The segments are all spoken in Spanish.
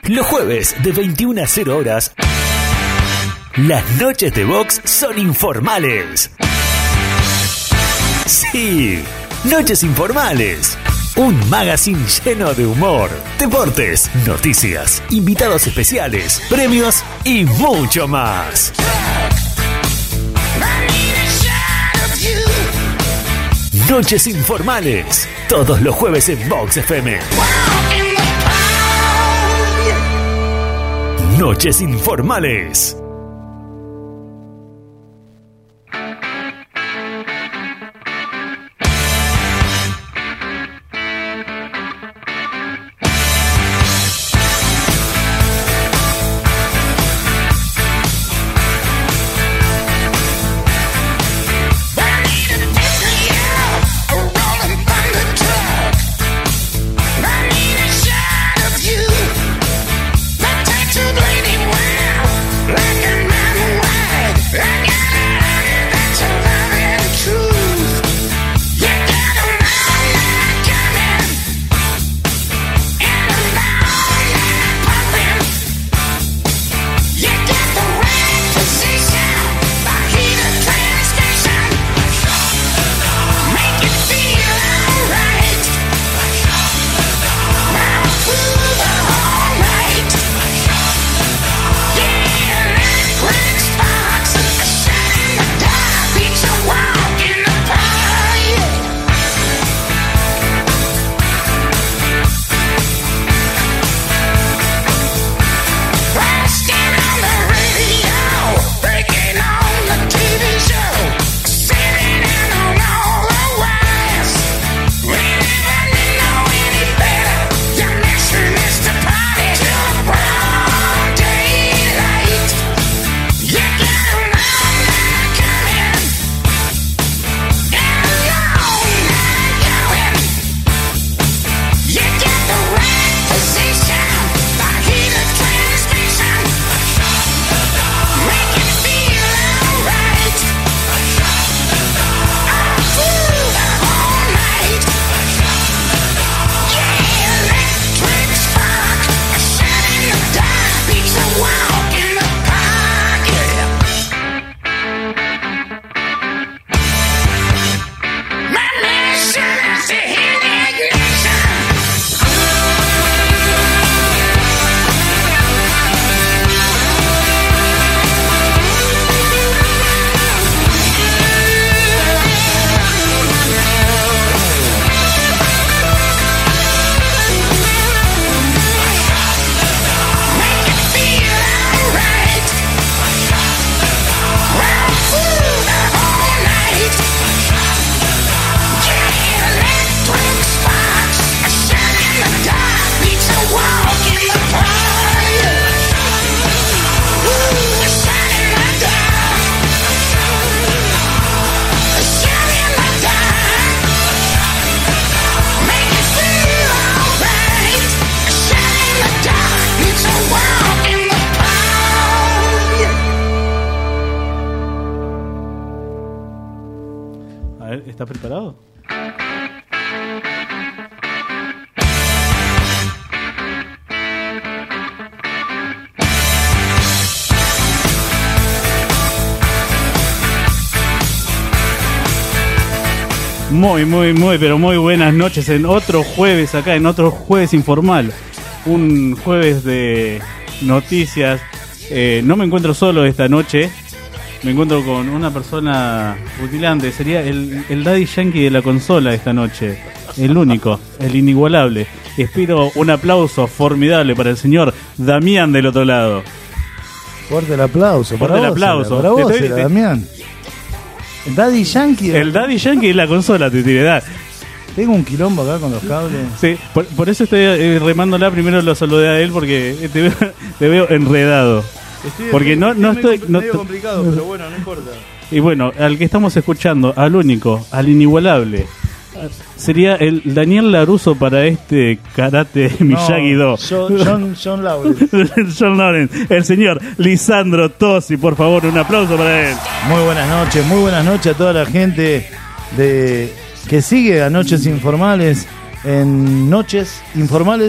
Los jueves de 21 a 0 horas, las noches de box son informales. Sí, Noches Informales. Un magazine lleno de humor, deportes, noticias, invitados especiales, premios y mucho más. Noches Informales, todos los jueves en Vox FM. Noches Informales. ¿Está preparado? Pero muy buenas noches en otro jueves acá, en otro jueves informal. Un jueves de noticias. No me encuentro solo esta noche. Me encuentro con una persona rutilante. Sería el Daddy Yankee de la consola esta noche. El único, el inigualable. Espero un aplauso formidable para el señor Damián del otro lado. Fuerte el aplauso. Fuerte el aplauso. Para vos, Damián. El Daddy Yankee. El Daddy Yankee de la consola, te tiré. Tengo un quilombo acá con los cables. Sí, por eso estoy remándola. Primero lo saludé a él porque te veo enredado. Porque no estoy medio complicado, pero bueno, no importa. Y bueno, al que estamos escuchando, al único, al inigualable, sería el Daniel Laruso para este Karate Miyagi-Do. John Lawrence. John Lawrence, el señor Lisandro Tosi, por favor, un aplauso para él. Muy buenas noches a toda la gente que sigue a Noches Informales en Noches Informales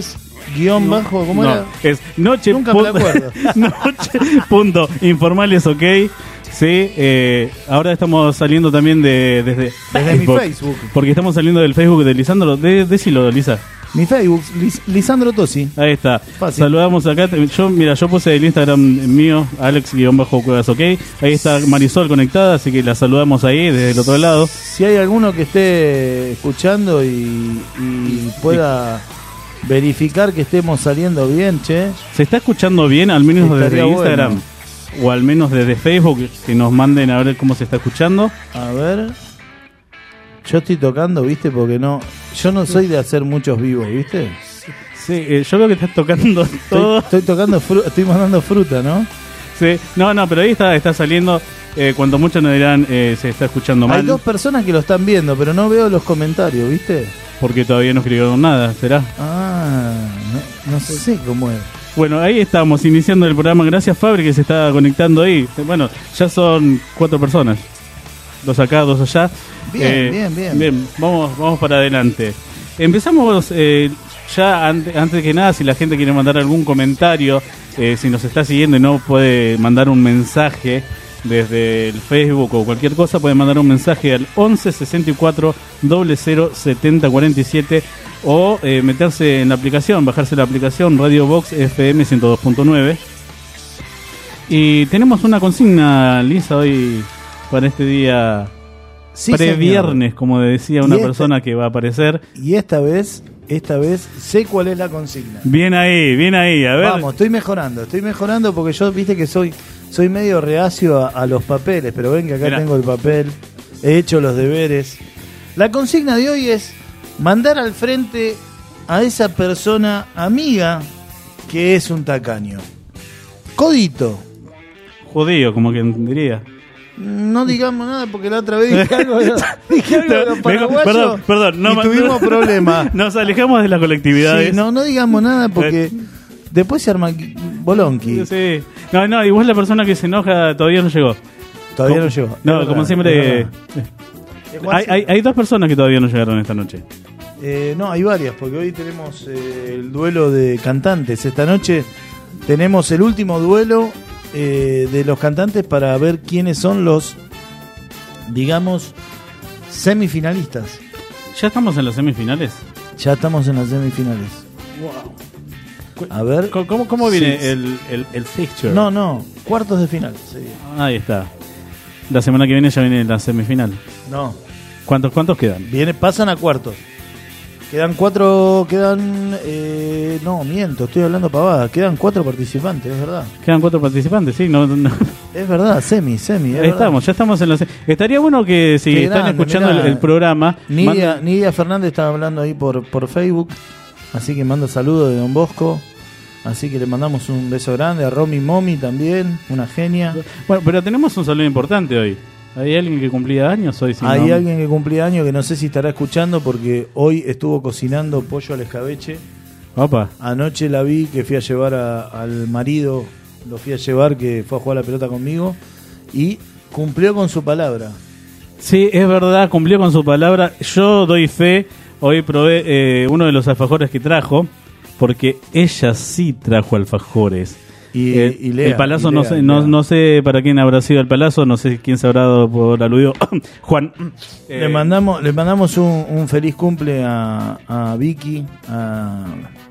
guión bajo, ¿cómo era? Es noche. Nunca me acuerdo. Noche.informales, ok. Sí, ahora estamos saliendo también desde mi Facebook. Porque estamos saliendo del Facebook de Lisandro. Decilo, Lisa. Mi Facebook, Lisandro Tosi. Ahí está. Fácil. Saludamos acá. Yo puse el Instagram mío, Alex-Cuevas, ok. Ahí está Marisol conectada, así que la saludamos ahí desde el otro lado. Si hay alguno que esté escuchando y pueda verificar que estemos saliendo bien, che. ¿Se está escuchando bien, al menos Estaría desde Instagram? bueno. O al menos desde Facebook, que nos manden a ver cómo se está escuchando. A ver. Yo estoy tocando, ¿viste? Porque yo no soy de hacer muchos vivos, ¿viste? Sí, yo veo que estás tocando todo. Estoy tocando estoy mandando fruta, ¿no? Sí, no, pero ahí está saliendo. Cuanto mucho nos dirán, se está escuchando mal. Hay 2 personas que lo están viendo, pero no veo los comentarios, ¿viste? Porque todavía no escribieron nada, ¿será? Ah, no sé cómo es. Bueno, ahí estamos, iniciando el programa. Gracias, Fabri, que se está conectando ahí. Bueno, ya son 4 personas. 2 acá, 2 allá. Bien, vamos para adelante. Empezamos ya antes que nada, si la gente quiere mandar algún comentario, si nos está siguiendo y no puede mandar un mensaje desde el Facebook o cualquier cosa, puede mandar un mensaje al 11 64 00 70 47 o meterse en la aplicación, bajarse la aplicación Radio Box FM 102.9. Y tenemos una consigna, Lisa, hoy para este día previernes, como decía una persona que va a aparecer. Y esta vez sé cuál es la consigna. Bien ahí, a ver. Vamos, estoy mejorando porque yo, viste que soy medio reacio a los papeles, pero ven que acá tengo el papel, he hecho los deberes. La consigna de hoy es mandar al frente a esa persona amiga que es un tacaño. Codito. Judío, como quien diría. No digamos nada porque la otra vez dije algo de los paraguayos. Perdón, y tuvimos problemas. Nos alejamos de las colectividades. Sí, no digamos nada porque después se arma bolonqui. Sí. No, igual la persona que se enoja todavía no llegó. Todavía no llegó. No, como siempre. Hay 2 personas que todavía no llegaron esta noche. No, hay varias, porque hoy tenemos el duelo de cantantes. Esta noche tenemos el último duelo de los cantantes para ver quiénes son los, digamos, semifinalistas. ¿Ya estamos en las semifinales? Ya estamos en las semifinales. Wow. A ver. ¿Cómo viene el fixture? No, cuartos de final. Sí. Ahí está. La semana que viene ya viene la semifinal. No. ¿Cuántos quedan? Pasan a cuartos. Quedan 4, no, miento, estoy hablando pavada. Quedan 4 participantes, es verdad. Quedan 4 participantes, sí, no. Es verdad, semi. Ahí estamos, ya estamos en la Estaría bueno que si Qué están grande, escuchando el programa. Nidia Fernández estaba hablando ahí por Facebook, así que manda saludos de Don Bosco. Así que le mandamos un beso grande a Romy Momi también, una genia. Bueno, pero tenemos un saludo importante hoy. ¿Hay alguien que cumplía años hoy? Alguien que cumplía años que no sé si estará escuchando porque hoy estuvo cocinando pollo al escabeche. Opa. Anoche la vi que fui a llevar al marido, lo fui a llevar que fue a jugar la pelota conmigo y cumplió con su palabra. Sí, es verdad, cumplió con su palabra. Yo doy fe, hoy probé uno de los alfajores que trajo, porque ella sí trajo alfajores. Y Lea, el palazo, y Lea, no sé para quién habrá sido el palazo, no sé quién se habrá dado por aludido. Juan. Le mandamos un feliz cumple a Vicky, a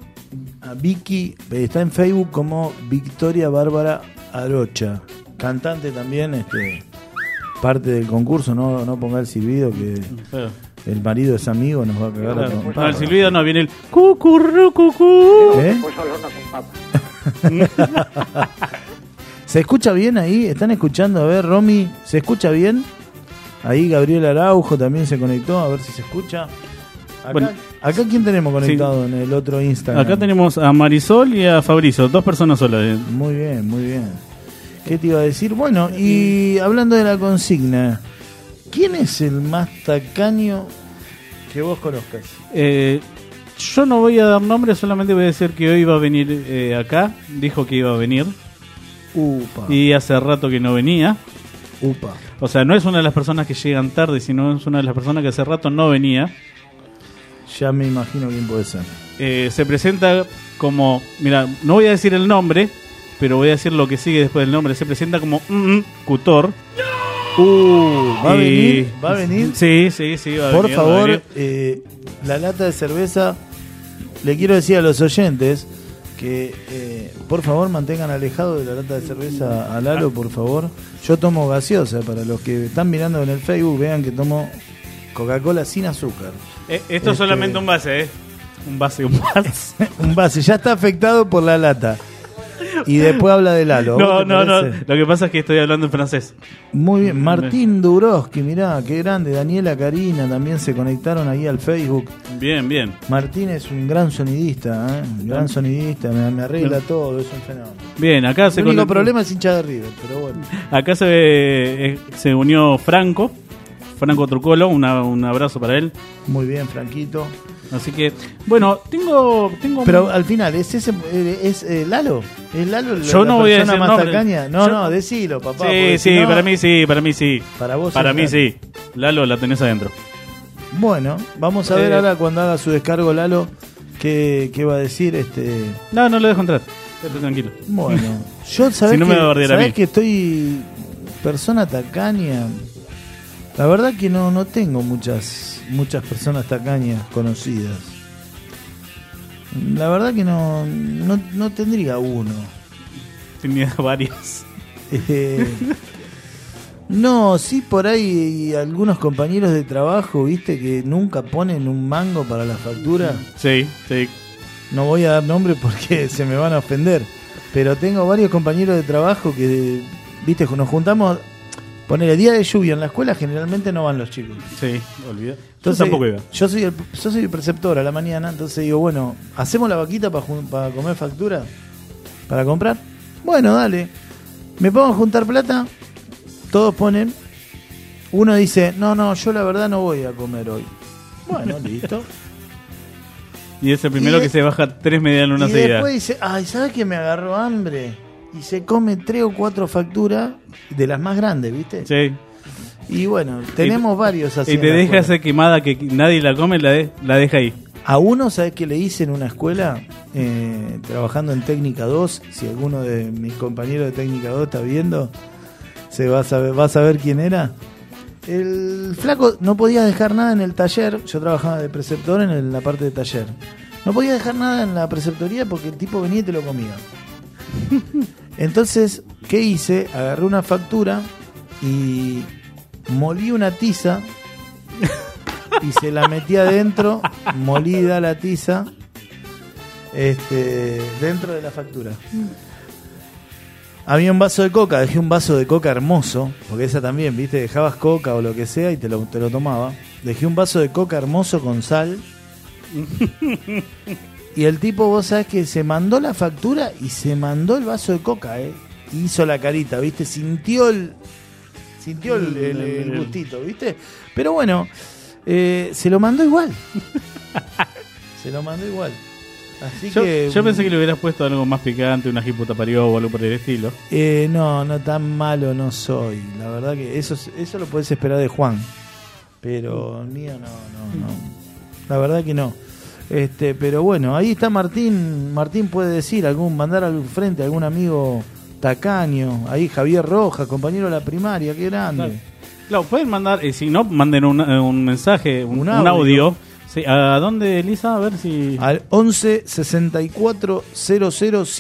Vicky, está en Facebook como Victoria Bárbara Arocha, cantante también, parte del concurso, no ponga el silbido que el marido es amigo, nos va a cagar a trompadas. No, el silbido no, viene el cucurru cucú. ¿Se escucha bien ahí? ¿Están escuchando? A ver, Romy, ¿se escucha bien? Ahí Gabriel Araujo también se conectó, a ver si se escucha. Acá ¿quién tenemos conectado en el otro Instagram? Acá tenemos a Marisol y a Fabricio, 2 personas solas. Muy bien. ¿Qué te iba a decir? Bueno, y hablando de la consigna, ¿quién es el más tacaño que vos conozcas? Yo no voy a dar nombre, solamente voy a decir que hoy iba a venir acá. Dijo que iba a venir. Upa. Y hace rato que no venía. Upa. O sea, no es una de las personas que llegan tarde, sino es una de las personas que hace rato no venía. Ya me imagino quién puede ser. Se presenta como, mira, no voy a decir el nombre, pero voy a decir lo que sigue después del nombre. Se presenta como Cutor. ¿Va a venir? ¿Va a venir? Sí, va a venir. Por favor, la lata de cerveza, le quiero decir a los oyentes que por favor mantengan alejado de la lata de cerveza a Lalo, por favor. Yo tomo gaseosa, para los que están mirando en el Facebook, vean que tomo Coca-Cola sin azúcar. Esto es solamente un base, un base. Un base, ya está afectado por la lata. Y después habla de Lalo. No. Lo que pasa es que estoy hablando en francés. Muy bien. Martín Dubrowski, mirá, qué grande. Daniela, Karina también se conectaron ahí al Facebook. Bien. Martín es un gran sonidista, gran sonidista. Me arregla todo, es un fenómeno. Bien, acá el único problema es hincha de River, pero bueno. Acá se unió Franco Trucolo, un abrazo para él. Muy bien, Franquito. Así que, bueno, tengo. Pero al final, ¿es Lalo? ¿Es Lalo yo no voy a decir más nombre. tacaña? No, decilo, papá. Sí, no, para mí sí. Para vos. Para mí sí. Lalo la tenés adentro. Bueno, vamos a ver ahora cuando haga su descargo Lalo, ¿qué va a decir? No lo dejo entrar. Estoy tranquilo. Bueno, yo sabés, si no me va a bardear a mí. Que estoy persona tacaña. La verdad que no tengo muchas personas tacañas conocidas. La verdad que no tendría uno. Tenía varias. No, sí, por ahí algunos compañeros de trabajo, viste, que nunca ponen un mango para la factura. Sí. No voy a dar nombre porque se me van a ofender. Pero tengo varios compañeros de trabajo que, viste, nos juntamos. Ponele, día de lluvia en la escuela generalmente no van los chicos. Sí, olvidé. Entonces, yo tampoco iba. Yo soy el preceptor a la mañana, entonces digo, bueno, ¿hacemos la vaquita para comer factura? ¿Para comprar? Bueno, dale. Me pongo a juntar plata, todos ponen. Uno dice, no, yo la verdad no voy a comer hoy. Bueno, listo. Y es el primero que se baja 3 medialunas seguidas. Y después dice, ay, ¿sabes que me agarró hambre? Y se come 3 o 4 facturas de las más grandes, ¿viste? Sí. Y bueno, tenemos varios así. Y te deja esa quemada que nadie la come, la deja ahí. A uno, ¿sabes qué le hice en una escuela? Trabajando en Técnica 2. Si alguno de mis compañeros de Técnica 2 está viendo, va a saber quién era. El flaco no podía dejar nada en el taller. Yo trabajaba de preceptor en la parte de taller. No podía dejar nada en la preceptoría porque el tipo venía y te lo comía. Entonces, ¿qué hice? Agarré una factura y molí una tiza y se la metí adentro, molida la tiza, dentro de la factura. Había un vaso de coca, dejé un vaso de coca hermoso, porque esa también, viste, dejabas coca o lo que sea y te lo tomaba. Dejé un vaso de coca hermoso con sal. Y el tipo, vos sabés que se mandó la factura y se mandó el vaso de coca, hizo la carita, viste, sintió el gustito, viste. Pero bueno, se lo mandó igual. Así que yo pensé que le hubieras puesto algo más picante, una jipota parió o algo por el estilo. No tan malo no soy. La verdad que eso lo podés esperar de Juan. Pero el mío no. La verdad que no. Pero bueno, ahí está Martín. Martín puede decir, mandar al frente a algún amigo tacaño. Ahí Javier Rojas, compañero de la primaria, qué grande. Claro, pueden mandar, si no, manden un mensaje, un audio. Sí, ¿a dónde, Elisa? A ver si... Al 11 64 00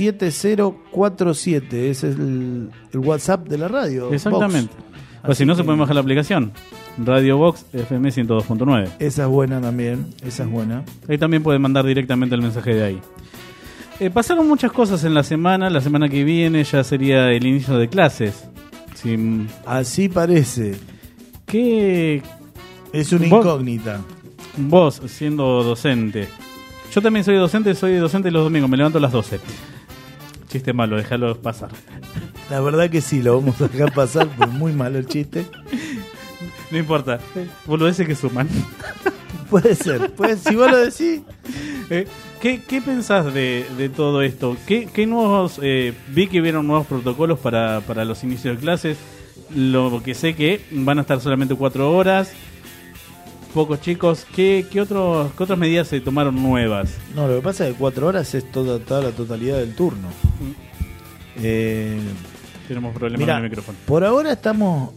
7047. Ese es el WhatsApp de la radio. Exactamente. O si no, se pueden bajar la aplicación. Radio Box FM 102.9. Esa es buena también. Esa es buena. Ahí también pueden mandar directamente el mensaje de ahí. Pasaron muchas cosas en la semana. La semana que viene ya sería el inicio de clases. Sí. Así parece. ¿Qué? Es una incógnita. Vos, siendo docente. Yo también soy docente los domingos. Me levanto a las 12. Chiste malo, déjalo pasar. La verdad que sí, lo vamos a dejar pasar, porque muy malo el chiste. No importa, vos lo decís que suman. Puede ser, si vos lo decís. ¿Qué pensás de todo esto? ¿Qué nuevos, vi que vieron nuevos protocolos para los inicios de clases? Lo que sé que van a estar solamente 4 horas. pocos chicos. ¿Qué otras medidas se tomaron nuevas? No, lo que pasa es que 4 horas es toda la totalidad del turno. Tenemos problemas Mirá, con el micrófono. Por ahora estamos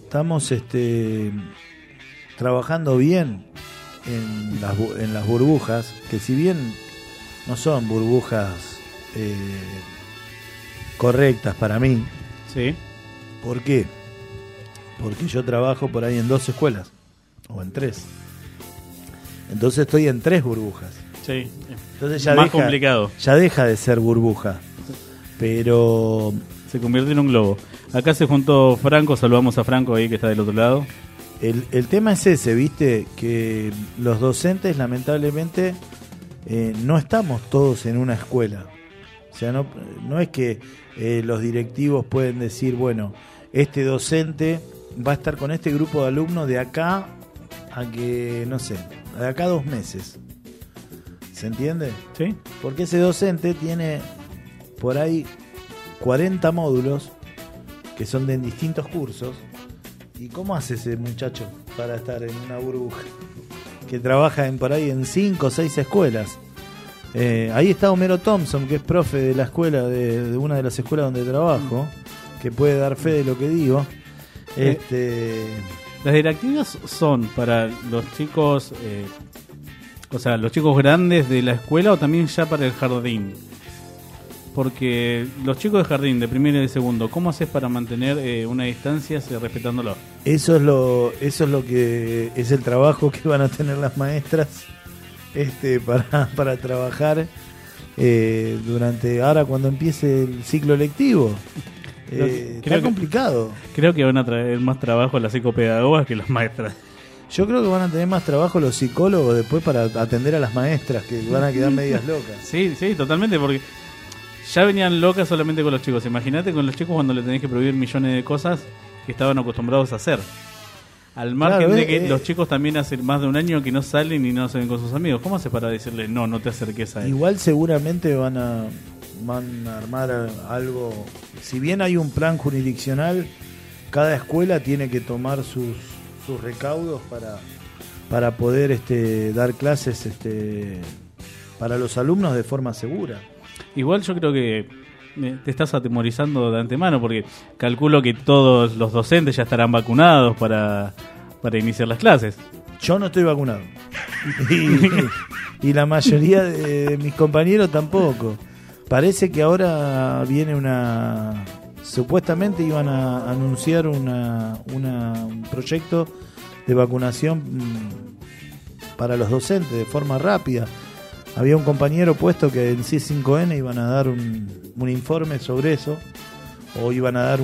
trabajando bien en las burbujas, que si bien no son burbujas correctas para mí. Sí. ¿Por qué? Porque yo trabajo por ahí en 2 escuelas, o en 3. Entonces estoy en 3 burbujas. Sí. Entonces ya más complicado. Ya deja de ser burbuja. Pero se convierte en un globo. Acá se juntó Franco, saludamos a Franco ahí que está del otro lado. El tema es ese, viste, que los docentes lamentablemente no estamos todos en una escuela. O sea, no es que los directivos pueden decir, bueno, este docente va a estar con este grupo de alumnos de acá a que, no sé, de acá a 2 meses. ¿Se entiende? Sí. Porque ese docente tiene por ahí 40 módulos que son de distintos cursos. ¿Y cómo hace ese muchacho para estar en una burbuja? Que trabaja por ahí en 5 o 6 escuelas. Ahí está Homero Thompson, que es profe de la escuela, de una de las escuelas donde trabajo, que puede dar fe de lo que digo. Las directivas son para los chicos, o sea, los chicos grandes de la escuela o también ya para el jardín. Porque los chicos de jardín, de primero y de segundo, ¿cómo haces para mantener una distancia respetándolo? Eso es lo que es el trabajo que van a tener las maestras para trabajar durante ahora cuando empiece el ciclo lectivo. Está complicado. Creo que van a traer más trabajo las psicopedagogas que las maestras. Yo creo que van a tener más trabajo los psicólogos después para atender a las maestras, que van a quedar medias locas. Sí, totalmente, porque ya venían locas solamente con los chicos. Imagínate con los chicos cuando le tenés que prohibir millones de cosas que estaban acostumbrados a hacer. Al margen de que los chicos también hace más de un año que no salen y no se ven con sus amigos. ¿Cómo hace para decirle no te acerques a él? Igual seguramente van a armar algo. Si bien hay un plan jurisdiccional, cada escuela tiene que tomar sus recaudos para poder dar clases para los alumnos de forma segura. Igual yo creo que te estás atemorizando de antemano, porque calculo que todos los docentes ya estarán vacunados para iniciar las clases. Yo no estoy vacunado. Y la mayoría de mis compañeros tampoco. Parece que ahora viene supuestamente iban a anunciar un proyecto de vacunación para los docentes de forma rápida. Había un compañero puesto que en C5N iban a dar un informe sobre eso, o iban a dar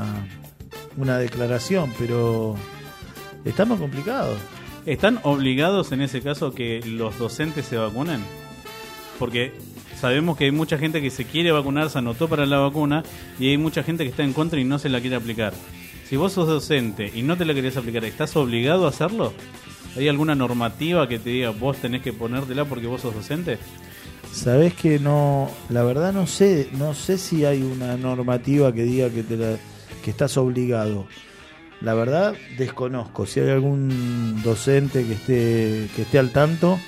una declaración, pero estamos complicados. ¿Están obligados en ese caso que los docentes se vacunen? Porque sabemos que hay mucha gente que se quiere vacunar, se anotó para la vacuna, y hay mucha gente que está en contra y no se la quiere aplicar. Si vos sos docente y no te la querés aplicar, ¿estás obligado a hacerlo? ¿Hay alguna normativa que te diga vos tenés que ponértela porque vos sos docente? Sabés que no, la verdad no sé si hay una normativa que diga que estás obligado. La verdad desconozco. Si hay algún docente que esté al tanto,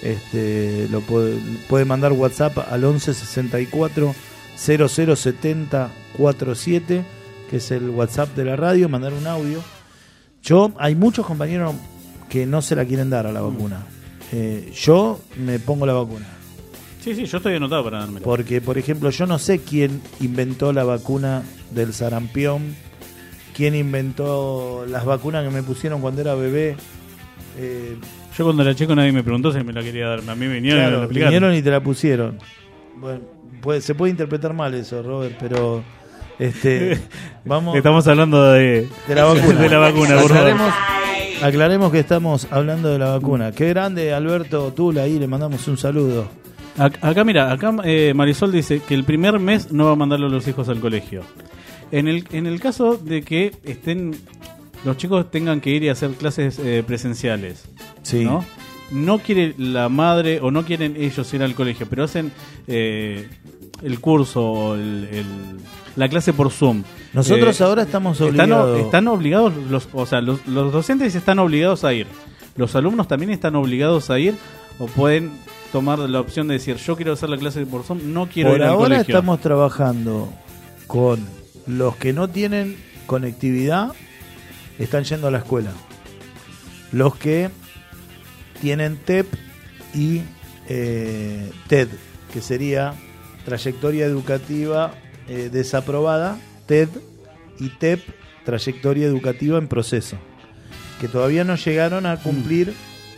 lo puede mandar WhatsApp al 11 64 0070 47, que es el WhatsApp de la radio, mandar un audio. Hay muchos compañeros que no se la quieren dar a la vacuna. Yo me pongo la vacuna. Sí, yo estoy anotado para dármela. Porque, por ejemplo, yo no sé quién inventó la vacuna del sarampión, quién inventó las vacunas que me pusieron cuando era bebé. Yo cuando era chico nadie me preguntó si me la quería dar. A mí vinieron y me la aplicaron. Vinieron y te la pusieron. Bueno, se puede interpretar mal eso, Robert, pero vamos. Estamos hablando de la vacuna. De la vacuna, por favor. Aclaremos que estamos hablando de la vacuna. Qué grande, Alberto Tula, ahí le mandamos un saludo. Acá Marisol dice que el primer mes no va a mandarlo a los hijos al colegio. En el caso de que los chicos tengan que ir y hacer clases presenciales, sí, no quiere la madre o no quieren ellos ir al colegio, pero hacen el curso o la clase por Zoom. Nosotros ahora estamos obligados. Están obligados, los docentes están obligados a ir. ¿Los alumnos también están obligados a ir o pueden tomar la opción de decir, yo quiero hacer la clase por Zoom, no quiero ir al colegio? Por ahora estamos trabajando con los que no tienen conectividad, están yendo a la escuela. Los que tienen TEP y TED, que sería trayectoria educativa desaprobada, TED, y TEP, trayectoria educativa en proceso, que todavía no llegaron a cumplir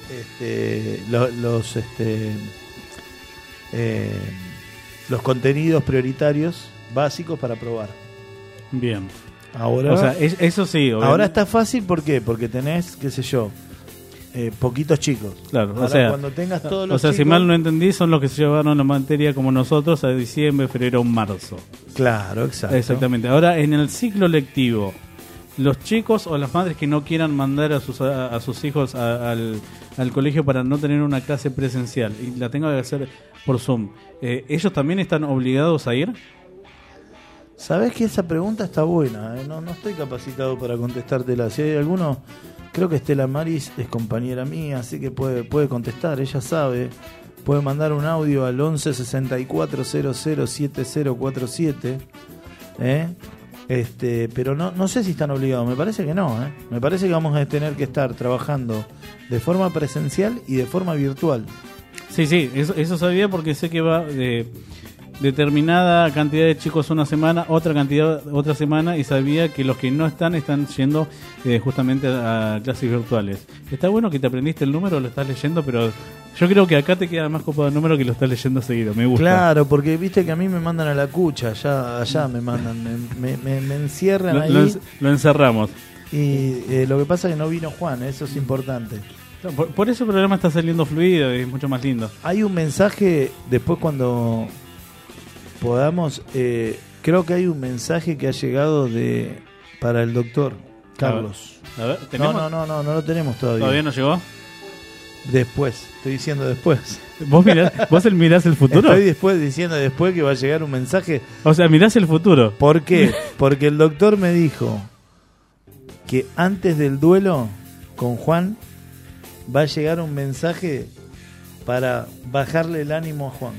los contenidos prioritarios básicos para aprobar. Bien. Ahora, o sea, eso sí. Obviamente. Ahora está fácil, ¿por qué? Porque tenés, qué sé yo, poquitos chicos. Claro, ahora, o sea, cuando tengas todos los chicos, si chicos, mal no entendí, son los que se llevaron la materia como nosotros a diciembre, febrero, marzo. Claro, exacto. Exactamente. Ahora, en el ciclo lectivo, los chicos o las madres que no quieran mandar a sus hijos al colegio para no tener una clase presencial y la tengan que hacer por Zoom, ¿ellos también están obligados a ir? Sabés que esa pregunta está buena, no estoy capacitado para contestártela. Si hay alguno, creo que Estela Maris es compañera mía, así que puede contestar, ella sabe. Puede mandar un audio al 11 64 00 7047, pero no sé si están obligados. Me parece que no, me parece que vamos a tener que estar trabajando de forma presencial y de forma virtual. Sí, eso sabía, porque sé que va de determinada cantidad de chicos una semana, otra cantidad otra semana, y sabía que los que no están yendo justamente a clases virtuales. Está bueno que te aprendiste el número, lo estás leyendo, pero yo creo que acá te queda más copado el número que lo estás leyendo seguido. Me gusta. Claro, porque viste que a mí me mandan a la cucha, allá me mandan, me encierran ahí. Lo encerramos. Y lo que pasa es que no vino Juan, eso es importante. Por eso el programa está saliendo fluido y es mucho más lindo. Hay un mensaje, después cuando podamos, creo que hay un mensaje que ha llegado para el doctor Carlos. A ver, ¿tenemos? No lo tenemos todavía. ¿Todavía no llegó? Después, estoy diciendo después. ¿Vos mirás el futuro? Estoy diciendo después que va a llegar un mensaje. O sea, mirás el futuro. ¿Por qué? Porque el doctor me dijo que antes del duelo con Juan va a llegar un mensaje para bajarle el ánimo a Juan.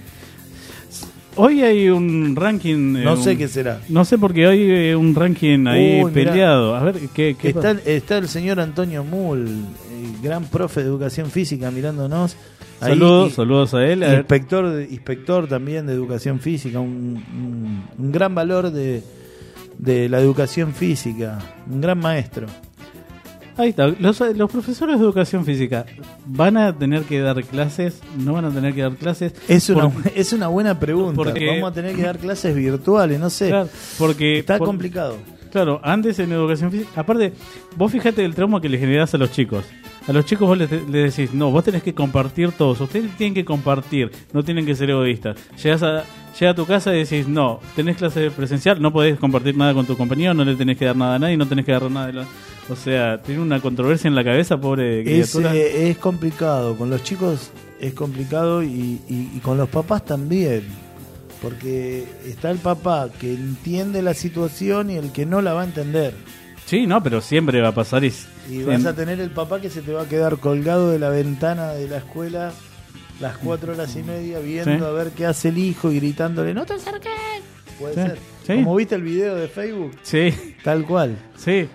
Hoy hay un ranking. No sé qué será. No sé, porque hoy hay un ranking ahí peleado. Mirá. A ver, ¿qué está el señor Antonio Mull, el gran profe de educación física, mirándonos. Saludos a él. Inspector también de educación física, un gran valor de la educación física, un gran maestro. Ahí está. Los profesores de educación física, ¿van a tener que dar clases? ¿No van a tener que dar clases? Es una buena pregunta. Vamos a tener que dar clases virtuales, no sé. Claro, porque está complicado. Claro, antes en educación física, aparte, vos fíjate el trauma que le generás a los chicos. A los chicos vos le decís, no, vos tenés que compartir todos. Ustedes tienen que compartir, no tienen que ser egoístas. Llega a tu casa y decís, no, tenés clase presencial, no podés compartir nada con tu compañero, no le tenés que dar nada a nadie, no tenés que dar nada de la... O sea, tiene una controversia en la cabeza, pobre criatura. Es complicado, con los chicos es complicado y con los papás también. Porque está el papá que entiende la situación y el que no la va a entender. Sí, no, pero siempre va a pasar. Y vas a tener el papá que se te va a quedar colgado de la ventana de la escuela las 4 horas y media viendo a ver qué hace el hijo y gritándole, ¡no te acerques! Puede ser. Sí. Como viste el video de Facebook. Sí. Tal cual. Sí.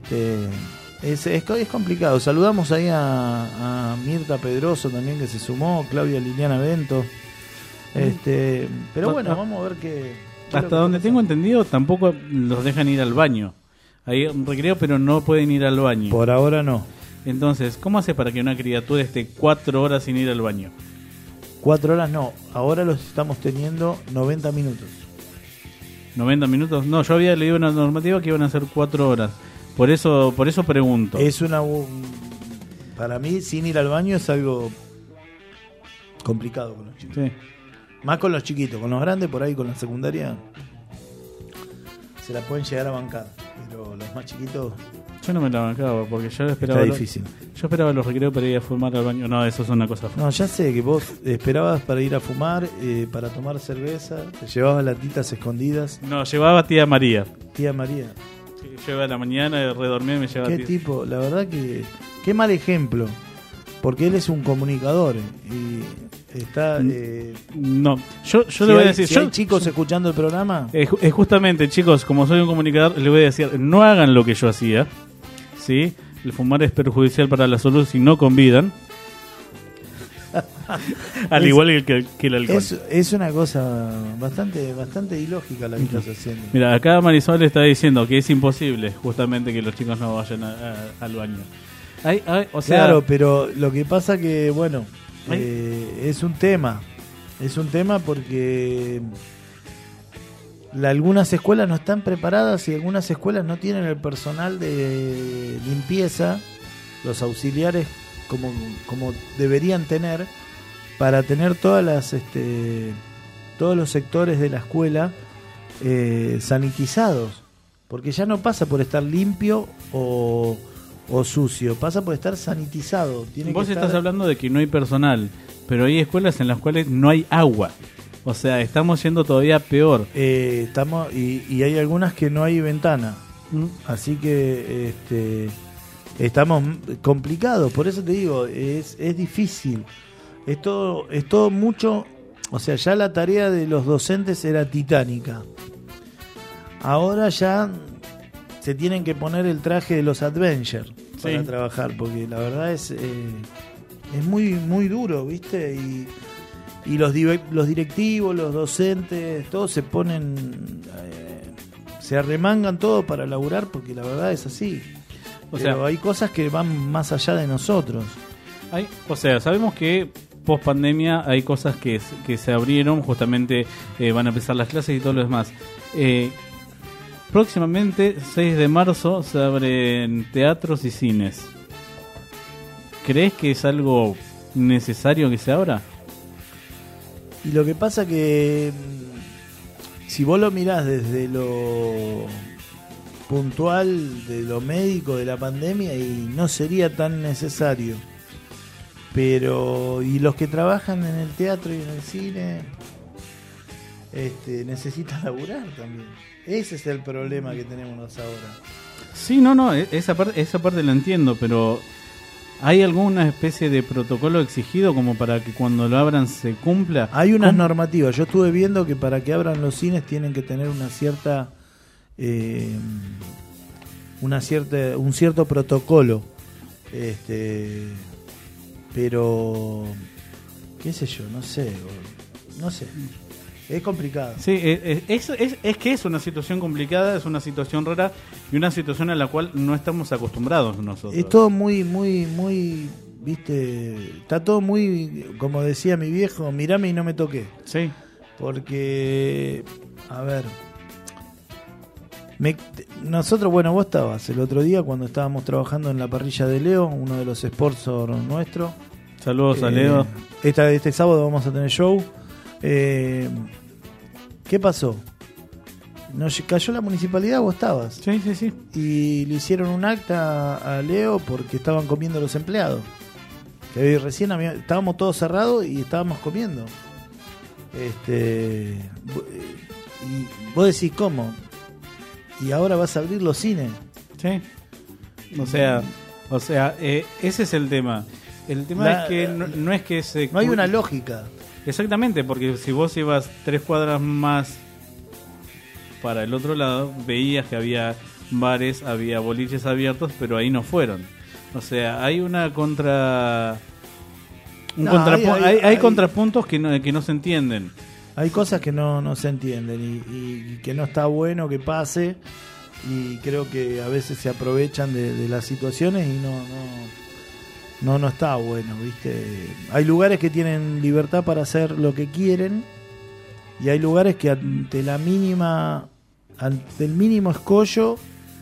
Es complicado. Saludamos ahí a Mirta Pedroso también, que se sumó, Claudia Liliana Bento. Pero bueno, vamos a ver qué. Hasta donde tengo entendido, tampoco los dejan ir al baño. Hay un recreo, pero no pueden ir al baño. Por ahora no. Entonces, ¿cómo hace para que una criatura esté 4 horas sin ir al baño? 4 horas no. Ahora los estamos teniendo 90 minutos. ¿90 minutos? No, yo había leído una normativa que iban a ser 4 horas. Por eso pregunto. Para mí, sin ir al baño es algo complicado con los chicos. Sí. Más con los chiquitos. Con los grandes, por ahí, con la secundaria, se la pueden llegar a bancar. Pero los más chiquitos... Yo no me la bancaba, porque yo esperaba... Está difícil. Yo esperaba los recreos para ir a fumar al baño. No, eso es una cosa... No, ya sé que vos esperabas para ir a fumar, para tomar cerveza, te llevabas latitas escondidas. No, llevaba a tía María. Tía María. Sí, yo iba a la mañana, redormía y me llevaba ¿Qué tipo? La verdad que... Qué mal ejemplo. porque él es un comunicador y está... No, yo si le voy a hay, decir... si hay chicos escuchando el programa... Justamente, chicos, como soy un comunicador, le voy a decir, no hagan lo que yo hacía, ¿sí? El fumar es perjudicial para la salud si no convidan. Al igual que el alcohol. Es una cosa bastante ilógica la que estás haciendo. Mira, acá Marisol está diciendo que es imposible justamente que los chicos no vayan al baño. O sea, claro, pero lo que pasa que, bueno, es un tema porque algunas escuelas no están preparadas y algunas escuelas no tienen el personal de limpieza, los auxiliares como deberían tener, para tener todos los sectores de la escuela sanitizados, porque ya no pasa por estar limpio o sucio, pasa por estar sanitizado. Vos estás hablando de que no hay personal, pero hay escuelas en las cuales no hay agua. O sea, estamos yendo todavía peor. Y hay algunas que no hay ventana. Así que estamos complicados. Por eso te digo, es difícil. Es todo mucho. O sea, ya la tarea de los docentes era titánica. Ahora ya se tienen que poner el traje de los Avengers para trabajar, porque la verdad es muy, muy duro, ¿viste? Y los directivos, los docentes, todos se ponen, se arremangan todo para laburar, porque la verdad es así. Pero hay cosas que van más allá de nosotros. Sabemos que post pandemia hay cosas que se abrieron, justamente van a empezar las clases y todo lo demás. Próximamente, 6 de marzo, se abren teatros y cines. ¿Crees que es algo necesario que se abra? Y lo que pasa que si vos lo mirás desde lo puntual, de lo médico de la pandemia, y no sería tan necesario. Pero y los que trabajan en el teatro y en el cine necesitan laburar también. Ese es el problema que tenemos ahora. Sí, esa parte la entiendo, pero ¿hay alguna especie de protocolo exigido como para que cuando lo abran se cumpla? Hay unas normativas. Yo estuve viendo que para que abran los cines tienen que tener un cierto protocolo. Pero qué sé yo, no sé. Es complicado. Sí, es que es una situación complicada, es una situación rara y una situación a la cual no estamos acostumbrados nosotros. Es todo muy, muy, muy, viste, está todo muy, como decía mi viejo, mirame y no me toqué. Sí. Porque, a ver, nosotros, bueno, vos estabas el otro día cuando estábamos trabajando en la parrilla de Leo, uno de los sponsors nuestros. Saludos a Leo. Este sábado vamos a tener show. ¿Qué pasó? Nos cayó la municipalidad, vos estabas. Sí. Y le hicieron un acta a Leo porque estaban comiendo los empleados. Que recién estábamos todos cerrados y estábamos comiendo. Y vos decís, ¿cómo? Y ahora vas a abrir los cines. Sí. O sea, ese es el tema. El tema es que no es que no hay una lógica. Exactamente, porque si vos ibas 3 cuadras más para el otro lado, veías que había bares, había boliches abiertos, pero ahí no fueron. O sea, hay una hay contrapuntos que no se entienden. Hay cosas que no se entienden y que no está bueno que pase, y creo que a veces se aprovechan de las situaciones y no está bueno, ¿viste? Hay lugares que tienen libertad para hacer lo que quieren y hay lugares que ante el mínimo escollo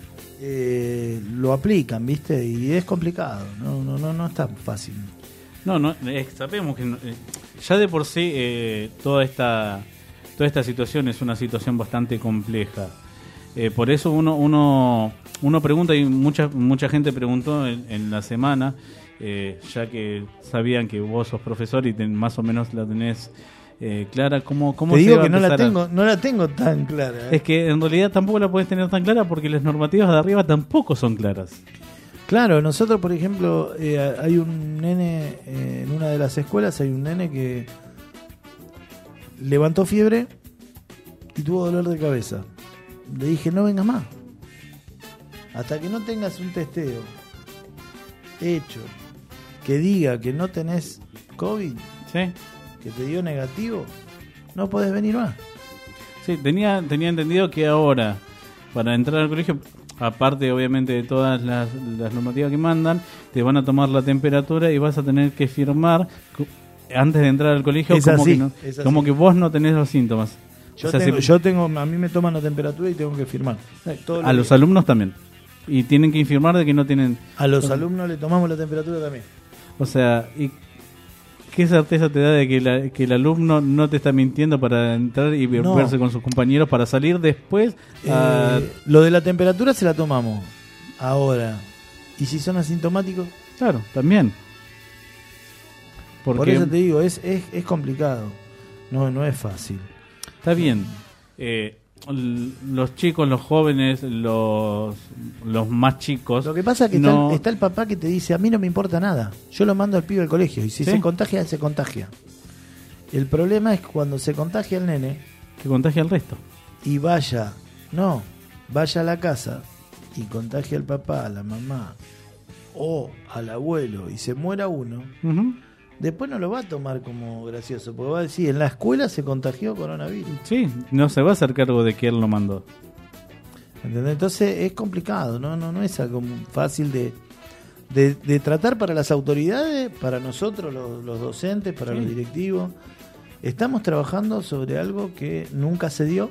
lo aplican, ¿viste? Y es complicado, no es tan fácil. Sabemos que ya de por sí toda esta situación es una situación bastante compleja. Por eso uno pregunta, y mucha gente preguntó en la semana, ya que sabían que vos sos profesor y más o menos la tenés clara. ¿Cómo te digo que no la tengo tan clara. Es que en realidad tampoco la podés tener tan clara porque las normativas de arriba tampoco son claras. Claro, nosotros, por ejemplo, hay un nene en una de las escuelas, hay un nene que levantó fiebre y tuvo dolor de cabeza. Le dije, no vengas más. Hasta que no tengas un testeo hecho que diga que no tenés COVID, Sí. que te dio negativo, no podés venir más. Sí, tenía entendido que ahora, para entrar al colegio, aparte obviamente de todas las normativas que mandan, te van a tomar la temperatura y vas a tener que firmar antes de entrar al colegio Es como, así, que, no, es así. como que vos no tenés los síntomas. Yo, O sea, tengo, a mí me toman la temperatura y tengo que firmar. Todos a los días. alumnos también. Y tienen que informar de que no tienen... A los alumnos le tomamos la temperatura también. O sea, ¿y qué certeza te da de que el alumno no te está mintiendo para entrar y No. verse con sus compañeros para salir después? Lo de la temperatura se la tomamos ahora. ¿Y si son asintomáticos? Claro, también. Por Porque eso te digo, es complicado. No es fácil. está bien. Los chicos, los jóvenes, los más chicos... Lo que pasa es que no- está el papá que te dice, a mí no me importa nada. Yo lo mando al pibe al colegio. Y si ¿Sí? se contagia, se contagia. El problema es cuando se contagia el nene que contagia al resto. y vaya a la casa y contagia al papá, a la mamá o al abuelo y se muera uno, Ujú. después no lo va a tomar como gracioso, porque va a decir, en la escuela se contagió coronavirus. Sí, no se va a hacer cargo de que él lo mandó. ¿Entendés? Entonces es complicado, no es algo fácil de tratar para las autoridades, para nosotros los docentes, para Sí. los directivos. Estamos trabajando sobre algo que nunca se dio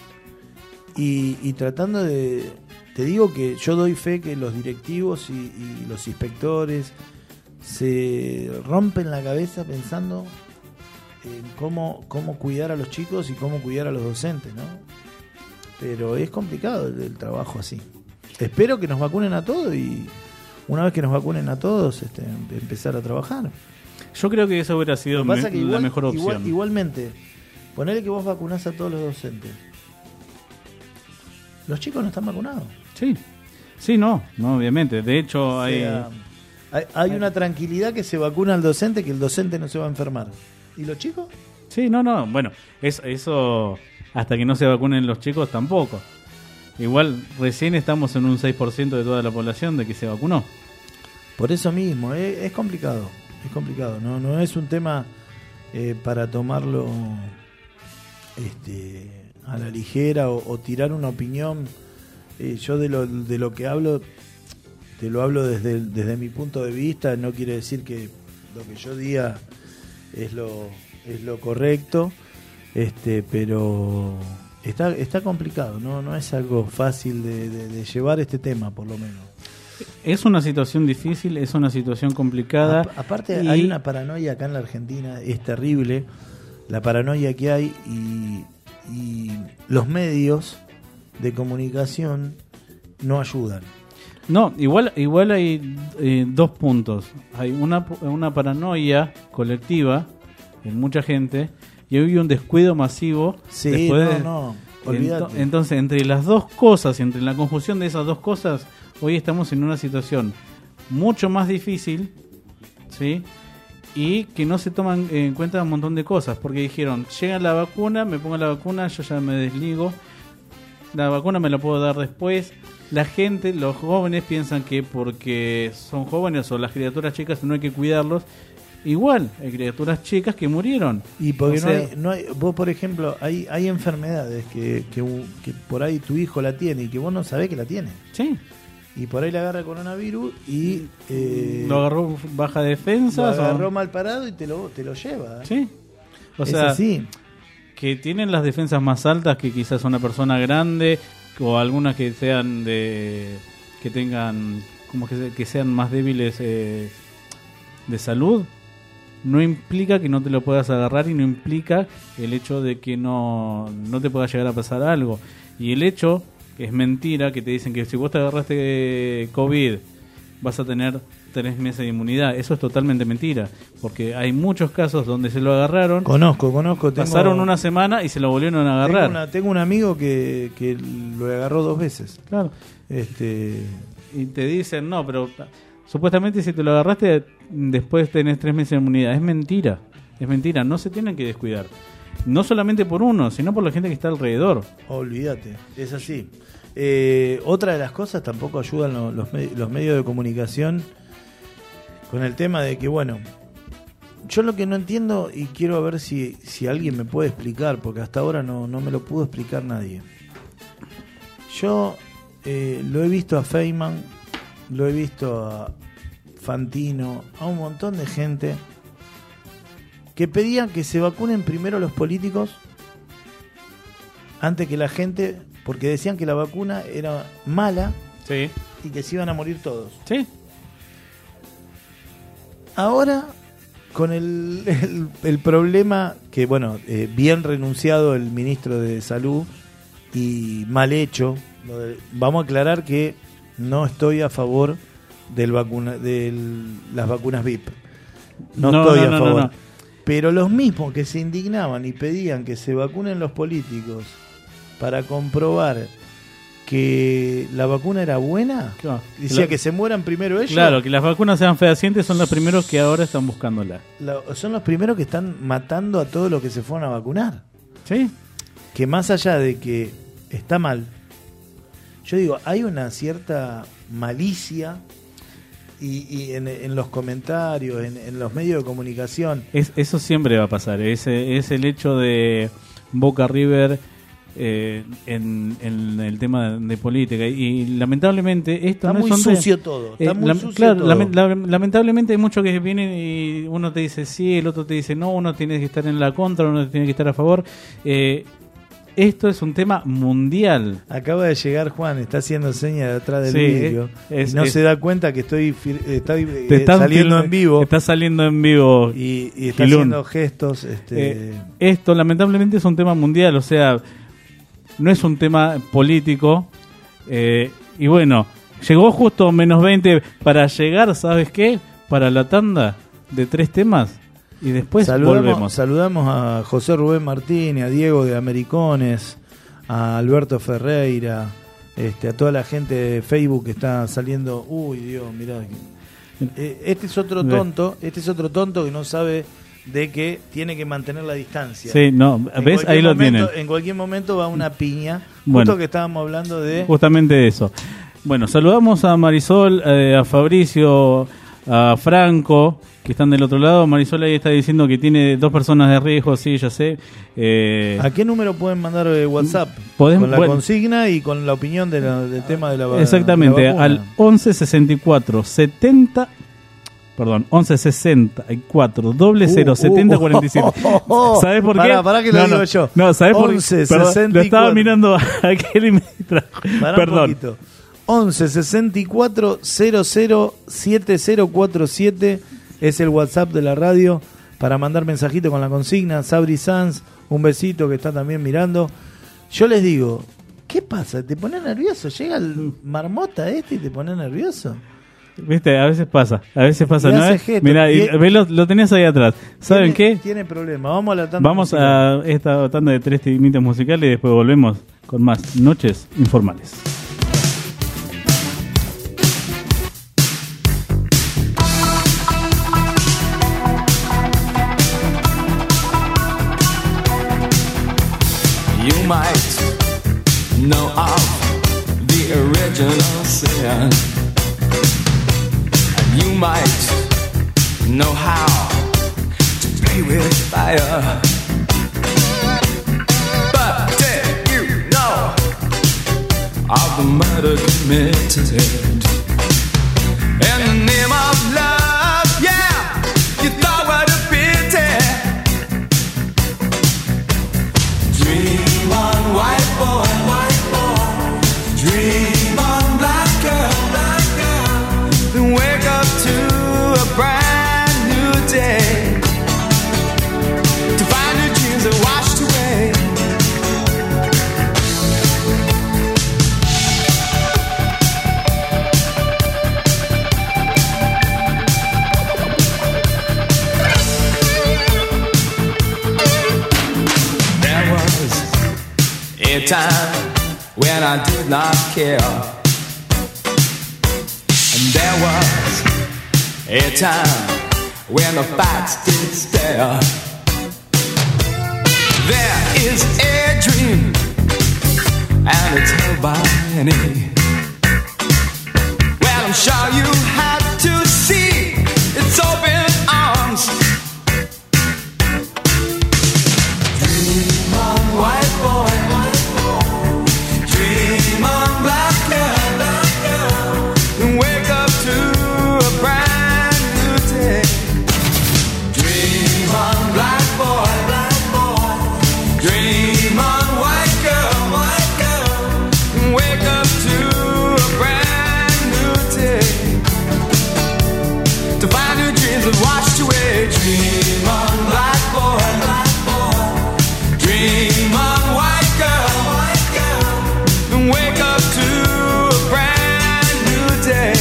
y tratando de... Te digo que yo doy fe que los directivos y los inspectores se rompen la cabeza pensando en cómo cuidar a los chicos y cómo cuidar a los docentes, ¿no? Pero es complicado el trabajo así. Espero que nos vacunen a todos y una vez que nos vacunen a todos, empezar a trabajar. Yo creo que eso hubiera sido Lo que pasa es que la mejor opción. igualmente, ponele que vos vacunás a todos los docentes. Los chicos no están vacunados. Sí, sí, no, obviamente. De hecho, O hay... sea, hay una tranquilidad que se vacuna al docente, que el docente no se va a enfermar. ¿Y los chicos? Sí, no, bueno, eso hasta que no se vacunen los chicos tampoco. Igual recién estamos en un 6% de toda la población de que se vacunó. Por eso mismo, es complicado. Es complicado. No es un tema para tomarlo a la ligera o tirar una opinión. Yo de lo que hablo, te lo hablo desde mi punto de vista. No quiere decir que lo que yo diga es lo correcto, pero está complicado. No es algo fácil de llevar este tema, por lo menos. Es una situación difícil, es una situación complicada. Aparte y hay una paranoia acá en la Argentina, es terrible la paranoia que hay y los medios de comunicación no ayudan. No, igual hay dos puntos. Hay una paranoia colectiva en mucha gente y hay un descuido masivo. Sí, después de- olvídate. Entonces, entre las dos cosas, entre la conjunción de esas dos cosas, hoy estamos en una situación mucho más difícil, ¿sí? Y que no se toman en cuenta un montón de cosas, porque dijeron, llega la vacuna, me pongo la vacuna, yo ya me desligo, la vacuna me la puedo dar después. La gente, los jóvenes piensan que porque son jóvenes o las criaturas chicas no hay que cuidarlos. Igual, hay criaturas chicas que murieron. Y porque O sea, no hay, vos por ejemplo, hay enfermedades que por ahí tu hijo la tiene y que vos no sabés que la tiene. sí, Y por ahí le agarra coronavirus y lo agarró baja defensa. lo agarró mal parado y te lo lleva. Sí. O Es sea, así. que tienen las defensas más altas que quizás una persona grande o algunas que sean que tengan que sean más débiles de salud, no implica que no te lo puedas agarrar y no implica el hecho de que no te pueda llegar a pasar algo. Y el hecho, que es mentira, que te dicen que si vos te agarraste COVID vas a tener 3 meses de inmunidad. Eso es totalmente mentira, porque hay muchos casos donde se lo agarraron, Conozco. pasaron una semana y se lo volvieron a agarrar. Tengo un amigo que lo agarró 2 veces. Claro. y te dicen, no, pero supuestamente si te lo agarraste, después tenés 3 meses de inmunidad. Es mentira, no se tienen que descuidar. No solamente por uno, sino por la gente que está alrededor. Olvídate, es así. Otra de las cosas, tampoco ayudan los medios de comunicación con el tema de que, bueno, yo lo que no entiendo y quiero ver si alguien me puede explicar, porque hasta ahora no me lo pudo explicar nadie. Yo lo he visto a Feynman, lo he visto a Fantino, a un montón de gente que pedían que se vacunen primero los políticos antes que la gente, porque decían que la vacuna era mala, Sí. y que se iban a morir todos. Sí. Ahora, con el problema que, bueno, bien renunciado el ministro de Salud y mal hecho, vamos a aclarar que no estoy a favor de las vacunas VIP. No estoy a favor. No. Pero los mismos que se indignaban y pedían que se vacunen los políticos para comprobar que la vacuna era buena, Claro. decía que se mueran primero ellos. Claro, que las vacunas sean fehacientes son los primeros que ahora están buscándola. Son los primeros que están matando a todos los que se fueron a vacunar. Sí. Que más allá de que está mal, yo digo, hay una cierta malicia y en los comentarios, en los medios de comunicación. Eso siempre va a pasar. Es el hecho de Boca River en el tema de política. Y lamentablemente esto Está no muy es sucio todo. Está muy sucio claro, todo. lamentablemente hay muchos que vienen y uno te dice sí, el otro te dice no, uno tiene que estar en la contra, uno tiene que estar a favor. Esto es un tema mundial. Acaba de llegar Juan, está haciendo señas de atrás del Sí, vídeo y no se da cuenta que estoy saliendo en vivo. Está saliendo en vivo. Y está Gilún. haciendo gestos. Esto lamentablemente es un tema mundial, o sea, no es un tema político. Y bueno, llegó justo menos 20 para llegar, ¿sabes qué? Para la tanda de 3 temas. Y después volvemos. Saludamos a José Rubén Martínez, a Diego de Americones, a Alberto Ferreira, a toda la gente de Facebook que está saliendo. Uy, Dios, mirá. Este es otro tonto que no sabe de que tiene que mantener la distancia. Sí, no, ¿ves? Ahí lo tienen. En cualquier momento va una piña. Bueno, justo que estábamos hablando de... Justamente de eso. Bueno, saludamos a Marisol, a Fabricio, a Franco, que están del otro lado. Marisol ahí está diciendo que tiene 2 personas de riesgo, sí, ya sé. ¿A qué número pueden mandar WhatsApp? Con la consigna y con la opinión del tema de la vacuna. Exactamente, al 11 64 70... Perdón, 11 64 00 70 47. ¿Sabes por qué? Pará que lo digo yo. No, ¿sabes por qué? 11 Perdón, 64. lo estaba mirando a aquel y me distrajo. Perdón. 11 64 00 7047 es el WhatsApp de la radio para mandar mensajito con la consigna. Sabri Sanz, un besito que está también mirando. Yo les digo, ¿qué pasa? ¿Te pones nervioso? Llega el marmota y te pones nervioso. Viste, a veces pasa, ¿no? Mirá, lo tenés ahí atrás. ¿Saben qué? Tiene problema. Vamos a la tanda musical. a esta tanda de 3 temitas musicales y después volvemos con más Noches Informales. You might know of the original sin. You might know how to play with fire. But did you know of the murder committed in the name of love? Yeah, you thought what a pity. Dream on, white boy, white boy. Dream on, black girl, black girl. Then wake up to a brand new day, to find your dreams are washed away. There was a time when I did not care. There was a time when the facts did stare. There is a dream, and it's held by many. Well, I'm sure you had to see its open arms. Dream on, white boy. Dream on, black girl. And wake up to a brand new day. Dream on, black boy. Dream on, white girl. And wake up to a brand new day. To find your dreams that washed away. Dream on, black boy. Dream on, white girl. And wake up to a brand new day.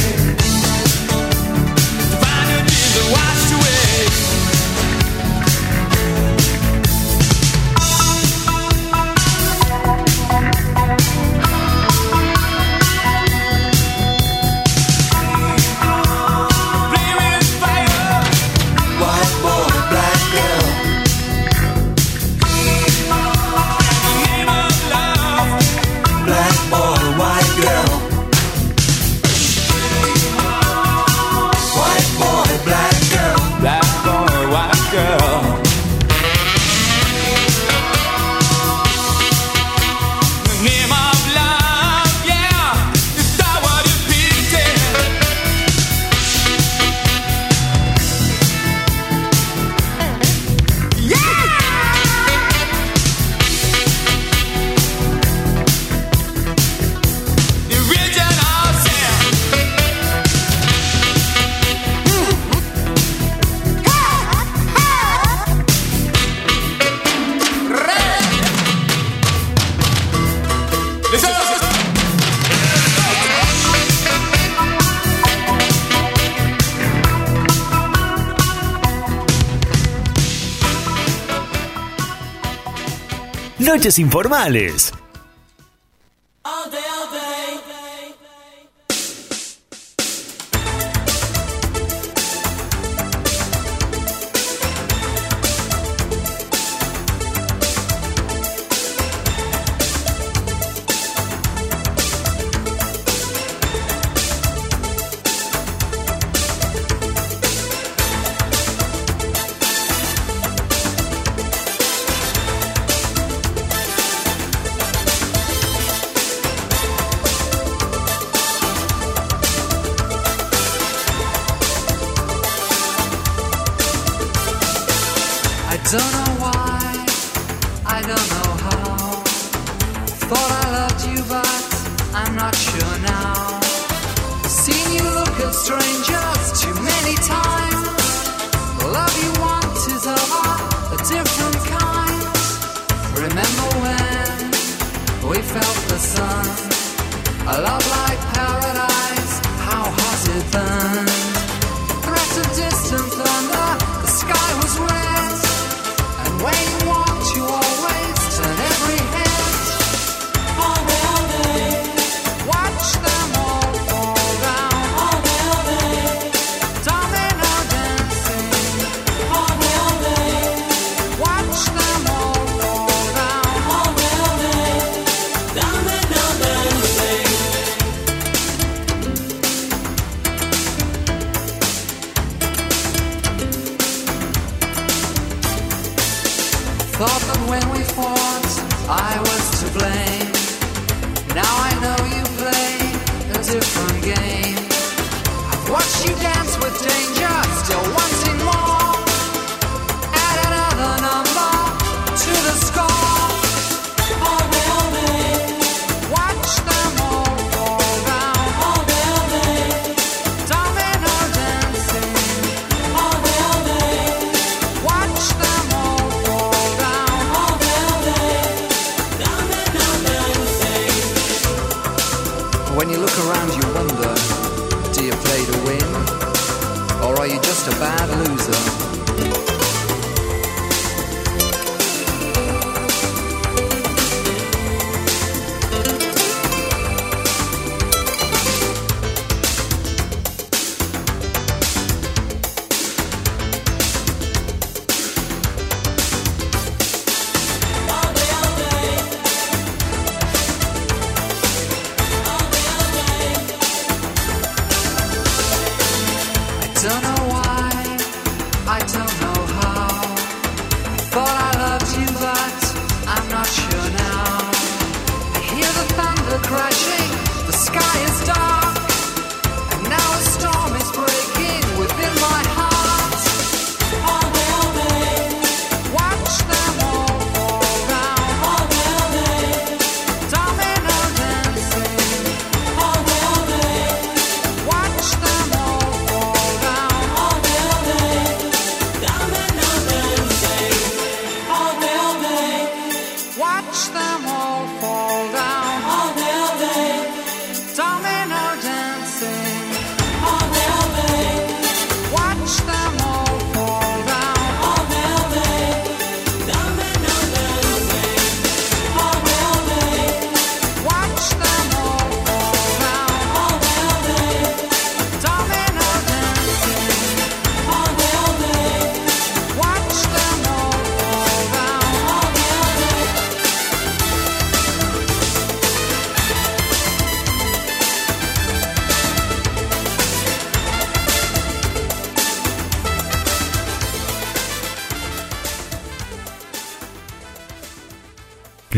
To find your dreams that washed away. Noches informales. Don't know why, I don't know how. Thought I loved you, but I'm not sure now. Seen you look at strangers too many times. The love you want is of a different kind. Remember when we felt the sun? A love like paradise, how hot it burned. Threat of distant thunder, the sky was red. When you walked, you always turn every head. All day. Watch them all fall down. All day. Domino dancing. All day. Watch them all fall down. All day. Domino dancing. Thought that when we fought, I was to blame. Now I know you play a different game. I've watched you dance with danger, still wanting more. Add another number to the score. All day. Watch them all fall down. All day. Domino dancing. All day. Watch them all fall down. All day. Domino dancing. When you look around, you wonder, do you play to win? Or are you just a bad loser?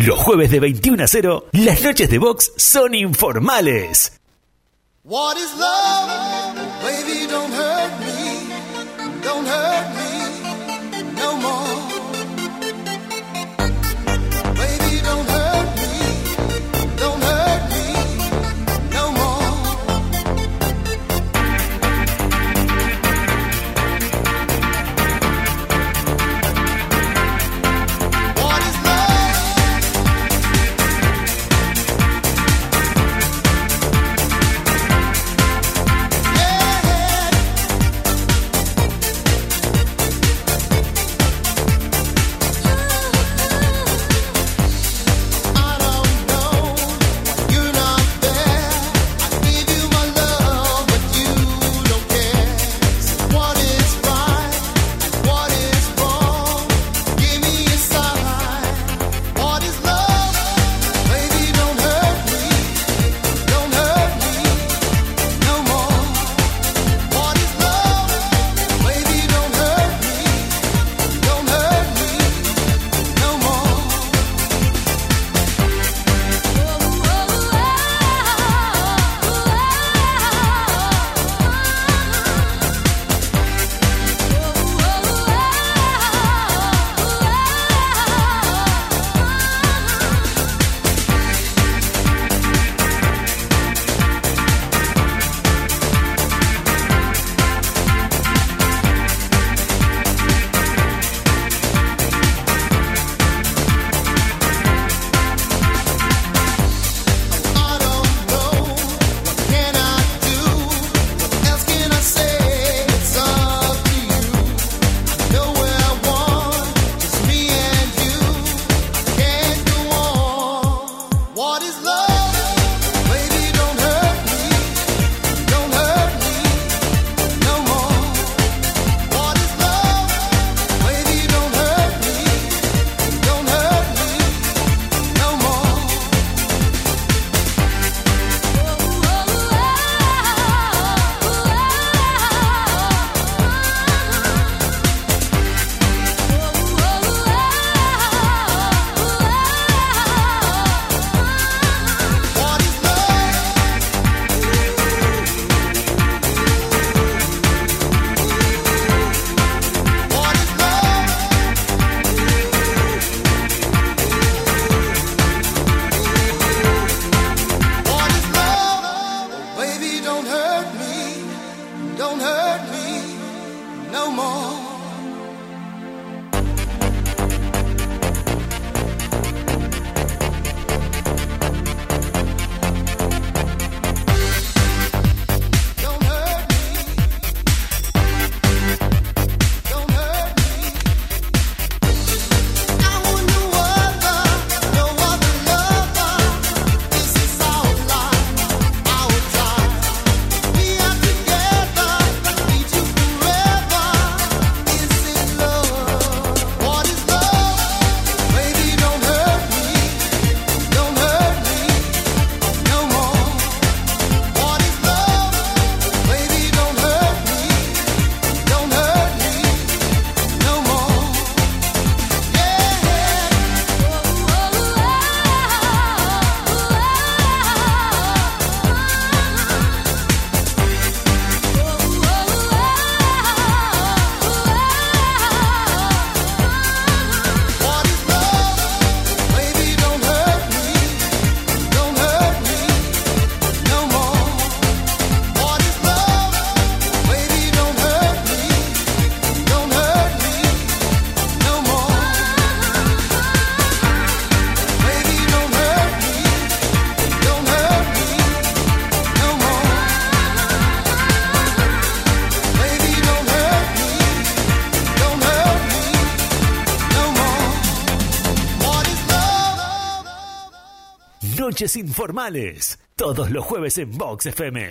Los jueves de 21 a 0, las noches de box son informales. What is love? Baby, don't hurt me. Don't hurt me no more. Baby, don't hurt me. Don't hurt me no more. What is love? Noches informales, todos los jueves en Vox FM.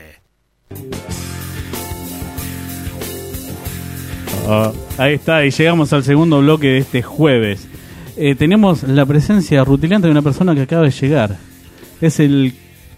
Ahí está, y llegamos al segundo bloque de este jueves. Tenemos la presencia rutilante de una persona que acaba de llegar. Es el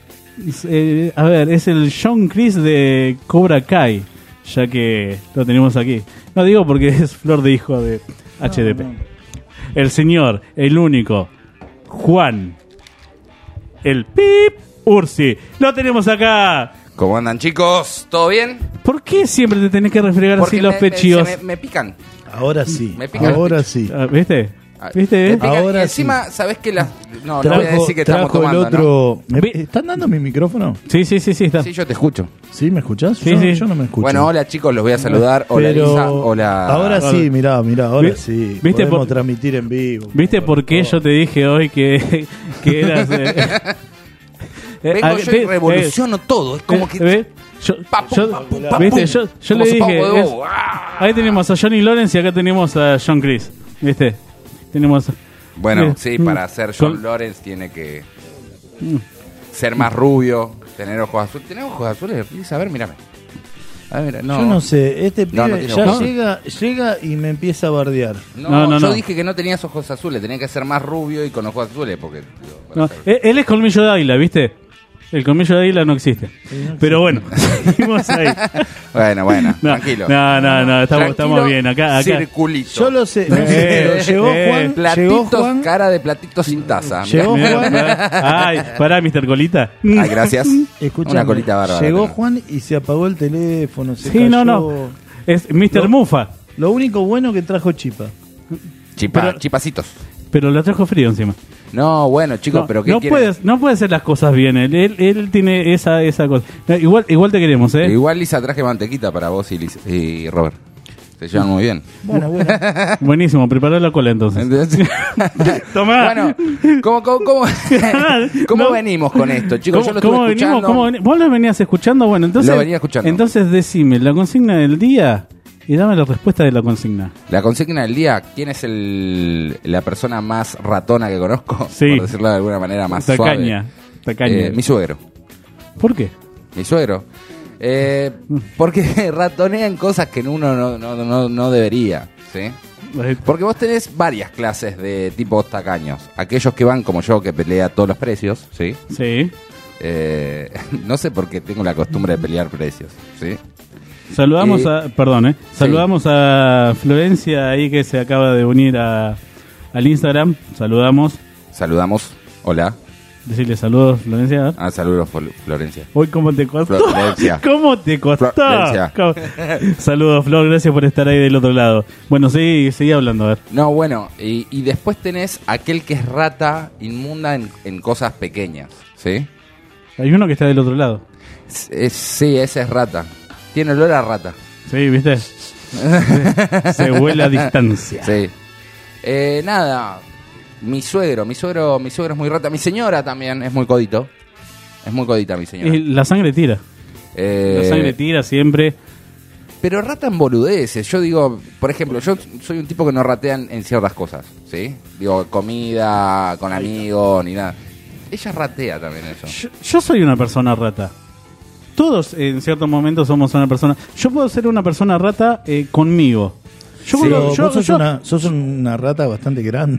es el John Chris de Cobra Kai, ya que lo tenemos aquí. No digo porque es flor de hijo de HDP. El señor, el único, Juan. El Pip Ursi. Lo tenemos acá. ¿Cómo andan, chicos? ¿Todo bien? ¿Por qué siempre te tenés que refregar así los pechillos? Me pican. Ahora sí. Me pican Ahora los sí. Ah, ¿Viste? ¿Viste? Me pican. Ahora Y encima, ¿sabés qué? No voy a Trajo- decir que estamos trajo tomando, el otro. ¿Están dando mi micrófono? Sí, está. ¿no? Sí, yo te escucho. ¿Sí? ¿Me escuchás? Sí, yo, sí. yo no me escucho. Bueno, hola, chicos, los voy a saludar. Hola, Pero Lisa. Hola. Ahora sí, mirá, ahora Vi- sí. ¿viste Podemos por- transmitir en vivo. ¿Viste por qué yo te dije hoy que eras... Vengo yo y revoluciono todo. Es como que... Yo, Pa, pum, yo- pa, pum, pa, ¿viste? pum. Yo Como le sopapo dije... de es- bobo. ¡Ah! ahí tenemos a Johnny Lawrence y acá tenemos a John Chris. ¿Viste? Tenemos... Bueno, sí, para ser John Con- Lawrence tiene que ser más rubio, tener ojos azules. ¿Tenés ojos azules, Lisa? A ver, mírame. A ver, mira, no. Yo no sé, este No, no pibe tiene ya ojos. llega y me empieza a bardear. No, yo no. dije que no tenías ojos azules, tenía que ser más rubio y con ojos azules, porque... digo, para No, ser- él es colmillo de águila, ¿viste? El colmillo de águila no existe. Pero bueno, seguimos ahí. Bueno, No, tranquilo. no, estamos Tranquilo, bien. Acá. Circulito. Yo lo sé. No sé, pero llegó Juan. Platitos, Llegó Juan. cara de platitos sin taza. Llegó Mirá. Juan. Ay, pará, Mr. Colita. Ay, gracias. Escuchame, Una colita bárbara. Llegó tenés. Juan y se apagó el teléfono. Se Sí, cayó. no. Es Mr. Lo- Mufa. Lo único bueno que trajo Chipa. Chipacitos. Pero lo trajo frío encima. No, bueno, chicos, No, pero ¿qué no quieren? no puede hacer las cosas bien. Él tiene esa cosa. No, igual te queremos, ¿eh? Igual, Lisa, traje mantequita para vos y Robert. Se llevan muy bien. Bueno. Buenísimo, prepará la cola entonces. Entonces- Tomá. Bueno, ¿cómo No. venimos con esto, chicos? Yo lo ¿Cómo estuve venimos? escuchando. ¿Vos lo venías escuchando? Bueno, entonces. Lo venía escuchando. Entonces decime la consigna del día y dame la respuesta de la consigna. La consigna del día, ¿quién es la persona más ratona que conozco? Sí. Por decirlo de alguna manera más Tacaña. suave. Mi suegro. ¿Por qué? Mi suegro. Porque ratonean cosas que uno no debería, ¿sí? Porque vos tenés varias clases de tipos tacaños. Aquellos que van como yo, que pelea todos los precios, ¿sí? Sí. No sé por qué tengo la costumbre de pelear precios, ¿sí? Saludamos Saludamos a Florencia ahí que se acaba de unir al Instagram. Saludamos. Saludamos. Hola. Decirle saludos, Florencia. Saludos, Florencia. Uy, ¿cómo te costó? Florencia. ¿Cómo te costó? Florencia. Saludos, Flor. Gracias por estar ahí del otro lado. Bueno, seguí hablando, a ver. No, bueno, y después tenés aquel que es rata inmunda en cosas pequeñas, ¿sí? Hay uno que está del otro lado. Sí, ese es rata. Tiene olor a rata. Sí, ¿viste? Se huele a distancia. Sí. Nada, mi suegro es muy rata. Mi señora también es muy codito. Es muy codita mi señora. Y la sangre tira. La sangre tira siempre. Pero rata en boludeces. Yo digo, por ejemplo, yo soy un tipo que no ratea en ciertas cosas, ¿sí? Digo, comida, con amigos, ni nada. Ella ratea también eso. Yo soy una persona rata. Todos en cierto momento somos una persona. Yo puedo ser una persona rata Pero conmigo. vos sos una rata bastante grande.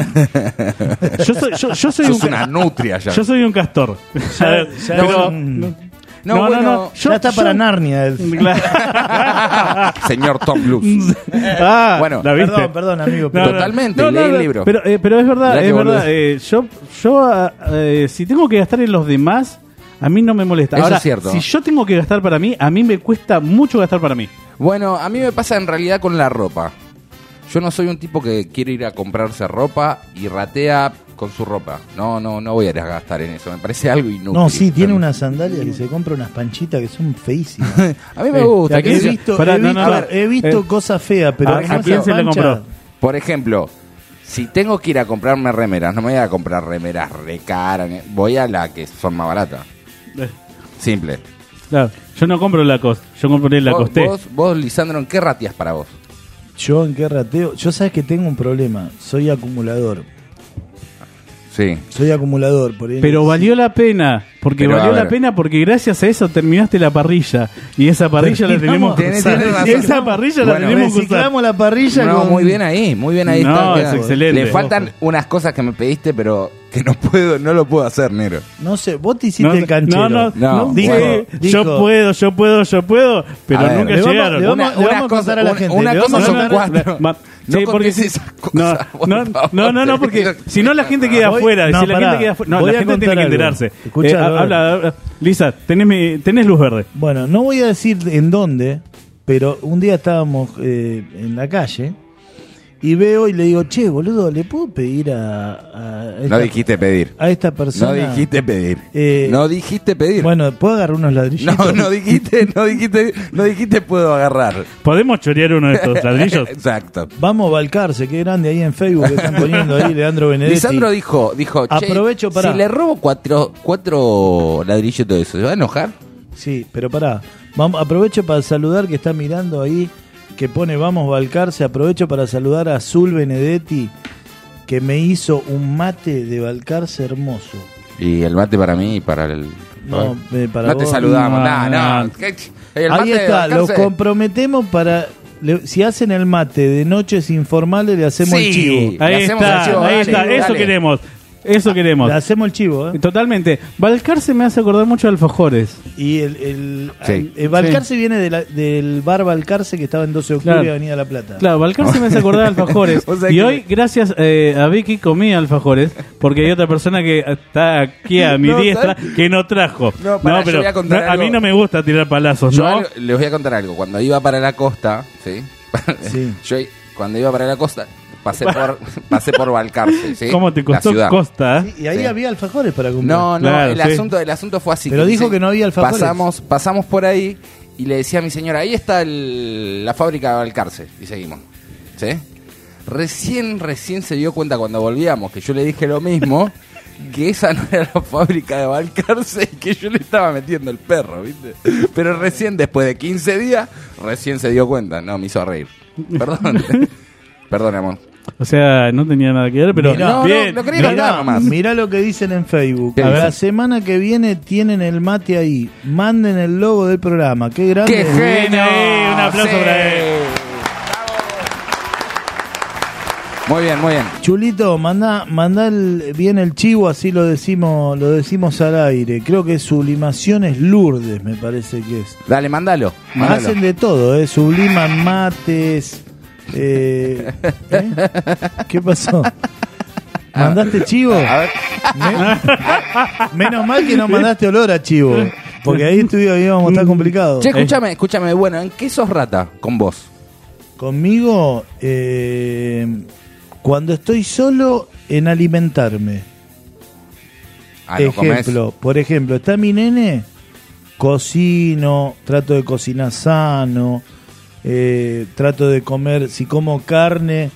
Yo soy Sos una nutria ya. Yo soy un castor. Ya Pero- No, Ya está para Narnia. Señor Tom Blues. Ah, Bueno, ¿la viste? Perdón, amigo. No, no, Totalmente, leí el libro. Pero es verdad, Mirá es qué verdad. boludo. Si tengo que gastar en los demás, a mí no me molesta. Eso Ahora, es cierto. si yo tengo que gastar para mí, a mí me cuesta mucho gastar para mí. Bueno, a mí me pasa en realidad con la ropa. Yo no soy un tipo que quiere ir a comprarse ropa y ratea con su ropa. No voy a ir a gastar en eso. Me parece algo inútil. No, sí, tiene una sandalia que se compra unas panchitas que son feísimas. A mí me gusta. ¿A quién He se- visto, Pará, he no, visto, no, no. he visto cosas feas, pero ¿a no quién esas se le panchas. compró? Por ejemplo, si tengo que ir a comprarme remeras, no me voy a comprar remeras re caras. Voy a la que son más baratas. Simple. Claro, yo no compro Lacoste, yo compré Lacoste. Vos, Lisandro, ¿en qué rateas para vos? Yo en qué rateo. Yo sabes que tengo un problema. Soy acumulador. Sí. Soy acumulador. Por ahí Pero valió la pena, porque Pero, a valió la ver. pena porque gracias a eso terminaste la parrilla y esa parrilla la tenemos que Tenés usar. razón. Esa parrilla la Bueno, tenemos que usar. reciclamos la parrilla No, con... muy bien ahí. No, está. es excelente. Le faltan unas cosas que me pediste, pero que no lo puedo hacer, negro. No sé, vos te hiciste el canchero. No, Dijo, bueno. yo puedo, pero A ver, nunca le vamos- llegaron. le vamos a contar a la gente. Una Le cosa vamos a son contar- cuatro. Sí, porque contés si, esas cosas, por favor. no, porque si no la gente queda Voy- afuera. no, Si la pará. gente queda afuera. No, Voy la a gente tiene contar que algo. enterarse. Escuchá, habla, Lisa, tenés luz verde. Bueno, no voy a decir en dónde, pero un día estábamos en la calle y veo y le digo, che, boludo, ¿le puedo pedir a esta, No dijiste pedir. a esta persona? No dijiste pedir. Eh, No dijiste pedir. Bueno, ¿puedo agarrar unos ladrillitos? No dijiste puedo agarrar. ¿Podemos chorear uno de estos ladrillos? Exacto. Vamos a Balcarce, qué grande ahí en Facebook que están poniendo ahí, Leandro Benedetti. Lisandro dijo, che, Aprovecho para... si le robo cuatro ladrillos de eso, ¿se va a enojar? Sí, pero pará. Aprovecho para saludar que está mirando ahí, que pone Vamos Balcarce. Aprovecho para saludar a Azul Benedetti, que me hizo un mate de Balcarce hermoso. Y el mate para mí y para el... No, para no te vos. saludamos, No, no. no. El Ahí mate de está, lo Balcarce- comprometemos para... si hacen el mate de noches informales, le hacemos el Sí. chivo. Ahí Le hacemos está, el chivo, ahí dale, está. Eso dale. queremos. Eso queremos. Le hacemos el chivo, ¿eh? Totalmente. Balcarce me hace acordar mucho de alfajores. Y el Sí. Balcarce viene del bar Balcarce que estaba en 12 de octubre, Claro. Avenida La Plata. Claro, Balcarce me hace acordar de alfajores. O sea Y que- hoy, gracias a Vicky, comí alfajores. Porque hay otra persona que está aquí a mi No, diestra ¿sabes? que no trajo. No, pará, yo pero voy a contar a algo. mí no me gusta tirar palazos, Yo ¿no? les voy a contar algo. Cuando iba para la costa, ¿sí? Sí. Yo cuando iba para la costa, pasé por Balcarce, ¿sí? ¿Cómo te La costó ciudad. Costa? Sí, y ahí Sí. había alfajores para comprar. No, Claro, el sí. asunto fue así. Pero dijo que no había alfajores. Pasamos por ahí y le decía a mi señora, ahí está la fábrica de Balcarce. Y seguimos. ¿Sí? Recién se dio cuenta cuando volvíamos, que yo le dije lo mismo, que esa no era la fábrica de Balcarce y que yo le estaba metiendo el perro, ¿viste? Pero recién, después de 15 días, recién se dio cuenta. No, me hizo reír. Perdón. Perdón, amor. O sea, no tenía nada que ver, pero Mirá, no, bien. no quería contar nomás. Mirá lo que dicen en Facebook. ¿Qué A dicen? la semana que viene tienen el mate ahí. Manden el logo del programa. Qué grande. ¡Qué genio! Un aplauso para él. Muy bien, muy bien. Chulito, mandá bien el chivo, así lo decimos al aire. Creo que Sublimaciones Lourdes, me parece que es. Dale, mándalo. Hacen de todo, subliman mates. ¿Qué pasó? ¿Mandaste chivo? A ver. Menos mal que no mandaste olor a chivo, porque ahí íbamos a estar complicados. Che, escúchame, bueno, ¿en qué sos rata con vos? Conmigo, cuando estoy solo, en alimentarme. ¿no comés? Por ejemplo, está mi nene, cocino, trato de cocinar sano, trato de comer, si como carne,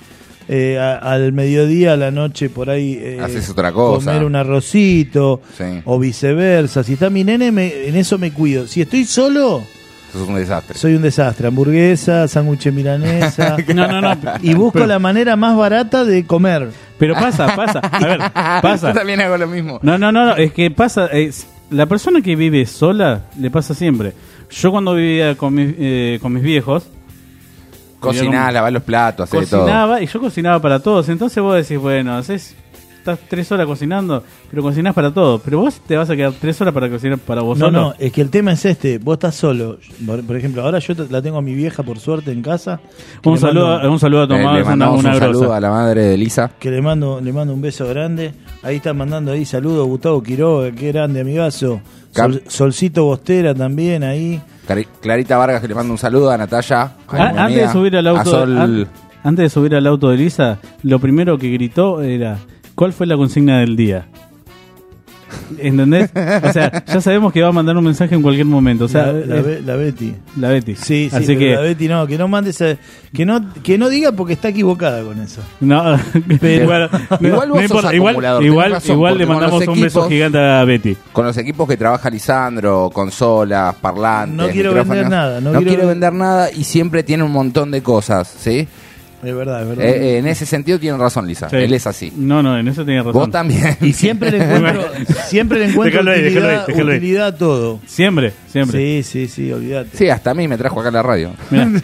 al mediodía, a la noche, por ahí Haces otra cosa. comer un arrocito, Sí. o viceversa. Si está mi nene, en eso me cuido. Si estoy solo, Sos un desastre. soy un desastre. Hamburguesa, sándwich milanesa. No. Y busco la manera más barata de comer. Pero pasa. A ver, Yo pasa. también hago lo mismo. No, es que pasa. La persona que vive sola le pasa siempre. Yo cuando vivía con mis viejos, Cocinás, lavás los platos, hacer de todo. cocinaba y yo cocinaba para todos. Entonces vos decís, bueno, estás 3 horas cocinando, pero cocinás para todo. Pero vos te vas a quedar 3 horas para cocinar para vos solo. No, es que el tema es vos estás solo. Por ejemplo, ahora yo la tengo a mi vieja por suerte en casa. que Un le saludo a tu Le mamá, es mandamos una un saludo grosa. a la madre de Lisa. Que le mando un beso grande. Ahí está mandando ahí saludos Gustavo Quiroga, qué grande amigazo. Solcito Bostera también ahí. Clarita Vargas, que le manda un saludo a Natalia. Antes de subir al auto, antes de subir al auto de Lisa, lo primero que gritó era: ¿cuál fue la consigna del día? ¿Entendés? O sea, ya sabemos que va a mandar un mensaje en cualquier momento. O sea, la Betty. la Betty. Sí, Así pero que la Betty no, que no mande que no diga porque está equivocada con eso. no, Pero- bueno, Igual vos sos acumulador, tenés igual razón, le porque con mandamos los un beso equipos- gigante a Betty. Con los equipos que trabaja Lisandro, consolas, parlantes, No quiero micrófonos, vender nada, no No quiero quiere vender nada y siempre tiene un montón de cosas, ¿sí? Es verdad. En ese sentido tiene razón Lisa, Sí. él es así. No, en eso tenía razón. Vos también. Y siempre le encuentro Déjalo ahí, déjalo ahí. utilidad a todo. Siempre. Sí, olvídate. Sí, hasta a mí me trajo acá a la radio.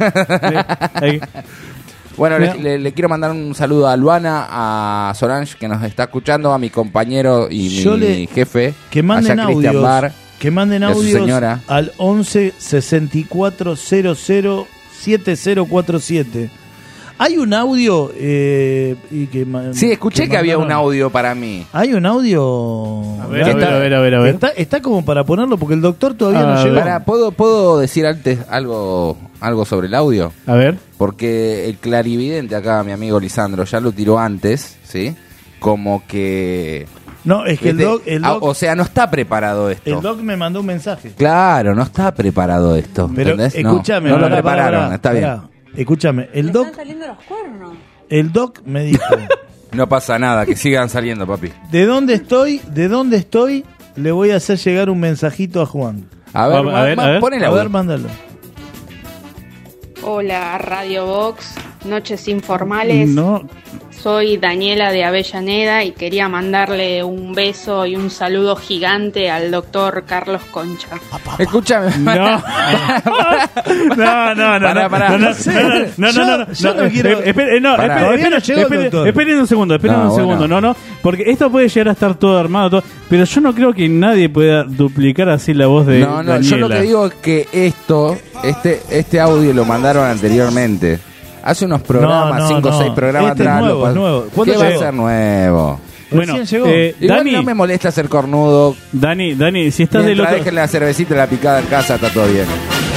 Mirá. Ahí. Bueno, Mirá. le quiero mandar un saludo a Luana, a Solange, que nos está escuchando, a mi compañero y Yo mi jefe, Que manden allá Cristian audios. Bar. Que manden y a su audios señora. al 11 64 00 7047. Hay un audio y que Sí, escuché que había un mandaron. audio para mí. Hay un audio. A ver. Está como para ponerlo porque el doctor todavía no llegó. Pará, ¿puedo decir antes algo sobre el audio? A ver. Porque el clarividente acá, mi amigo Lisandro, ya lo tiró antes, ¿sí? Como que... No, es que el doc, o sea, no está preparado esto. el doc me mandó un mensaje. Claro, no está preparado esto. Pero ¿entendés? escúchame, no lo pará, prepararon, pará, está bien. pará. Escúchame, el Le doc, están saliendo los cuernos. el doc me dijo, No pasa nada, que sigan saliendo, papi. ¿de dónde estoy? Le voy a hacer llegar un mensajito a Juan. A ver, A ver. pon el A audio. ver, mándalo. Hola Radio Box, Noches Informales. No. Soy Daniela de Avellaneda y quería mandarle un beso y un saludo gigante al doctor Carlos Concha. Escúchame. No. No. Pará. No. Yo no quiero- Pará. Todavía no llegó el doctor. Esperen un segundo, No, segundo. bueno. No, porque esto puede llegar a estar todo armado, todo, pero yo no creo que nadie pueda duplicar así la voz de No, yo lo Daniela. que digo es que este audio lo mandaron anteriormente. Hace unos programas, 5 o 6 programas Este es atrás. nuevo, es nuevo. ¿Qué ¿Cuándo va a llegó? ser nuevo? Bueno, Recién llegó. Igual Dani, no me molesta ser cornudo. Dani, si estás del Mientras otro... dejen la cervecita y la picada en casa, está todo bien.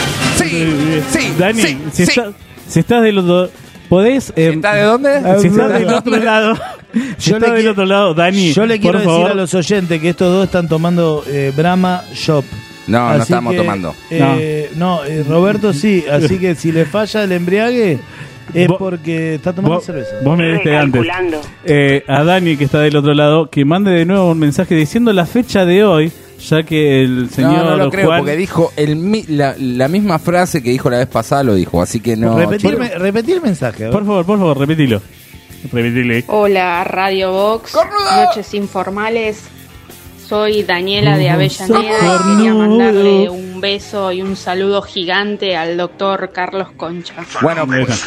Sí, Dani, sí, si, sí. si estás del otro... ¿Podés...? ¿Está de dónde? Si estás del otro lado... Si Yo le estás del quiero- otro lado, Dani, Yo le quiero por decir favor. a los oyentes que estos dos están tomando Brahma Shop. No, Así no estamos que, tomando. Roberto sí, así que si le falla el embriague es Vos- porque está tomando Vos, cerveza. vos me diste antes. A Dani, que está del otro lado, que mande de nuevo un mensaje diciendo la fecha de hoy, ya que el señor No lo creo, Juan... porque dijo la misma frase que dijo la vez pasada, lo dijo, así que no. Repetí el mensaje. a ver. Por favor, repetilo. Repetile. Hola Radio Box, Noches Informales. Soy Daniela de Avellaneda y quería Cornudo. mandarle un beso y un saludo gigante al doctor Carlos Concha. Bueno, podemos.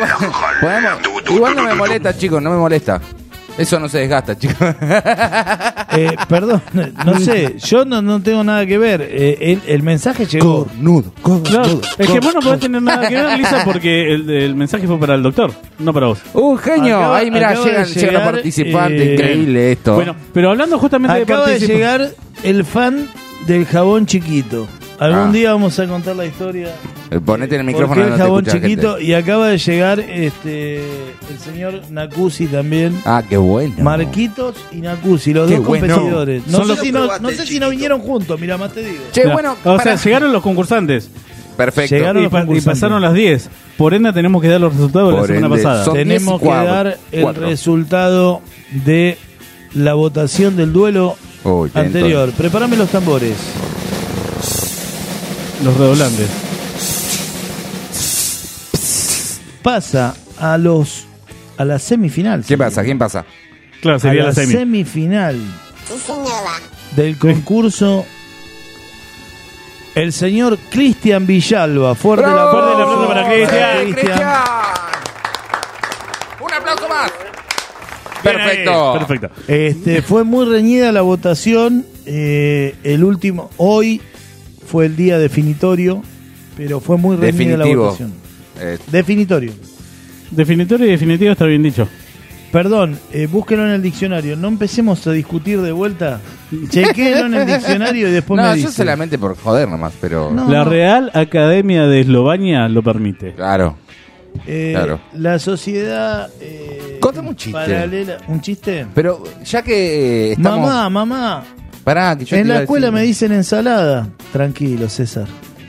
Igual no me molesta, chicos, no me molesta. Eso no se desgasta, chicos. Perdón, no sé, yo no tengo nada que ver. El mensaje llegó. Cornudo. Claro, es que vos no podés tener nada que ver, Lisa, porque el mensaje fue para el doctor, no para vos. Genio. Ahí, mirá, acaba de llegan los llegar, participantes. Increíble esto. Bueno, pero hablando justamente Acaba de participa- llegar el fan del jabón chiquito. Algún Ah. día vamos a contar la historia. Ponete en el ¿Por micrófono, qué el no te jabón escucha la chiquito? gente. Y acaba de llegar el señor Nacusi también. Ah, qué bueno. Marquitos y Nacusi, los Qué dos bueno. competidores. Son No los- sé si no vinieron juntos, mira, más te digo. Che, Mira, bueno, o sea, pará. llegaron los concursantes Perfecto. Llegaron y, los concursantes. pasaron las 10. Por ende, tenemos que dar los resultados de la Por semana ende, pasada. son- Tenemos 10 que y dar el cuatro. resultado de la votación del duelo Uy, qué anterior. Prepárame los tambores. Los redoblantes. Pasa a la semifinal. ¿Qué pasa? ¿Quién pasa? Claro, sería a la semi. semifinal del concurso. El señor Cristian Villalba. Fuerte el ¡Bravo! aplauso. Fuerte el aplauso para Cristian. Cristian. Un aplauso más. Bien ahí. Perfecto. Perfecto. Fue muy reñida la votación. El último, hoy fue el día definitorio, pero fue muy reñida la Definitivo. votación. Definitorio. Definitorio y definitivo está bien dicho. Perdón, búsquelo en el diccionario. No empecemos a discutir de vuelta. Chequéelo en el diccionario y después No, me yo dice. solamente por joder nomás, pero... No. La Real Academia de Eslovenia lo permite. Claro. Claro. La sociedad Contame un chiste. paralela. ¿Un chiste? Pero ya que estamos... Mamá. Pará, que yo En te iba la a escuela decir- me dicen ensalada. Tranquilo, César.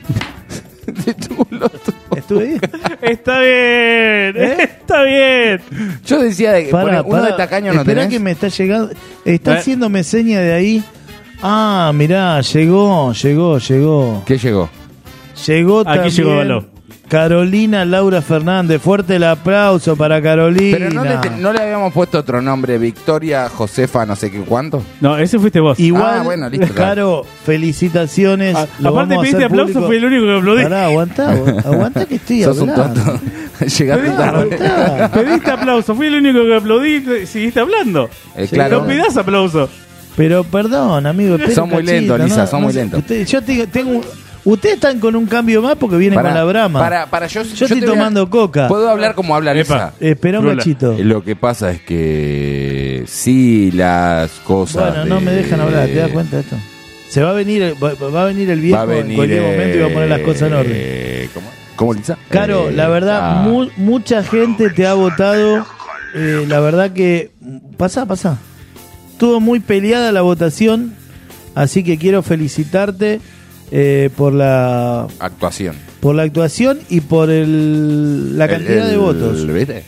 ¿Estuve bien? Está bien, está bien. Yo decía de que Pará, uno de tacaño no Esperá tenés. que me está llegando. Está ¿Eh? haciéndome seña de ahí. Ah, mirá, llegó. ¿Qué llegó? Llegó Aquí también llegó Baló. Carolina Laura Fernández. Fuerte el aplauso para Carolina. Pero no le habíamos puesto otro nombre, Victoria Josefa no sé qué cuánto. No, ese fuiste vos. Igual, bueno, listo, Caro, felicitaciones. Lo Aparte vamos a pediste hacer aplauso, público. fui el único que aplaudí. Pará, aguantá que estoy Sos un hablando. tonto. Llegaste tarde. Aguantá. Pediste aplauso, fui el único que aplaudí y seguiste hablando. Claro. No pidas aplauso. Pero perdón, amigo. espera Son un muy lentos, cachito, Lisa, son muy sé. lentos. Yo tengo Ustedes están con un cambio más porque vienen con la Brahma. Yo estoy te voy a- tomando coca. ¿Puedo hablar como habla Lisa? Espera un cachito. Lo que pasa es que sí, las cosas. Bueno, no me dejan hablar, ¿te das cuenta de esto? Se va a venir el viejo en cualquier momento y va a poner las cosas en orden. ¿Cómo, Lisa? Caro, la verdad, mucha gente te ha votado. La verdad que... Pasá. Estuvo muy peleada la votación, así que quiero felicitarte por la actuación. Por la actuación y por la cantidad de votos. ¿Viste?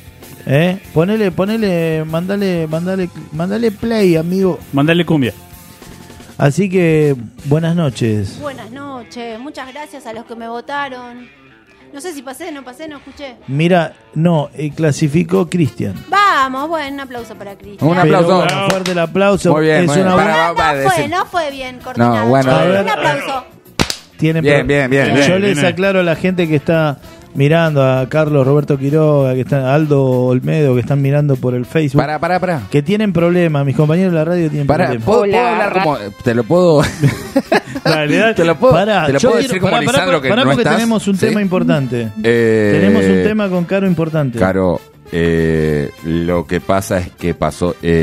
Mandale play, amigo. Mandale cumbia. Así que, buenas noches. Buenas noches, muchas gracias a los que me votaron. No sé si pasé, no escuché. Mira, no, clasificó Cristian. Vamos, bueno, un aplauso para Cristian. Un aplauso. Pero, fuerte el aplauso. Muy bien, es muy bien. una No fue bien coordinado. No, bueno, un aplauso. Bien. Yo les aclaro a la gente que está mirando, a Carlos Roberto Quiroga, que está a Aldo Olmedo, que están mirando por el Facebook. Para. Que tienen problemas, mis compañeros de la radio tienen problemas. ¿Puedo hablar como te lo puedo? te lo puedo decir como Lisandro que no porque estás. tenemos un ¿Sí? tema importante. Tenemos un tema con Caro importante. Caro, lo que pasa es que pasó. Ya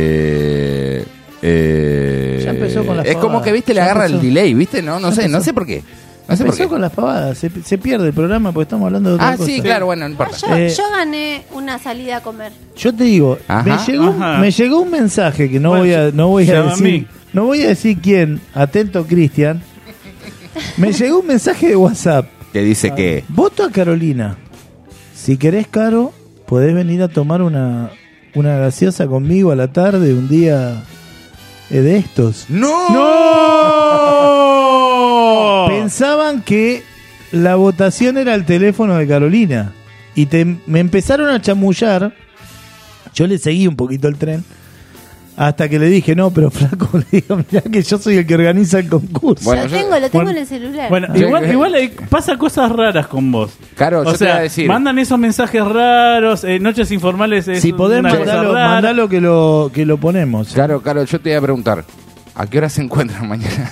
empezó con las es como pavadas. que viste le Ya agarra empezó. el delay, ¿viste? No Ya sé empezó. por qué. Empezó con las pavadas, se pierde el programa porque estamos hablando de otra cosa. Sí, claro, bueno, no importa. Yo gané una salida a comer. Yo te digo, Ajá. me llegó un mensaje que no voy a decir quién, atento Cristian. Me llegó un mensaje de WhatsApp Que dice que voto a Carolina. Si querés, Caro, podés venir a tomar una gaseosa conmigo a la tarde, un día de estos. ¡No! Pensaban que la votación era el teléfono de Carolina. Y me empezaron a chamullar. Yo le seguí un poquito el tren. Hasta que le dije, no, pero flaco, le digo, mirá que yo soy el que organiza el concurso. Bueno, lo tengo en el celular. Bueno, igual pasa cosas raras con vos. Claro, O yo te sea, voy a decir. mandan esos mensajes raros, noches informales. Es Si podés una cosa rara. mandalo que lo ponemos. Caro, yo te voy a preguntar. ¿A qué hora se encuentran mañana?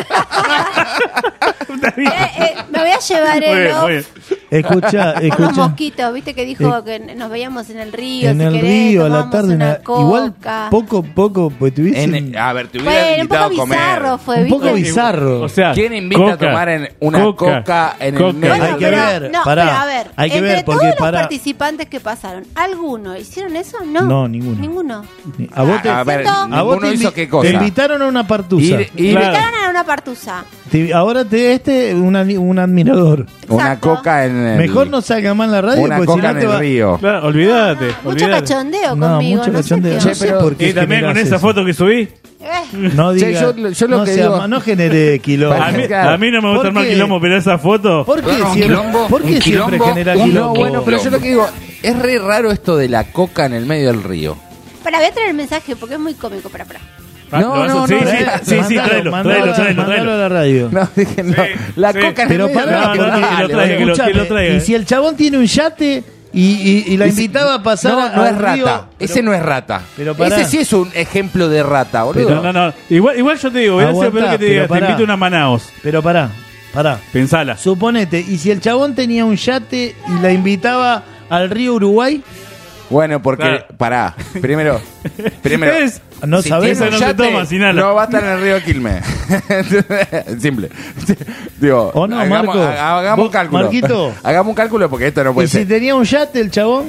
Me voy a llevar Muy bien. Escucha. unos mosquitos, viste que dijo que nos veíamos en el río. En si el querés, río, a la tomamos tarde. una coca. Igual, poco, pues te hubiesen- A ver, te hubiera Bueno, un invitado poco a comer. bizarro fue, un ¿viste? poco bizarro. O sea, ¿Quién invita a tomar una coca en el medio? Hay que pero, ver, no, pará, pero a ver, hay que entre ver, porque todos los pará. participantes que pasaron, ¿alguno hicieron eso? No. No, ninguno. Ninguno. A vos te, A ver, Siento- a vos ninguno te hizo invi- qué cosa. Te invitaron a una partusa. Claro. Invitaron a una partusa. Ahora un admirador. Una Exacto. coca en el... Mejor no salga más en la radio Una porque si coca no en te va. el río. Claro, olvídate. Mucho olvídate. cachondeo No, conmigo. mucho no sé cachondeo. qué No onda. sé por qué Y también con generás esa eso. foto que subí. No Che, diga, yo lo no que sea digo- ma- no genere quilombo. A mí, Claro. a mí no me gusta ¿Por armar qué? quilombo, pero esa foto. ¿Por qué Un siempre, quilombo, ¿por qué un siempre quilombo, genera un- quilombo? No, bueno, pero yo lo que digo, es re raro esto de la coca en el medio del río. Para, voy a traer el mensaje porque es muy cómico. Para. Ah, No, lo vas a- no, sí, no, sí, tráelo, Mandalo a la radio. No, dije no. Sí, La sí. coca en Pero el medio pará, del río. no, que lo Dale, traiga, boludo. que lo traiga. Y si el chabón tiene un yate y la Y si- invitaba a pasar no al es rata. río, Ese no es rata. pero pará. Ese sí es un ejemplo de rata, boludo. No. Igual yo te digo, voy a Aguantá, peor que te pero diga, te pará. invito a una Manaos. Pero pará. Pensala. Suponete, y si el chabón tenía un yate y la invitaba al río Uruguay, Bueno, porque, Claro. pará, primero, ¿Ves? no si sabés, tiene un no se yate, toma sin ala. no va a estar en el río Quilmes. Simple. Digo, ¿O no, hagamos, Marco? hagamos un Vos, cálculo. Marquito. Hagamos un cálculo porque esto no puede y si ser. tenía un yate el chabón,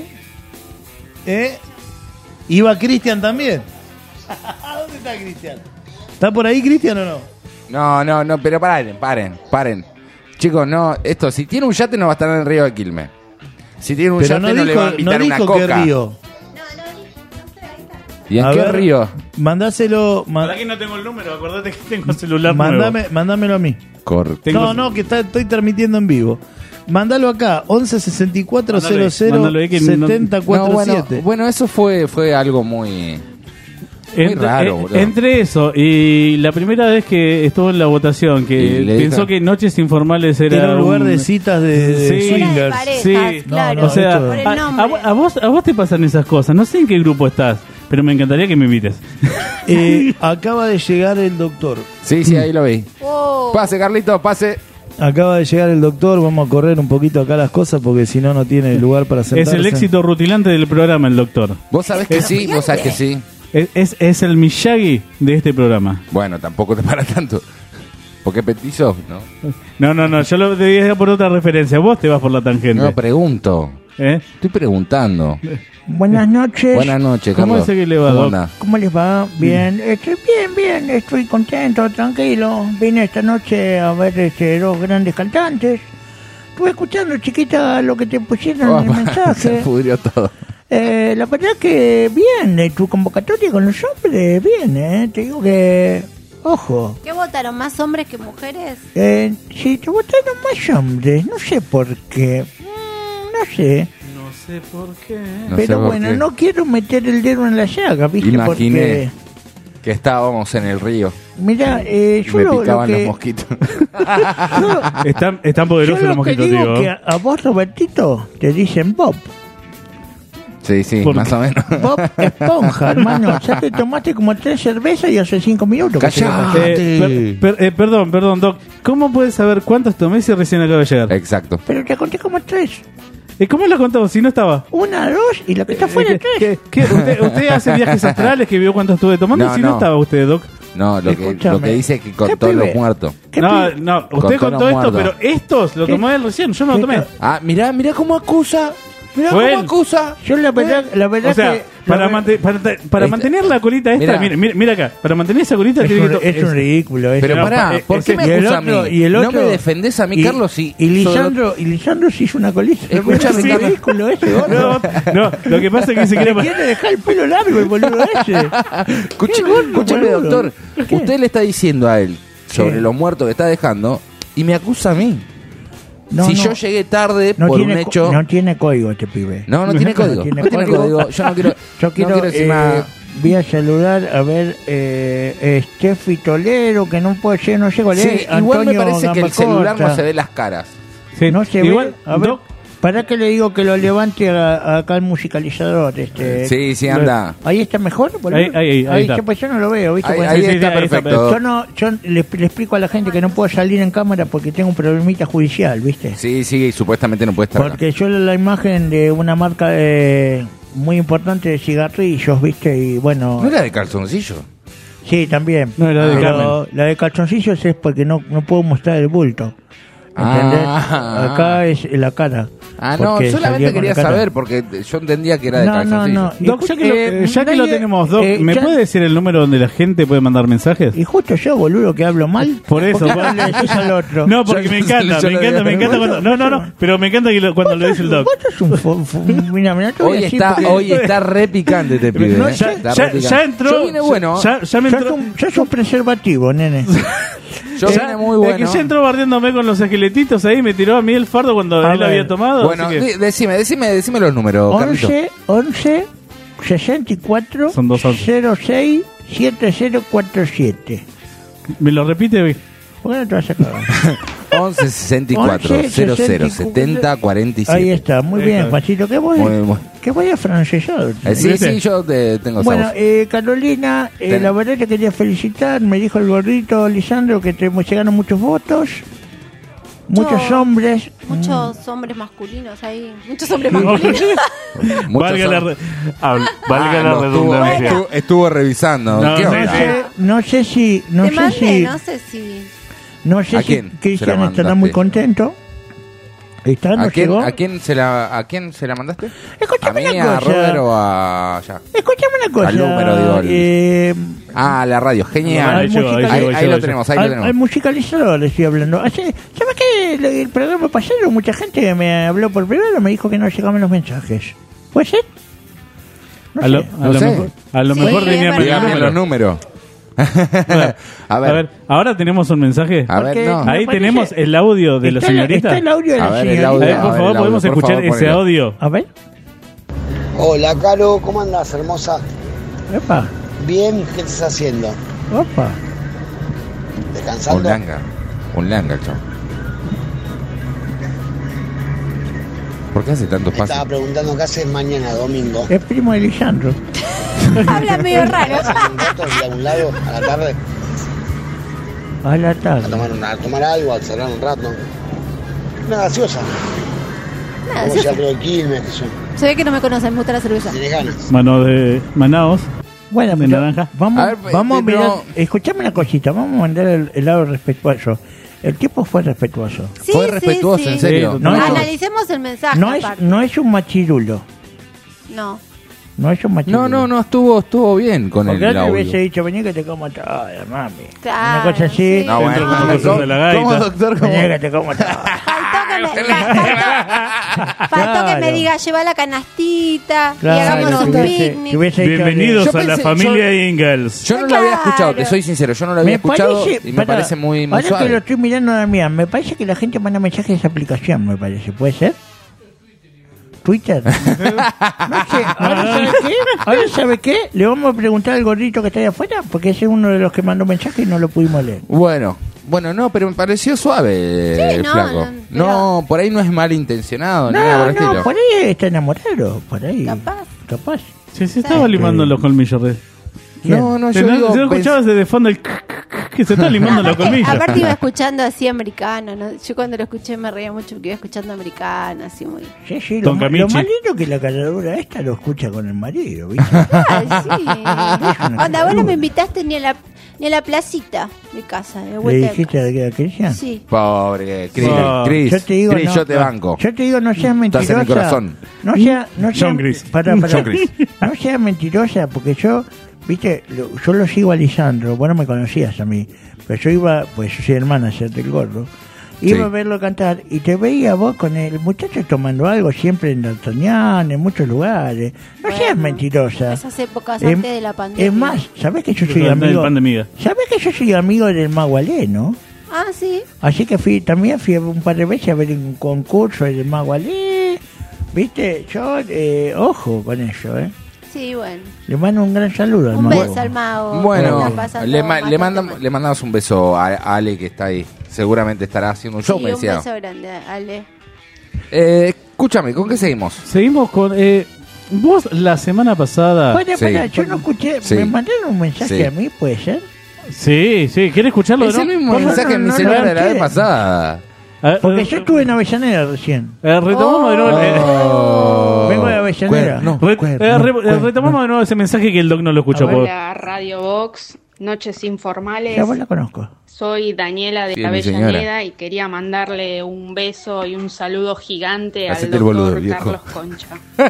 iba Cristian también. ¿Dónde está Cristian? ¿Está por ahí Cristian o no? No, pero paren. Chicos, no, esto, si tiene un yate no va a estar en el río de Quilmes. Si tiene un Pero yate no no le va a dijo, invitar no una dijo qué coca. río. ¿Y en A qué ver, río? Mandáselo. Por aquí no tengo el número, acordate que tengo celular nuevo. Mándamelo a mí. Corte. No, que estoy transmitiendo en vivo. Mándalo acá, 11 64 00 Mándalo ahí, que no- 70 No, 47. bueno, eso fue algo muy... Muy raro, boludo. Entre eso y la primera vez que estuvo en la votación, que Y le pensó dijo- que Noches Informales era, Era un lugar de citas de Sí. Era de swingers. parejas, Sí. claro. No, O sea, esto- por el a nombre. vos te pasan esas cosas. No sé en qué grupo estás, pero me encantaría que me invites. Acaba de llegar el doctor. Sí, ahí lo vi. Wow. Pase, Carlito, pase. Acaba de llegar el doctor, vamos a correr un poquito acá las cosas porque si no, no tiene lugar para sentarse. Es el éxito rutilante del programa, el doctor. Vos sabés que sí, vos sabés que sí. Es el Miyagi de este programa. Bueno, tampoco te para tanto. Porque petizo, ¿no? No, yo lo debía por otra referencia. Vos te vas por la tangente. No, pregunto. Estoy preguntando. Buenas noches. Buenas noches, ¿Cómo Carlos. es que le va, ¿Cómo Doc? anda? ¿Cómo les va? Bien. Estoy bien. Estoy contento, tranquilo. Vine esta noche a ver dos grandes cantantes. Estuve escuchando, chiquita, lo que te pusieron en el mensaje. Se pudrió todo. La verdad que bien, tu convocatoria con los hombres, bien, te digo que... Ojo. ¿Qué votaron? ¿Más hombres que mujeres? Sí, te votaron más hombres, no sé por qué. No sé. No sé por qué. Pero bueno, no quiero meter el dedo en la llaga, ¿viste? Imaginé que estábamos en el río. Mira, yo me lo picaban que... los mosquitos. Están poderosos los mosquitos, digo digo. que a vos, Robertito, te dicen Bob. Sí, más o menos. Bob Esponja, hermano. Ya te tomaste como 3 cervezas y hace 5 minutos. ¡Cállate! Perdón, Doc. ¿Cómo puedes saber cuántos tomé si recién acaba de llegar? Exacto. Pero te conté como 3. ¿Y cómo lo contamos si no estaba? 1, 2 y lo que está fuera 3. ¿Usted hace viajes astrales que vio cuánto estuve tomando? Si no estaba usted, Doc. No, lo que dice es que contó los muertos. No, usted contó esto, pero estos lo tomó él recién, yo no lo tomé. Ah, mirá cómo acusa. Mirá Fue cómo él. acusa. Yo la verdad O sea, que... para mantener la colita esta, mira acá, para mantener esa colita es un ridículo. Pero pará, ¿por qué me acusa a mí? ¿No me defendés a mí, Carlos? Y Lisandro se hizo una colita. Escúchame, es un ridículo ese, No, lo que pasa es que se quiere dejar el pelo largo el boludo ese. Escúchame, doctor. Usted le está diciendo a él sobre los muertos que está dejando y me acusa a mí. Yo llegué tarde por un hecho... No tiene código este pibe. No tiene código. No tiene código. Yo no quiero decir nada. Voy a saludar, a ver, Steffi Tolero, que no puede ser, no sé cuál es. Igual me Antonio parece que el Gambacota. celular no se ve las caras. Sí, no se igual, ve. A ver, para que le digo que lo levante acá al musicalizador. Sí, anda. Ahí está mejor. Ahí está. Pues yo no lo veo, ¿viste? Ahí está perfecto. Yo le explico a la gente que no puedo salir en cámara porque tengo un problemita judicial, ¿viste? Sí, supuestamente no puede estar porque yo la imagen de una marca muy importante de cigarrillos, ¿viste? Y bueno... ¿No era de calzoncillo? Sí, también. No, era de pero la de calzoncillos es porque no puedo mostrar el bulto. ¿Entendés? Acá es la cara. No, solamente quería saber porque yo entendía que era de calzoncillo. No. Doc, ya que lo tenemos, Doc, ¿me puede decir el número donde la gente puede mandar mensajes? Y justo yo, boludo, que hablo mal. Por eso. Le decís al otro. No, porque me encanta cuando... No, pero me encanta cuando lo dice el Doc. Hoy está re picante este pibe. Ya entró. Yo vine bueno. Ya me entró. Yo soy un preservativo, nene. Yo vine muy bueno. Es que ya entró bardeándome con los esqueletitos ahí, me tiró a mí el fardo cuando él había tomado. Bueno, decime los números, 11 64 06 7047. ¿Me lo repite? ¿Por qué no te vas a acabar? 11 64 00 70 47. Ahí está, muy bien, Juancito. Que voy a francesado. Sí, yo tengo bueno, Carolina, la verdad te quería felicitar. Me dijo el gordito Lisandro que te llegaron muchos votos. Muchos hombres. Muchos hombres masculinos ahí. Muchos hombres masculinos. Valga la redundancia. Estuvo revisando. No sé si. No sé ¿A si quién Cristian estará muy contento. ¿A quién se la mandaste? Escúchame ¿A mí, una a cosa. Robert o a allá? Escúchame una cosa. Al número, digo. La radio, genial. Ahí lo tenemos. Al musicalizador le estoy hablando. ¿Sabes qué? El programa pasado, mucha gente me habló por privado, me dijo que no llegaban los mensajes. ¿Puede ser? No sé. A lo mejor dígame los números. A ver, ahora tenemos un mensaje. Ahí tenemos el audio de la señorita. Está el audio de la señorita. Por favor, podemos escuchar ese audio. A ver. Hola, Caro, ¿cómo andás, hermosa? Epa. Bien, ¿qué estás haciendo? Opa. ¿Descansando? Un langa, chavo. ¿Por qué hace tantos pasos? Estaba preguntando qué haces mañana, domingo. Es primo de Lisandro. Habla medio raro. ¿Vas a ir de algún lado a la tarde? A la tarde. A tomar algo, a cerrar un rato. Una gaseosa. Nada, Como sí, ya creo Quilmes, que son. se ve que no me conocen, me gusta la cerveza. Tiene ganas. Mano de Manaos. Bueno, de pero naranja. vamos, A ver, vamos a mirar. no. Escuchame una cosita, vamos a mandar el lado respetuoso. El tipo fue respetuoso. Sí, Fue sí, respetuoso, sí. en serio. Sí, No, Analicemos el mensaje. no es, aparte. no es un machirulo. No. No es un machirulo. No, estuvo bien con Porque el antes audio. hubiese dicho, vení que te como todo, mami. Claro, Una cosa así. sí. No, bueno, Dentro de ¿cómo, las cosas de la gaita. ¿cómo, doctor? ¿Cómo? Vení que te como todo. Faltó que me Claro. diga, lleva la canastita y Claro, hagamos un que hubiese- picnic. que hubiese dicho- Bienvenidos Yo a la pensé- familia Ingalls. Yo no lo había escuchado, te Claro. soy sincero, yo no lo había escuchado y me pará, parece muy ahora que lo suave. estoy mirando a mí, me parece que la gente manda mensajes de esa aplicación, me parece. ¿Puede ser? ¿Twitter? No sé. ¿Ahora sabe qué? Le vamos a preguntar al gordito que está ahí afuera, porque ese es uno de los que mandó mensajes y no lo pudimos leer. Bueno, no, pero me pareció suave Sí, el no, flaco. no, No, por ahí no es malintencionado ni nada No, por el estilo. no, por ahí está enamorado, por ahí. Capaz. Sí, se estaba limando los colmillos. No, Se yo digo, se escuchabas desde fondo el que se está limando los colmillos. Aparte iba escuchando así americano, ¿no? Yo cuando lo escuché me reía mucho porque iba escuchando americano, así muy... Sí, sí, Don lo Camichi. más lindo que la caradura esta lo escucha con el marido, ¿viste? Ay, sí. una Onda, vos no locura. me invitaste ni a la placita de casa, de ¿Le vuelta de dijiste a Cristian? casa. Sí. Pobre Chris, No. Chris, Yo te digo, Chris, no, yo te banco. Yo te digo, no seas Estás mentirosa. en mi corazón. No sea John Chris. Pará. John Chris. No seas mentirosa, porque yo, viste, yo lo sigo a Lisandro, vos no me conocías a mí, pero yo iba, pues yo soy el manager del gordo, iba Sí. a verlo cantar y te veía vos con el muchacho tomando algo siempre en D'Artagnan, en muchos lugares. No seas Bueno, mentirosa. Esas épocas Es- antes de la pandemia. Es más, ¿sabés que yo soy Del amigo? pan de miga. ¿Sabés que yo soy amigo del Mago Ale, no? Ah, sí. Así que también fui un par de veces a ver un concurso del Mago Ale. ¿Viste? Yo, ojo con eso, ¿eh? Sí, bueno. Le mando un gran saludo al Un Mago. beso al mago. Bueno, La pasando le bastante mal. mandamos un beso a Ale que está ahí. Seguramente estará haciendo un show, Sí, me un decía. beso grande, Ale. Escúchame, ¿con qué seguimos? Seguimos con... vos la semana pasada... Bueno, Sí. pará, yo no escuché. Sí. ¿Me mandaron un mensaje Sí. a mí, puede ser? Sí, ¿querés escucharlo? Es no? el mismo ¿Cómo mensaje en mi no celular de la levanté? vez pasada. A ver, Porque yo estuve en Avellaneda recién. retomamos de nuevo... Oh. Vengo de Avellaneda. retomamos de nuevo ese mensaje que el doc no lo escuchó. por- Hola, Radio Box, Noches Informales. Ya vos la conozco. Soy Daniela de Sí, mi Avellaneda señora. y quería mandarle un beso y un saludo gigante Hacete al el boludo, doctor viejo. Carlos Concha.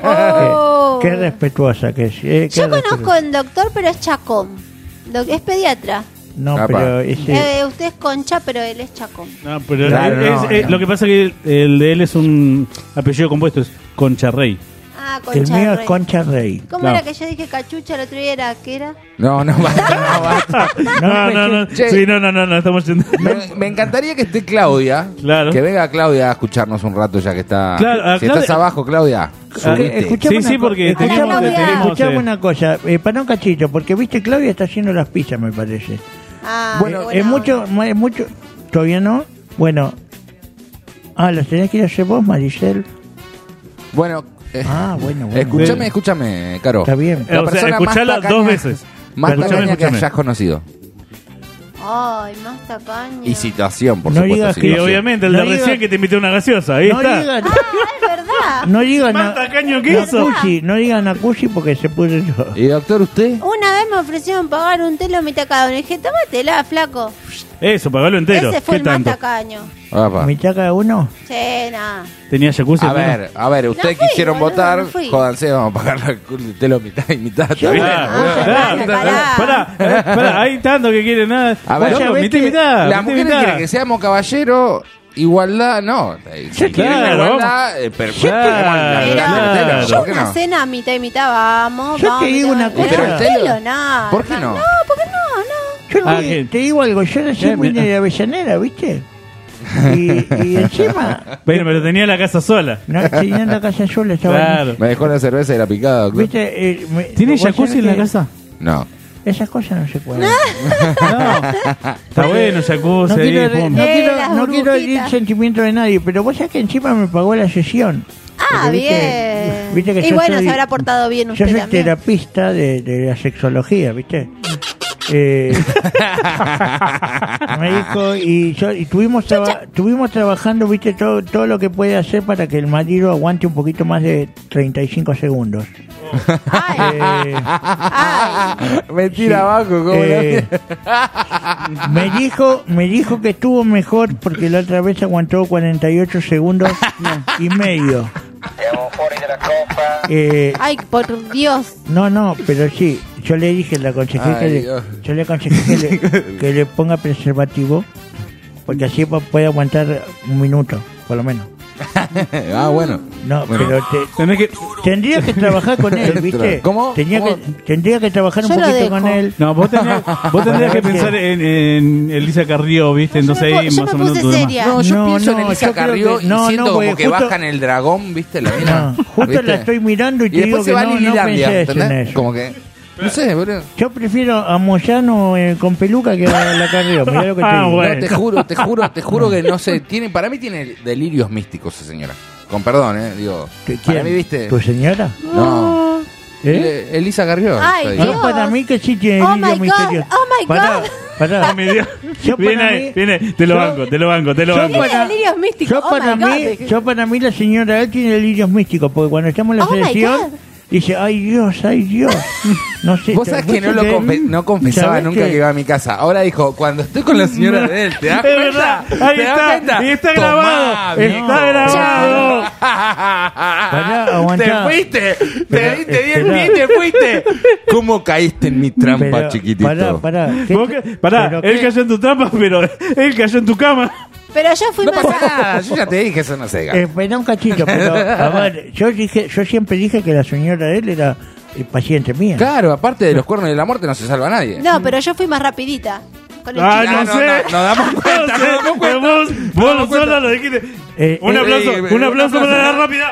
Oh. Qué respetuosa que es. Yo conozco al doctor, pero es Chacón. Es pediatra. No, Apa. pero ese... Usted es Concha, pero él es Chacón. No, pero Claro, no. lo que pasa es que el de él es un apellido compuesto, es Concharrey. Ah, el Concha mío Rey. es Concha Rey. ¿Cómo Claro. era que yo dije cachucha el otro día? ¿Qué era? No, basta. No. Che. Sí, no, estamos yendo. Me encantaría que esté Claudia. Claro. Que venga Claudia a escucharnos un rato ya que está. Claro, a si Claudia- estás abajo, Claudia. subite. Escuchame Sí, una porque co- escuchame- tenemos- tenemos, escuchame eh. una cosa, para un cachito, porque viste Claudia está haciendo las pizzas, me parece. Ah, Bueno, Es mucho, todavía no. Bueno, las tenés que ir a hacer vos, Maricel. Bueno, Bueno. escúchame, Caro. Está bien. La O sea, persona más escuchala tacaña- dos veces. Más Escuchame, tacaña que escuchame. hayas conocido. Ay, más tacaña. Y situación, por No supuesto. digas que- Y situación. obviamente el No de diga- recién que te invité a una gaseosa, ahí No está. digan, Ah, es verdad. no digan Más tacaño que eso. Nacushi, no digan Nacushi porque se pudre todo. ¿Y doctor, usted? Una vez me ofrecieron pagar un telo mitad cada uno. Y dije, tómatela, flaco. Eso, pagalo entero. Ese fue ¿Qué el más tanto? tacaño. Apa. ¿Mitad cada uno? Sí, nada. ¿Tenía jacuzzi? A ver, ustedes fui, quisieron boludo, votar, no fui. jódanse, vamos a pagar el telo mitad y mitad. ¿está bien? Pará, hay tanto que quieren nada. A ver, Loco, ¿sabés mitad y que mitad. Las mitad y mujeres mitad. quieren que seamos caballeros, igualdad, no. Si quieren la claro, igualdad, pero Claro, tenemos la claro. mitad del telo, Yo ¿por qué una no? cena mitad y mitad, vamos. Yo vamos, te digo mitad, una mitad. cosa. Pero el telo- telo, nada. ¿Por qué no? No, ¿por qué no? Yo Ah, te, ¿qué? te digo algo, yo recién Mira. vine de Avellaneda, ¿viste? Y encima, Bueno, pero tenía la casa sola. no, tenía en la casa sola, estaba... Claro. Me dejó la cerveza y la picada, doctor. ¿Viste? ¿Tiene vos jacuzzi sabés en la que casa? No. Esas cosas no se pueden. Está bueno, jacuzzi No ahí. quiero, pum. las no quiero herir burbujitas. sentimientos de nadie, pero vos sabés que encima me pagó la sesión. Ah, Porque bien. viste que Y yo bueno, soy- se habrá portado bien Yo usted soy también. terapista de la sexología, ¿viste? Me dijo, y estuvimos trabajando, viste, todo lo que puede hacer para que el marido aguante un poquito más de 35 segundos. Me tira sí, abajo, ¿cómo me dijo que estuvo mejor porque la otra vez aguantó 48 segundos y medio. Ay, por Dios. No, pero sí, yo le dije, le aconsejé que le ponga preservativo, porque así puede aguantar un minuto, por lo menos. Bueno. No, bueno. pero tendría que trabajar con él, ¿viste? ¿Cómo? Tendría que trabajar un poquito con él. No, vos tendrías que pensar en Elisa Carrió, ¿viste? Entonces ahí más o menos No, yo pienso en Elisa Carrió y siento como que bajan el dragón, ¿viste? La mina. Justo ¿viste? la estoy mirando y te digo que no pensé en eso. Como que... No sé, boludo. Yo prefiero a Moyano con peluca que a la Carrió. Mirá lo que te digo. Bueno. No, te juro que no sé. Para mí tiene delirios místicos esa señora. Con perdón, digo. Para mí, ¿viste? ¿Tu señora? No. Elisa Carrió. Ay, Dios. Para mí que sí tiene delirios misteriosos. Oh my God. Pará. Viene, te lo banco. Delirios místicos. Yo para mí la señora él tiene delirios místicos, porque cuando estamos en la selección dice, ay Dios. No sé. Vos sabés que no confesaba nunca que iba a mi casa. Ahora dijo, cuando estoy con la señora de él, ¿te das cuenta? Verdad. Ahí está. Y está grabado. Está grabado. Pará, aguantá. Te fuiste. Te di el pie y te fuiste. ¿Cómo caíste en mi trampa, chiquitito? Pará. Él cayó en tu trampa, pero él cayó en tu cama. Pero yo fui No más... pasa nada, yo ya te dije, eso no se gana. Espera un cachito, pero a ver, yo siempre dije que la señora de él era paciente mía. Claro, aparte de los cuernos de la muerte no se salva nadie. No, pero yo fui más rapidita. Con el No sé. Nos damos cuenta. Vos solo lo dijiste. Un aplauso para la rápida.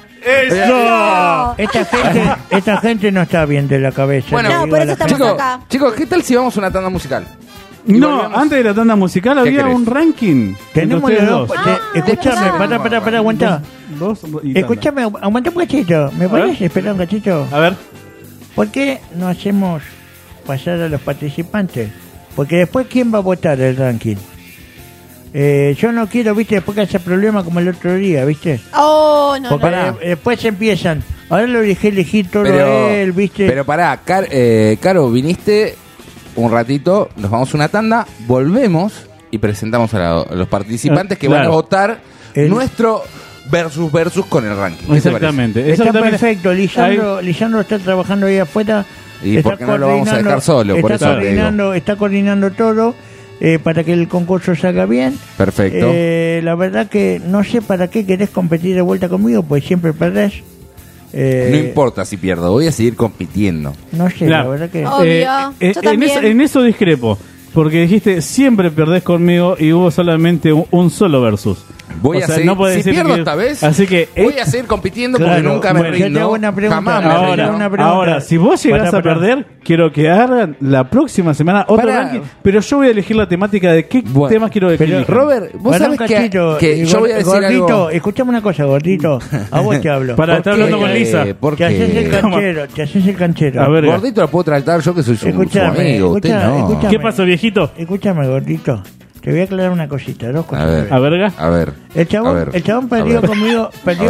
¡Eso! Esta gente no está bien de la cabeza. Bueno, No, por eso estamos acá. Chicos, ¿qué tal si vamos a una tanda musical? No, antes de la tanda musical había querés? un ranking. Tenemos entre los ustedes dos. Escúchame, pará, aguantá. Dos y Escúchame, aguanta un cachito. ¿Me podés esperar un cachito? A ver. ¿Por qué no hacemos pasar a los participantes? Porque después, ¿quién va a votar el ranking? Yo no quiero, viste, después que haya problema como el otro día, viste. Oh, no. Porque después empiezan. Ahora lo dejé elegir todo a él, viste. Pero pará, Caro, viniste un ratito, nos vamos a una tanda, volvemos y presentamos a los participantes que van a votar nuestro versus con el ranking. Exactamente. Está perfecto, Lisandro está trabajando ahí afuera. ¿Y por qué no lo vamos a dejar solo? Por eso te digo. Está coordinando todo para que el concurso salga bien. Perfecto. La verdad que no sé para qué querés competir de vuelta conmigo, pues siempre perdés. No importa si pierdo, voy a seguir compitiendo. No sé, la verdad que... Obvio, yo también. En eso discrepo, porque dijiste siempre perdés conmigo y hubo solamente un solo versus. Voy a seguir, no si pierdo esta vez, así que voy a seguir compitiendo porque nunca me rindo. Yo te hago una pregunta. Jamás me rindo. Ahora, si vos llegás a perder, quiero que hagan la próxima semana otro ranking, pero yo voy a elegir la temática de qué temas quiero elegir. Robert, vos sabés que yo voy a decir gordito, algo. Escuchame una cosa, gordito. A vos te hablo. Para estar hablando con Lisa. Te haces el canchero. A ver, gordito lo puedo tratar yo que soy su amigo. Usted no. ¿Qué pasó, viejito? Escúchame, gordito. Te voy a aclarar una cosita, dos cosas. A verga. A ver. El chabón perdió conmigo,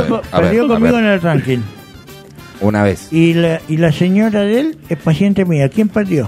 en el ranking. Una vez. Y la señora de él es paciente mía. ¿Quién perdió?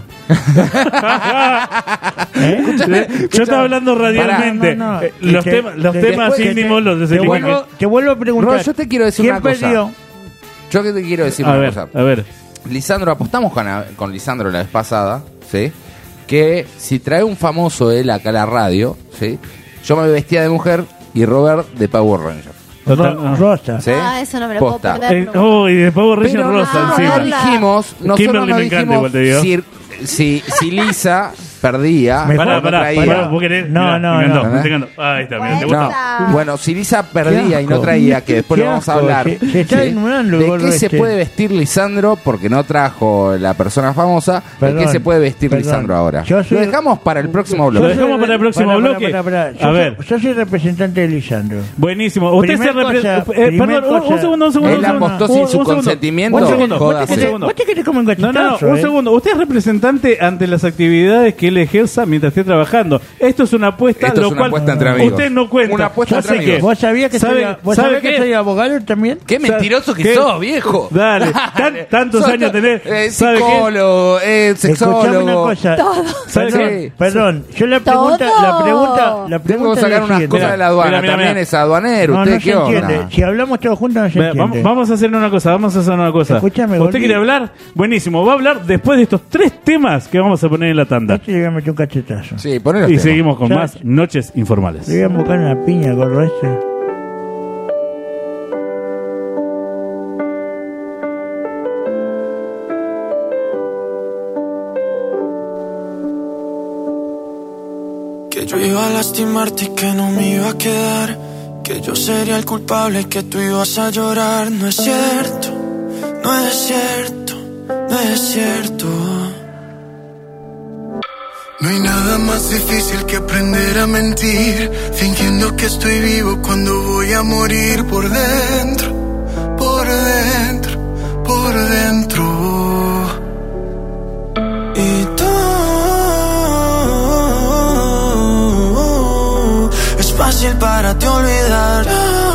Yo estaba hablando radialmente. Los temas íntimos los deselegimos. Te vuelvo a preguntar. Yo te quiero decir una cosa. ¿Quién perdió? Yo que te quiero decir una cosa. A ver. Lisandro, apostamos con Lisandro la vez pasada, ¿sí? Que si trae un famoso él acá a la radio, ¿sí? Yo me vestía de mujer y Robert de Power Ranger. Rosa. ¿Sí? Eso no me lo puedo perder. Y de Power Ranger rosa encima. Nosotros no dijimos si Lisa perdía, Pará, ¿vos querés? No. Ahí está, mirá, ¿te gusta? No. Bueno, si Lisa perdía y no traía, que después lo vamos a hablar, Se está desnudando el ¿de gordo qué se este. puede vestir Lisandro? Porque no trajo la persona famosa. ¿De qué se puede vestir Lisandro ahora? Lo dejamos para el próximo bloque. Lo dejamos para el próximo bloque. A ver. Yo soy representante de Lisandro. Buenísimo. Usted se representa. Perdón, un segundo. Él apostó sin su consentimiento. Un segundo. Vos te querés como un gachetazo, un segundo. Usted es representante ante las actividades que él ejerza mientras esté trabajando. Esto es una apuesta, Esto es una apuesta entre amigos. Usted no cuenta. Una apuesta entre amigos. ¿Vos sabías que soy abogado también? Qué mentiroso que sos, viejo. Dale, tantos años tenés. Psicólogo, sexólogo. Una cosa. Perdón, yo la pregunta tengo que sacar unas cosas de la aduana. También es aduanero. ¿Usted qué onda? Si hablamos todos juntos no se entiende. Vamos a hacer una cosa. Escúchame, ¿Usted quiere hablar? Buenísimo. Va a hablar después de estos 3 temas que vamos a poner en la tanda. Le voy a meter un cachetazo. Sí, ponelo. Y seguimos con más Noches Informales. Le voy a buscar una piña al gorro este. Que yo iba a lastimarte y que no me iba a quedar, que yo sería el culpable y que tú ibas a llorar. No es cierto, no es cierto, no es cierto. No hay nada más difícil que aprender a mentir, fingiendo que estoy vivo cuando voy a morir por dentro, por dentro, por dentro. Y tú, es fácil para ti olvidar.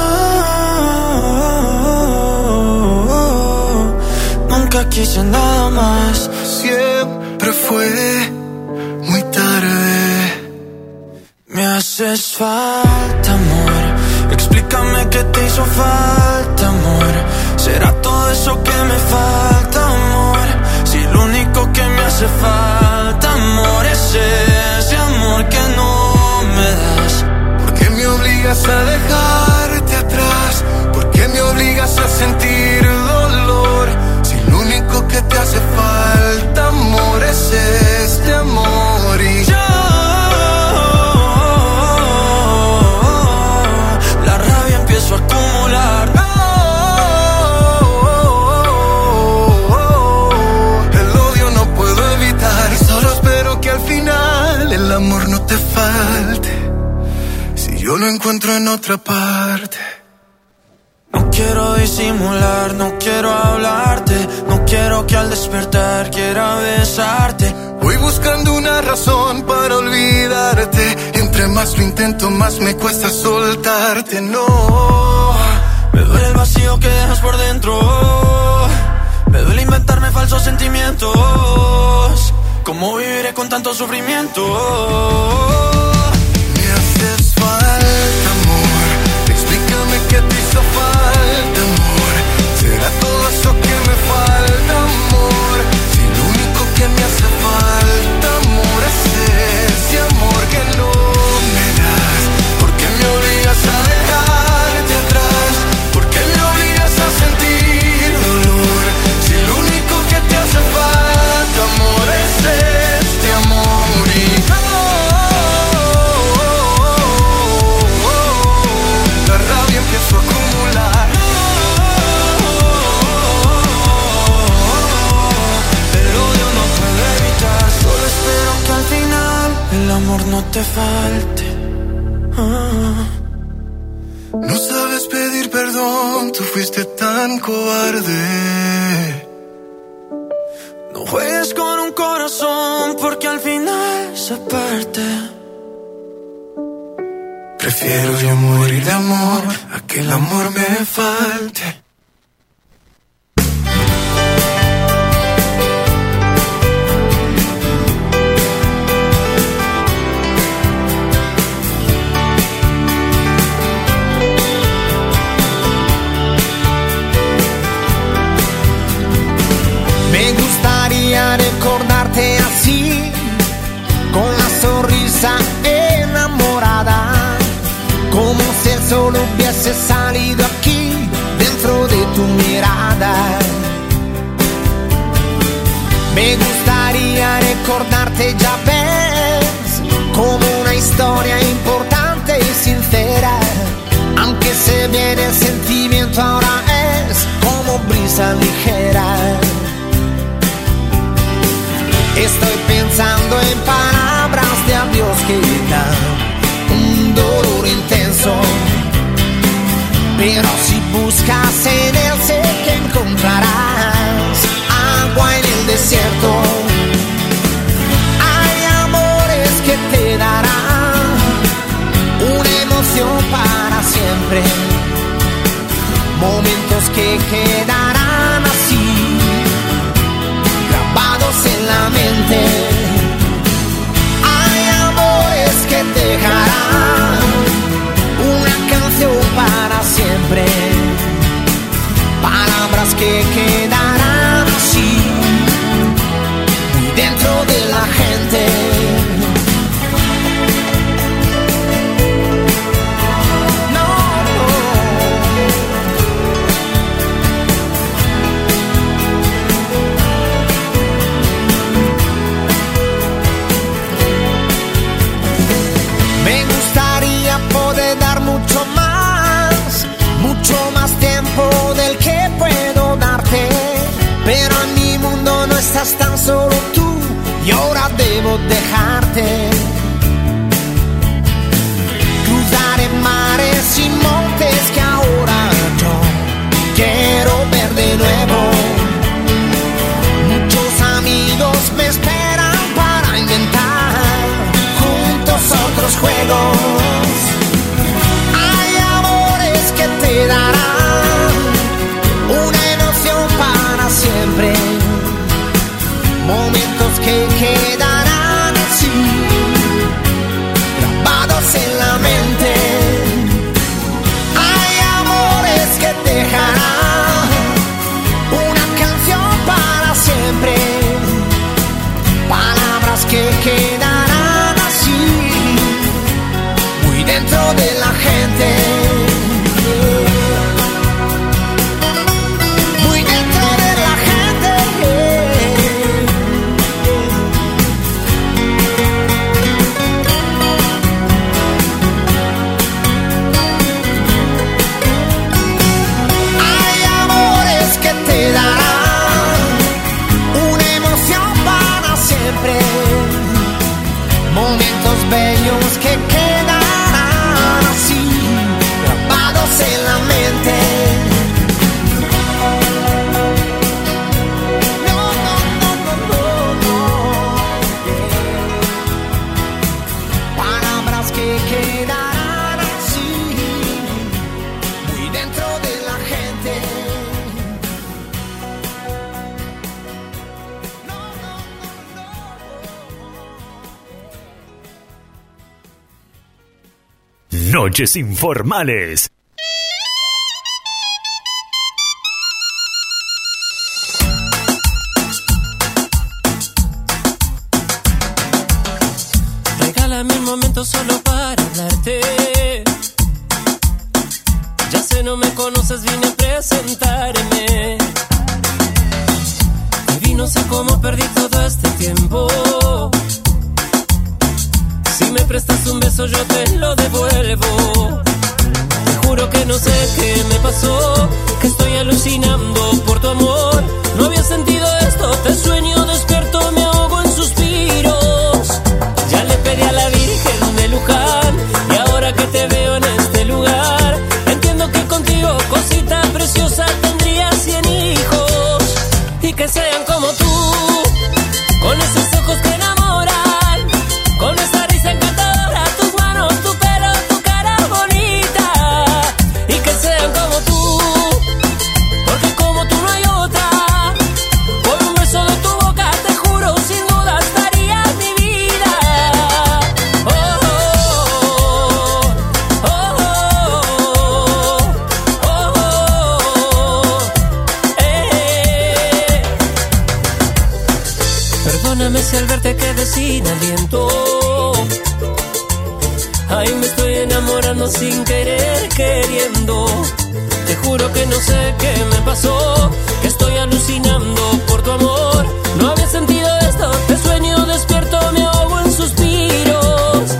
Nunca quise nada más. Siempre fue muy tarde. Me haces falta, amor. Explícame qué te hizo falta, amor. ¿Será todo eso que me falta, amor? Si lo único que me hace falta, amor, es ese amor que no me das. ¿Por qué me obligas a dejarte atrás? ¿Por qué me obligas a sentir dolor? Si lo único que te hace falta, amor, es este amor. Y yo, la rabia empiezo a acumular. El odio no puedo evitar. Solo espero que al final el amor no te falte. Si yo lo encuentro en otra parte. No quiero disimular, no quiero hablarte. No quiero que al despertar quiera besarte. Voy buscando una razón para olvidarte. Entre más lo intento, más me cuesta soltarte. No, me duele el vacío que dejas por dentro. Me duele inventarme falsos sentimientos. ¿Cómo viviré con tanto sufrimiento? Me haces falta, amor. Explícame qué te hizo falta, amor. ¿Será todo eso que me falta, amor? Si lo único que me hace falta, amor, es ese amor que no me das. ¿Por qué me obligas a dejarte atrás? ¿Por qué me obligas a sentir dolor? Si lo único que te hace falta, amor, es este amor. Y la rabia empiezo a acumular. El odio no puedo evitar. Solo espero que al final el amor no te falte. No sabes pedir perdón, tú fuiste tan cobarde. No juegues con un corazón porque al final se parte. Prefiero yo morir de amor a que el amor me falte. Me gustaría recordarte así, con la sonrisa enamorada, como si el sol hubiese salido aquí dentro de tu mirada. Me gustaría recordarte ya ves como una historia importante y sincera. Aunque se viene el sentimiento, ahora es como brisa ligera. Estoy pensando en palabras de adiós que dan un dolor intenso. Pero si buscas en él, sé que encontrarás agua en el desierto. Hay amores que te darán una emoción para siempre, momentos que quedarán así, grabados en la mente. Hay amores que te dejarán una canción para siempre, palabras que quedarán así, muy dentro de la gente. Mucho más tiempo del que puedo darte, pero en mi mundo no estás tan solo tú y ahora debo dejarte. Cruzaré mares y montes que ahora yo quiero ver de nuevo. Muchos amigos me esperan para inventar juntos otros juegos. Te darán una emoción para siempre, momentos que quedarán así, grabados en la mente. Hay amores que te dejarán una canción para siempre, palabras que quedarán así, muy dentro de la gente. Momentos bellos que quedarán así, grabados en la mente. No, no, no, no, no, no. Palabras que quedarán así, muy dentro de la gente. Noches informales. Regálame un momento solo para hablarte. Ya sé, no me conoces, vine a presentarme. Te vi, no sé cómo perdí todo este tiempo. Si me prestas un beso yo te lo devuelvo. Te juro que no sé qué me pasó, que estoy alucinando por tu amor. No había sentido esto, te sueño despierto, me ahogo en suspiros. Ya le pedí a la Virgen de Luján y ahora que te veo en este lugar, entiendo que contigo, cosita preciosa, tendría 100 hijos. Y que sean como tú, con esos ojos que enamoran, con esa risa encantadora, tus manos, tu pelo, tu cara bonita. Y que sean como tú, porque como tú no hay otra. Por un beso de tu boca, te juro, sin duda estaría mi vida. Oh, oh, oh, oh, oh, oh, Perdóname si al verte quedé sin aliento. Ay, me estoy enamorando sin querer, queriendo. Te juro que no sé qué me pasó, que estoy alucinando por tu amor. No había sentido esto, te sueño despierto, me ahogo en suspiros.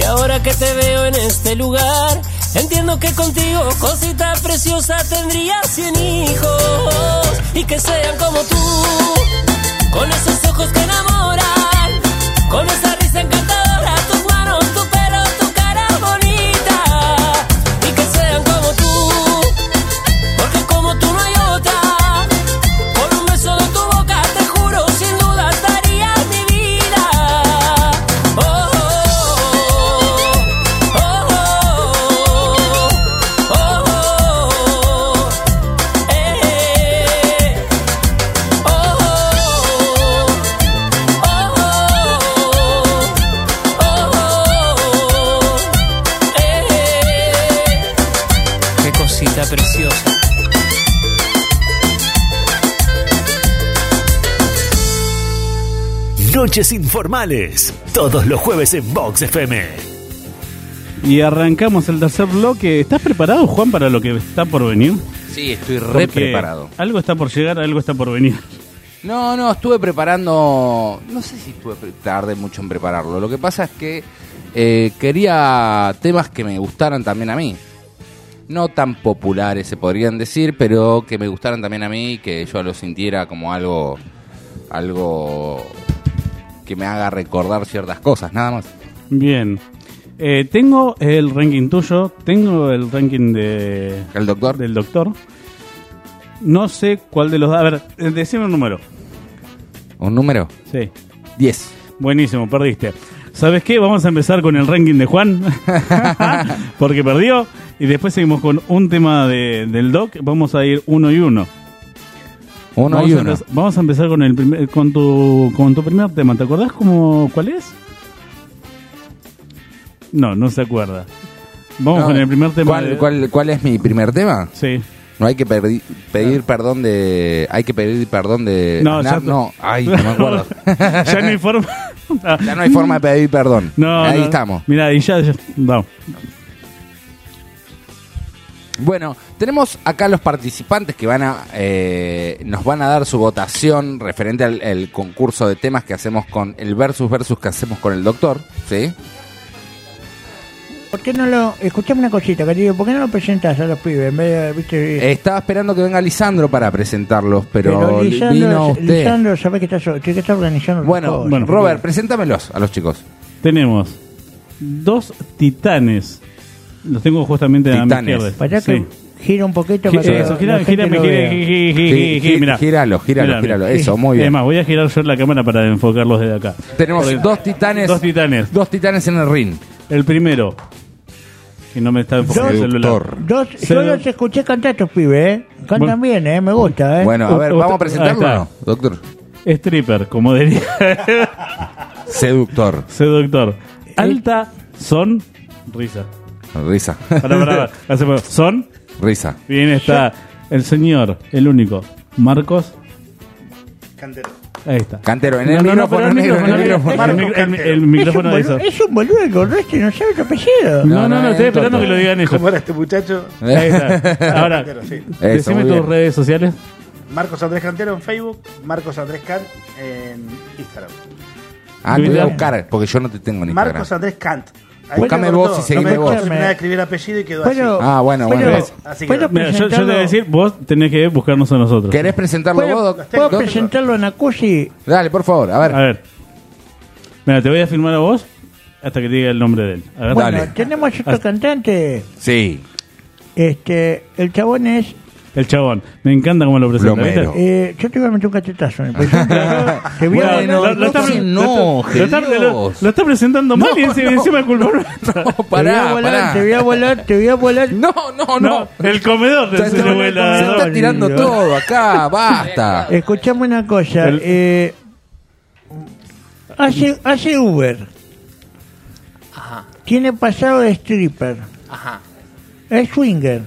ahora que te veo en este lugar, entiendo que contigo, cosita preciosa, tendría 100 hijos. Y que sean como tú, con esos ojos que enamoran, con esa risa encantadora, tus manos, tu pelo, tu cara bonita. Y que sean como tú, porque como tú no hay otra. Por un beso de tu boca, te juro, sin duda daría mi vida. Oh, oh, oh, oh, oh, oh, qué cosita preciosa. Noches informales, todos los jueves en Vox FM. Y arrancamos el tercer bloque. ¿Estás preparado, Juan, para lo que está por venir? Sí, estoy re Porque preparado. algo está por llegar, algo está por venir. No, estuve preparando. No sé si tardé mucho en prepararlo. Lo que pasa es que quería temas que me gustaran también a mí. No tan populares se podrían decir, pero que me gustaran también a mí y que yo lo sintiera como algo que me haga recordar ciertas cosas, nada más. Bien. Tengo el ranking tuyo, tengo el ranking de ¿El doctor? Del doctor. No sé cuál de los... A ver, decime un número. ¿Un número? Sí. 10. Buenísimo, perdiste. ¿Sabes qué? Vamos a empezar con el ranking de Juan, porque perdió, y después seguimos con un tema del doc. Vamos a ir 1 y 1. Vamos a empezar con el con tu primer tema. ¿Te acordás cuál es? No se acuerda. Vamos con el primer tema. ¿Cuál es mi primer tema? Sí. No hay que pedir perdón de... Hay que pedir perdón de... No, Ay, no me acuerdo. Ya no hay forma. Ya no hay forma de pedir perdón. Ahí no. estamos. Mira, y ya vamos. Bueno, tenemos acá los participantes que nos van a dar su votación referente al concurso de temas que hacemos con el versus que hacemos con el doctor, ¿sí? ¿Por qué no lo... Escuchame una cosita, querido, ¿por qué no lo presentás a los pibes? En vez de, ¿viste? Estaba esperando que venga Lisandro para presentarlos, pero vino usted. Lisandro, sabés que está organizando. Bueno, Robert, preséntamelos a los chicos. Tenemos 2 titanes. Los tengo justamente a mi izquierda. Para que gira un poquito. Gíralo. Eso, muy bien. Además, voy a girar yo la cámara para enfocarlos desde acá. Tenemos 2 titanes. 2 titanes. 2 titanes en el ring. El primero, que no me está enfocando el celular. Yo los escuché cantar a estos pibes, Cantan bien, me gusta, Bueno, a ver, vamos a presentarlo, doctor. Stripper, como diría. Seductor. Alta, son, risa. Para. Son, risa. Bien, está el señor, el único, Marcos Cantero. Ahí está. Cantero, en el micrófono. El micrófono de eso. Es un boludo el gorroche, no sabe tu apellido. No, estoy esperando que lo digan ellos. ¿Cómo era este muchacho? Ahí está. Ahora, decime tus redes sociales. Marcos Andrés Cantero en Facebook, Marcos Andrés Cant en Instagram. Te voy a buscar, porque yo no te tengo en Instagram. Marcos Andrés Cant. Búscame vos y seguime vos. Terminé de escribir apellido y quedó así. Bueno. Así que Mira, yo te voy a decir, vos tenés que buscarnos a nosotros. ¿Querés presentarlo vos, ¿Puedo presentarlo en Acusi? Dale, por favor, a ver. Mira, te voy a filmar a vos hasta que te diga el nombre de él. A ver, bueno, dale. tenemos otro cantante. Sí. El chabón es... El chabón. Me encanta cómo lo presenta. Yo te voy a meter un cachetazo. Te voy a lo está presentando mal y encima es culpa. Te voy a volar. No. El comedor se le vuela. Se está tirando todo acá, basta. Escuchame una cosa. Hace Uber. Ajá. Tiene pasado de stripper. Ajá. Es swinger.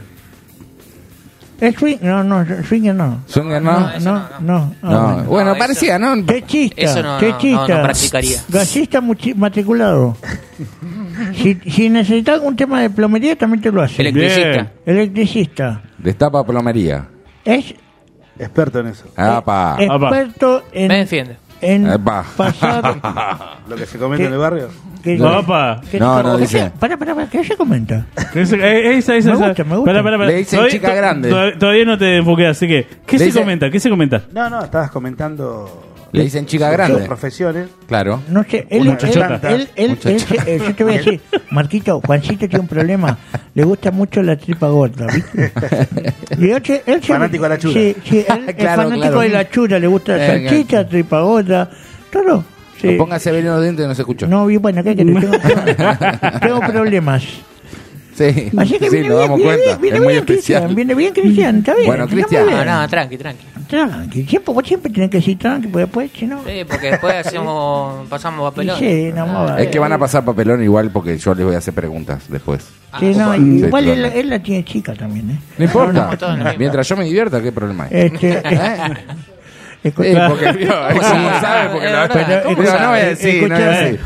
No, swinger no. ¿Swinger no? No. Bueno, parecía, ¿no? Techista. Eso no practicaría. Gasista matriculado. si necesitas algún tema de plomería, también te lo hace. Electricista. Destapa plomería. Es experto en eso. Experto en... Me defiende. en Epa. pasar... Lo que se comenta en el barrio. Opa. No, dice. Para, ¿qué se comenta? Esa. Me gusta. Para. Le dicen chica grande. Todavía no te enfoqué, así que. ¿Qué se comenta? ¿Qué se comenta? No, estabas comentando. Le dicen chica sus grande. profesiones. Claro. No sé, él, yo te voy a decir, Marquito, Juancito tiene un problema, le gusta mucho la tripa gorda, ¿viste? Y él Fanático de la chura. Sí, él es fanático de la chura, le gusta la salchicha, tripa gorda, todo. Sí. Póngase veneno de dientes y no se escucha. No, bueno, ¿qué querés? Tengo problemas. Sí, Así que sí, viene nos damos bien, cuenta. viene Es muy bien, especial. Cristian, viene bien, Cristian, está bien. Bueno, está Cristian. muy bien. No, tranqui. Tranqui, vos siempre tenés que decir tranqui, porque después, si no... Sí, porque después pasamos papelón. Sí, no, Es que van a pasar papelón igual porque yo les voy a hacer preguntas después. Sí, no, Sí, igual claro. él la tiene chica también, ¿eh? No importa. todos en la misma. Mientras yo me divierta, ¿qué problema hay? Escucha, porque es como sabe, porque no voy a decir, no voy a decir.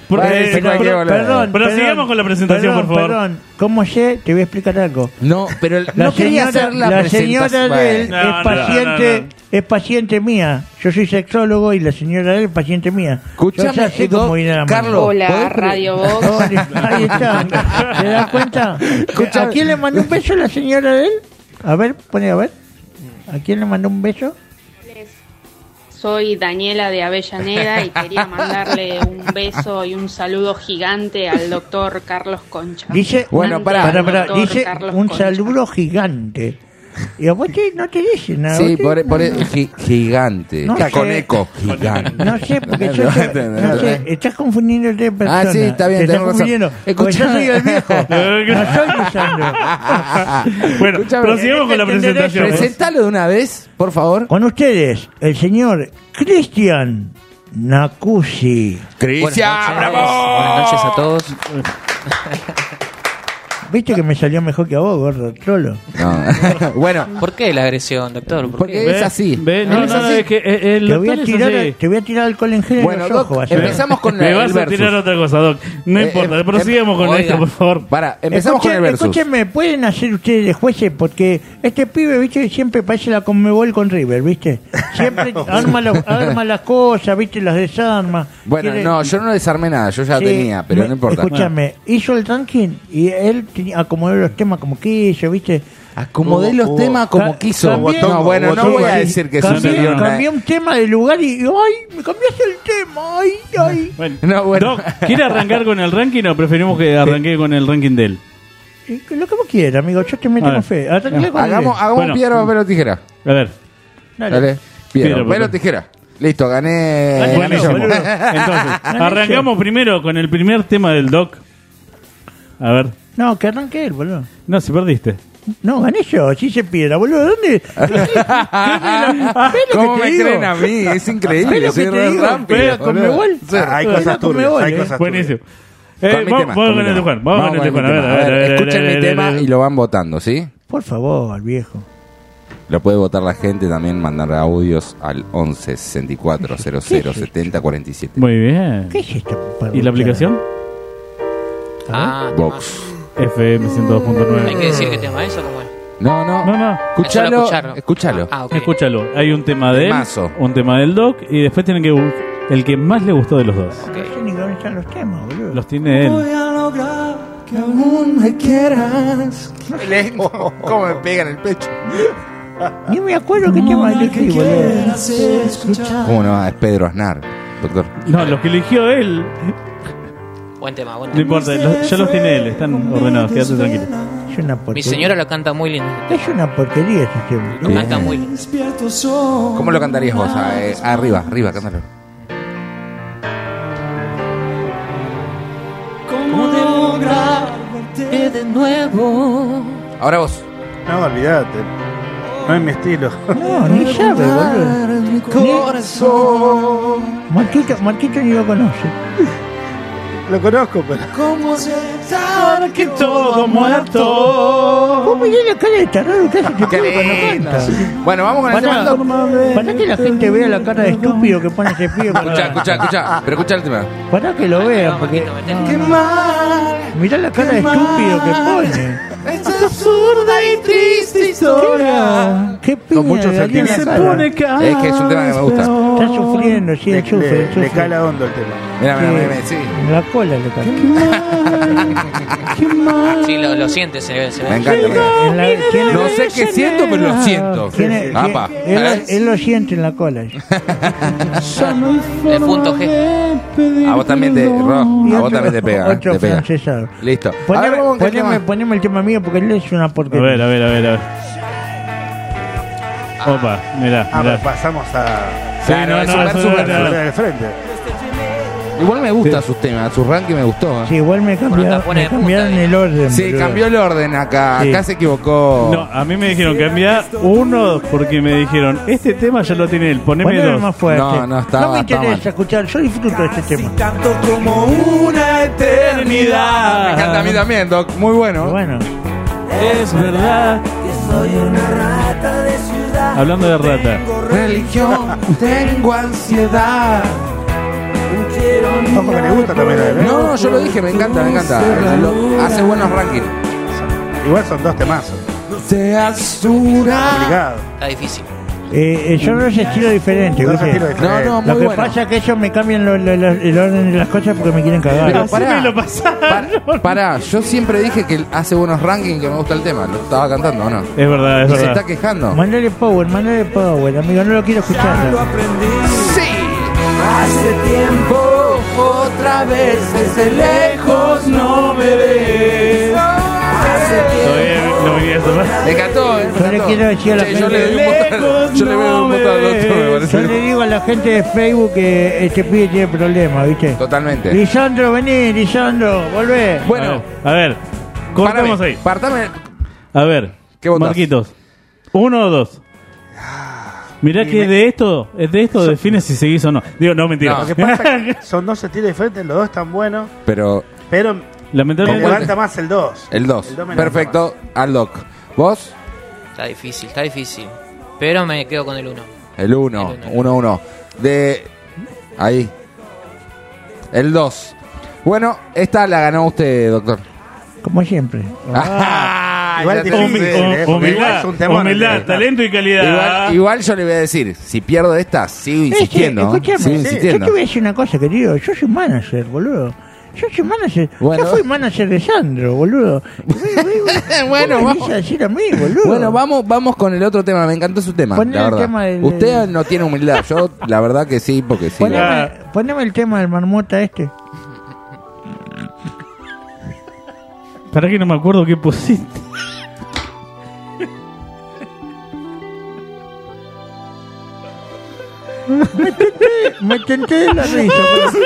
Pero sigamos con la presentación, por favor. Perdón, ¿cómo sé? Te voy a explicar algo. No, pero no quería hacer la señora presentación. de él Bueno. es paciente mía. Yo soy sexólogo y la señora de él es paciente mía. Escúchame, Yo ya sé cómo viene la mano. Carlos. Hola, Radio Vox. Ahí está. ¿Te das cuenta? ¿A quién le mandó un beso la señora de él? A ver, pone a ver. ¿A quién le mandó un beso? Soy Daniela de Avellaneda y quería mandarle un beso y un saludo gigante al doctor Carlos Concha. Dice, Bueno, pará. dice Carlos un Concha. saludo gigante. Y a vos no te dice nada. Sí, vos gigante. No sé. Con eco, gigante. No sé, porque yo no sé, estás confundiendo de persona. Ah, sí, está bien, Te estás tenés razón. confundiendo. Porque yo soy el viejo. No soy Lisandro. Bueno, prosigamos con la presentación. Presentalo de una vez, por favor. Con ustedes, el señor Cristian Nacusi. Cristian, bravo. Buenas noches a todos. ¿Viste que me salió mejor que a vos, gordo trolo? No. Bueno, ¿Por qué la agresión, doctor? ¿Por porque qué? es así. No, es que el Te voy doctor a es tirar, así. te voy a tirar alcohol en gel Bueno, en los Doc, ojos. vas a ver. empezamos con Me el vas a versus. tirar otra cosa, Doc. No importa, prosigamos con oiga. esto, por favor. Para, empezamos con el versus. Escúchenme, ¿pueden hacer ustedes de jueces? Porque este pibe, viste, siempre parece la Conmebol con River, viste. Siempre arma las cosas, viste, las desarma. Bueno, Quiere- no, yo no desarmé nada, yo ya Sí, tenía, pero no importa. Escúchame, hizo el ranking y él acomodó los temas como quiso, viste. Acomodé los temas como Ca- quiso. cambié- No, bueno, no Sí, voy a decir que cambié, sucedió nada. cambié un tema de lugar y ¡ay! Me cambiaste el tema, ¡ay! Bueno, No, bueno. Doc, ¿quiere arrancar con el ranking o preferimos que arranque con el ranking de él? Y lo que vos quieras, amigo, yo te meto A ver. con fe. Arranqué con Hagamos Bueno. piedra, papel o tijera. A ver. Dale. Dale. Piedra, Piedra, papel o papel. tijera. Listo, gané. Dale, gané Buenísimo. yo. boludo. Entonces, arrancamos primero con el primer tema del Doc. A ver. No, que arranque él, boludo. No, si perdiste. No, gané yo, sí se piedra, boludo. ¿Dónde? ¿Cómo me creen a mí? Es increíble. Soy re rápido. Pega con boludo. Mebol. Hay cosas turbias, hay cosas turbias. Buenísimo. Con mi tema, Vamos con mi con el tema. Juan. Vamos con el mi Juan. A ver, tema. a ver. Escuchen mi tema y lo van votando, ¿sí? Por favor, viejo. Lo puede votar la gente también, mandar audios al 11 64 00 70 47. Muy bien. ¿Qué es esta? ¿Y la aplicación? Ah, Vox. FM hay 102.9. que decir que tema eso, ¿cómo es? No, no. No, no. Escúchalo. escucharlo. Escúchalo. Ah, ok. Escúchalo. Hay un tema de él, Temazo. un tema del Doc y después tienen que buscar el que más le gustó de los dos. No sé ni dónde están los temas, boludo. Los tiene él. a lograr que aún me quieras. ¿Cómo me pega en el pecho? Ni me acuerdo qué tema elegí, boludo. ¿Cómo no? Es Pedro Aznar, doctor. No, los que eligió él, Buen tema, buen no tema. importa, ya los tiene él, están ordenados, quédate tranquilo. Es una Mi porquería. señora lo canta muy lindo. Es una porquería ese tema. Lo canta muy lindo. Despierto solo. ¿Cómo lo cantarías vos? Arriba, cántalo. ¿Cómo lograr verte de nuevo? Ahora vos. No, olvídate. No es mi estilo. No, ni sabe, boludo. Mi corazón. Marquito ni lo conoce. Lo conozco, pero. ¿Cómo aceptar que todo ¿Cómo muerto? mirá la cara de tarado que hace este Qué pibe cuando lindo. canta? Bueno, vamos con el tema del Doc. Para que la gente vea la cara de estúpido que pone ese pibe. Escucha. Pero escucha el tema. Para que lo vean, porque. Qué mal. Mirá la cara de estúpido que pone. Esta absurda y triste historia. ¿Qué piña Con mucho de Ariana sentimiento. Sala? Es que es un tema que me gusta. Está sufriendo, sí, el sufre. Le cala hondo el tema. Mira, sí. En la cola le cae. Sí, lo siente, se ve. Me encanta. No sé qué siento, pero lo siento. Apa. Él lo siente en la cola. El punto G. A vos también te pega. Otro te pega. francesado. Listo. Poneme el tema mío porque él es una porquería. A ver. Opa, mirá. Pero pasamos a... Sí, es del frente. Igual me gusta sus temas, su ranking me gustó. Sí, igual me cambiaron el orden. Sí, boludo. cambió el orden acá. Sí. Acá se equivocó. No, a mí me dijeron cambiar uno porque me dijeron, este tema ya lo tiene él, poneme Poneme dos. más fuerte. No, No me interesa escuchar, yo disfruto de este tema. Tanto como una eternidad. Me encanta a mí también, Doc. Muy bueno. Bueno. Es verdad. Soy una rata de ciudad. Hablando de rata. Religión, tengo ansiedad. Ojo que le gusta también a él, ¿eh? No, yo lo dije, me encanta. Hace buenos rankings. Igual son dos temazos. Seas dura. Complicado. Está difícil. Son dos estilos diferentes. Dos ¿viste? estilos diferentes. No, Lo muy que bueno. pasa es que ellos me cambian el orden de las cosas porque me quieren cagar. Pero Así me lo pasaron. Pará, yo siempre dije que él hace buenos rankings, que me gusta el tema. ¿Lo estaba cantando o no? Es verdad, Y se está quejando. Mandale power, amigo, no lo quiero escuchar. Sí. Hace tiempo, otra vez, desde lejos no me ves. Hace tiempo. No venía a tomar. Me encantó, Yo le quiero decir a la gente. Yo le doy un botón. Yo le doy un botón al otro, me Yo parece. le digo a la gente de Facebook que este pibe tiene problemas, ¿viste? Totalmente. Lisandro, vení, Lisandro, volvé. Bueno, A ver, cortamos ahí. Partame. A ver, ¿Qué votás? Marquitos, ¿1 o 2? Mirá que de esto define si seguís o no. Digo, no, mentira. Lo que pasa es que son dos estilos diferentes, los dos están buenos, Pero pero me Lamentablemente. levanta más el 2. el 2. El dos me levanta Perfecto, al Doc. ¿Vos? Está difícil. Pero me quedo con el 1. El 1. 1-1. De. Ahí. El 2. Bueno, esta la ganó usted, doctor. Como siempre. Igual ya te difícil, sé. porque igual es un temón, Humildad, talento y calidad. Igual yo le voy a decir, si pierdo esta, sigo insistiendo. Escúchame, sigo yo insistiendo. te voy a decir una cosa, querido. Yo soy manager, boludo. Yo soy manager. Bueno. Yo fui manager de Sandro, boludo. Bueno, ¿Cómo me vamos. venís a decir a mí, boludo? Bueno, vamos con el otro tema. Me encantó su tema, Poné la el verdad. tema del- Usted no tiene humildad. Yo, la verdad que sí, porque sí. Poneme el tema del marmota este. Para que no me acuerdo qué pusiste. Me tenté de la risa.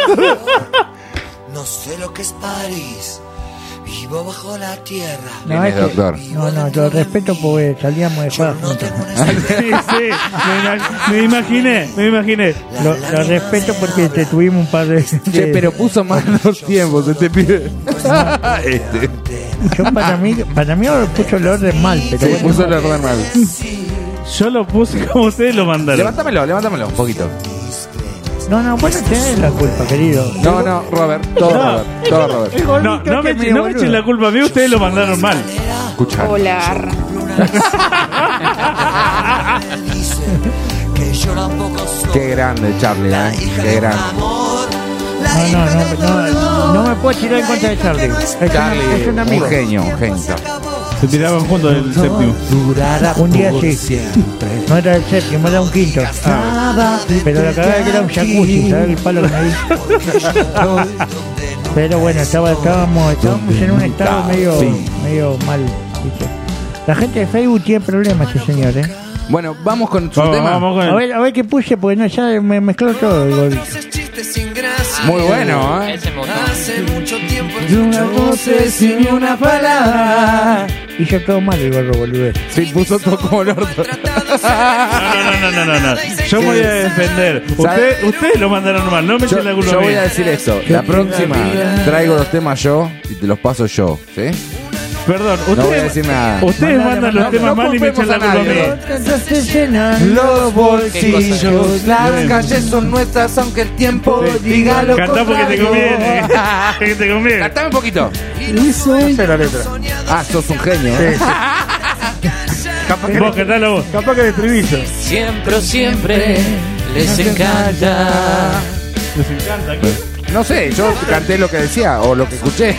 No sé lo que es París. Vivo bajo la tierra. ¿Quién es, doctor? No, yo respeto porque salíamos de jugar juntos. Sí, me imaginé. Lo respeto porque te tuvimos un par de... Che, pero puso mal los tiempos este pibe. Este. Yo para mí ahora puso el orden mal, pero Sí, bueno. puso el orden mal. Yo lo puse como ustedes lo mandaron. Levántamelo un poquito. No, vos no tenés la culpa, querido. No, Robert, todo Robert. El gordito No me este medio echen boludo. la culpa a mí, ustedes lo mandaron mal. Escucha. Hola. Qué grande, Charlie, Qué grande. No me puedo tirar en contra de Charlie. Charlie, Es un amigo. un genio. Se tiraban juntos del séptimo. Un día sí. No era el séptimo, era un quinto. Pero la cagada que era un jacuzzi, ¿sabes el palo que me di? Pero bueno, estábamos en un estado medio mal, ¿viste? La gente de Facebook tiene problemas, ese señor, ¿eh? Bueno, vamos con su tema. A ver qué puse, porque no, ya me mezcló todo el gordito. Muy bueno, ¿eh? Ese me gustó. Hace mucho tiempo Una voces y ni una palabra. Hizo todo mal el gorro, boludo. Sí, puso todo como el orto. No. Yo me voy a defender. Ustedes lo mandaron mal, no me echen la culpa a Yo mí. voy a decir esto. La próxima traigo los temas yo y te los paso yo, ¿sí? Perdón, No voy a decir nada. ustedes mandan los temas mal y me echan la culpa a mí. Los bolsillos, las calles son nuestras, aunque el tiempo diga lo Cantá porque te conviene. Que te conviene. Cantame un poquito. No sé la letra. Ah, sos un genio. Capaz que Vos cantalo vos. Capaz que el estribillo. Siempre, Les encanta. Les encanta. ¿Qué? No sé, yo canté lo que decía o lo que escuché.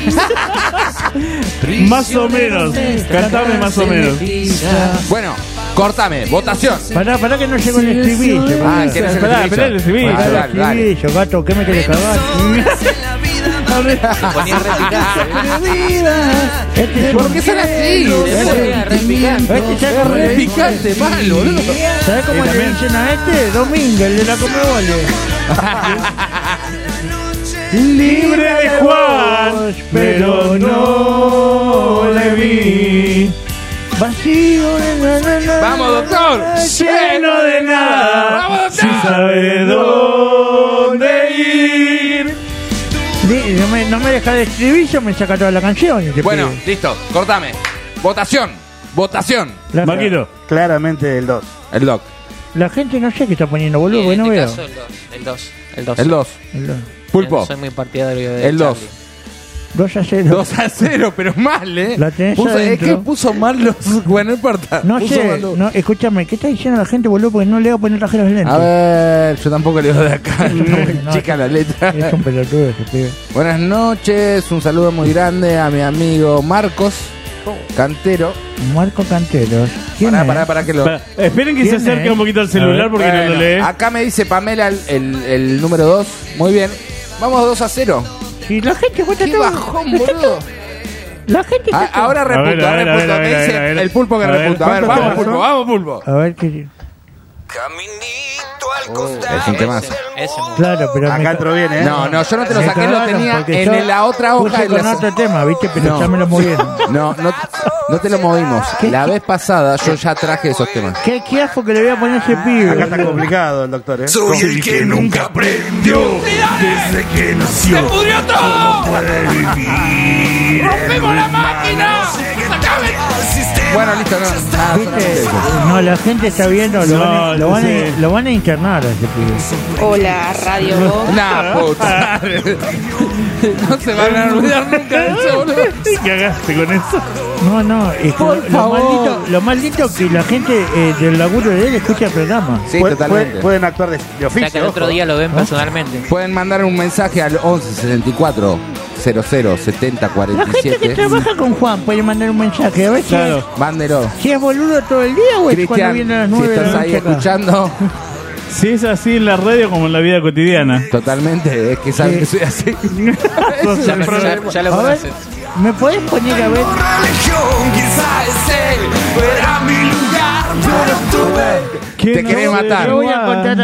Más o menos. Cantame más o menos. Bueno, cortame, votación. Pará que no llegó el estribillo. Ah, ¿querés el Pará, estribillo? el estribillo. Ah, dale, dale. Estribillo, gato, ¿qué me querés cagar? Ponía re picante. ¿Por qué son así? Ponía re picante. Este saca Re picante, mal, boludo. ¿Sabés cómo le dicen a este? Domingo, el de la Comebole. Libre de Juan, pero no le vi. Vacío, Vamos, doctor. Lleno de nada. Vamos, doctor. Sin saber dónde ir. No me deja de estribillo, me saca toda la canción. este Bueno, pibe. listo, cortame. Votación. Maquito. Claramente el 2. El doc. La gente no sé qué está poniendo, boludo, porque En no este veo. caso, el 2. El 2. El 2. El dos. Pulpo. Soy muy partidario de El 2. 2-0. 2-0, pero mal, ¿eh? La tenés Es adentro. que puso mal los... Bueno, no importa. No Puso sé, mal los- no, escúchame, ¿qué está diciendo la gente, boludo? Porque no le voy a poner traje los lentes. A ver, yo tampoco leo de acá. No, Chica la letra. Es un pelotudo ese pibe. Buenas noches, un saludo muy grande a mi amigo Marcos Cantero. Marco Canteros. ¿Quién Pará, es? que lo... Esperen que se ¿Quién acerque es? un poquito al celular porque no Bueno, lo lee. acá me dice Pamela el número 2. Muy bien. Vamos 2-0. Y la gente cuenta Qué todo. bajón, boludo. La gente Ah, ahora repunto, A ver, a ver, repunto. a ver, Me a ver, dice a ver. el pulpo que A ver, repunta. A ver, ¿cuánto vamos te pulpo, pasó? vamos pulpo. A ver qué. Es un temazo. Ese Claro, pero Acá entró bien, ¿eh? No, yo no te lo me saqué, lo cagaron tenía porque en yo la otra hoja. puse de con la- otro tema, ¿viste? Pero No. ya me lo movieron. No te lo movimos. La vez pasada yo ya traje esos temas. ¿Qué asco que le voy a poner a ese pibe? Acá está boludo. complicado el doctor, ¿eh? Soy el que nunca aprendió desde que nació. ¡Se pudrió todo! Puede vivir. ¡Rompemos la máquina! Bueno, listo, no. Nada, ¿Viste? solamente eso. No, la gente está viendo, lo van a internar a ese pibe. Hola, Radio Voz. Nah, puta. No se van a olvidar nunca de eso, boludo. ¿Qué cagaste con eso? No, es que Por lo favor. más lindo es que la gente del laburo de él escucha el programa. Sí, totalmente. Pueden actuar de O sea oficio. que el otro ojo. día lo ven personalmente. Pueden mandar un mensaje al 11 74 00 70 La gente que 47. trabaja con Juan puede mandar un mensaje. A ver Claro. Mándelo. si es boludo todo el día o es cuando Cristian, viene a las si 9 de la estás ahí noche acá. escuchando, Si es así en la radio como en la vida cotidiana. totalmente, es que sabes que soy así. Sos Ya, el problema. ya lo A ver, conoces. ¿me podés poner a ver? Religión, quizá es él. Fuera mi lugar, pero tuve. ¿Quién Te no querés se matar. Yo voy a va?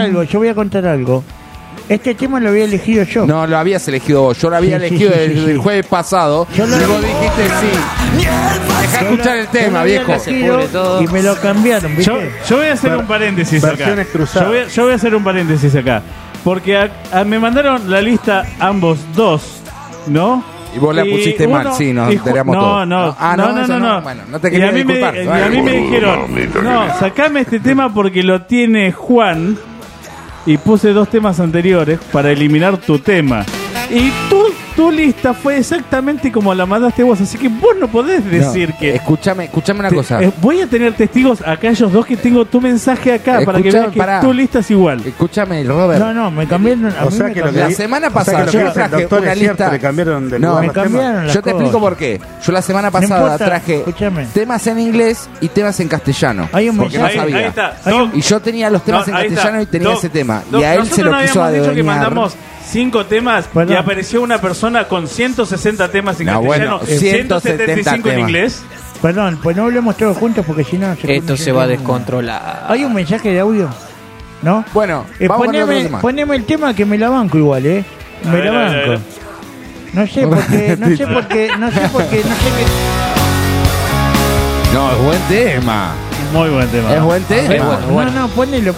contar algo. Este tema lo había elegido yo. No, lo habías elegido vos. Yo lo había Sí, elegido sí, sí, el, sí. el jueves pasado. Yo lo- Y vos dijiste sí. Deja escuchar el Yo tema, lo había viejo. elegido pudre todo. y me lo cambiaron, ¿viste? Yo voy a hacer un paréntesis acá. versiones cruzadas. Yo voy a hacer un paréntesis acá. Porque me mandaron la lista ambos dos, ¿no? Y vos la pusiste mal, sí, nos y enteramos no, todos. no, Ah, no, no, eso no. Bueno, no te Y quería a mí me, disculpar. y a mí me dijeron, no, sacame este tema porque lo tiene Juan. Y puse dos temas anteriores para eliminar tu tema. Y tu lista fue exactamente como la mandaste vos. Así que vos no podés decir No, que... Escúchame una cosa. Voy a tener testigos acá, ellos dos, que tengo tu mensaje acá para que vean que pará. tu lista es igual. Escúchame, Robert. No, me cambiaron. A O mí sea me que lo cambiaron. La semana o sea pasada que lo yo que dice el traje doctor una es cierto, lista. le cambiaron de No, lugar me los temas. cambiaron las Yo te explico cosas. por qué. Yo la semana No pasada importa, traje escúchame. temas en inglés y temas en castellano. Hay un porque no mensaje- sabía. Ahí está. Y yo tenía los temas No, en ahí castellano está. y tenía Doc, ese tema. Doc, Y a él se nosotros lo no quiso habíamos dicho que adueñar. mandamos 5 temas y Perdón. apareció una persona con 160 temas en No, castellano, bueno, 175 en temas. inglés. Perdón, pues no hablemos todos juntos porque si no... Esto se va a descontrolar. ¿Hay un mensaje de audio? ¿No? Bueno, vamos con el otro tema. poneme el tema que me la banco igual, ¿eh? A Me ver, la a ver, a ver. banco. No sé por qué, no sé por qué, no sé qué. No, es buen tema. Muy buen tema. Es buen tema. No, ponelo.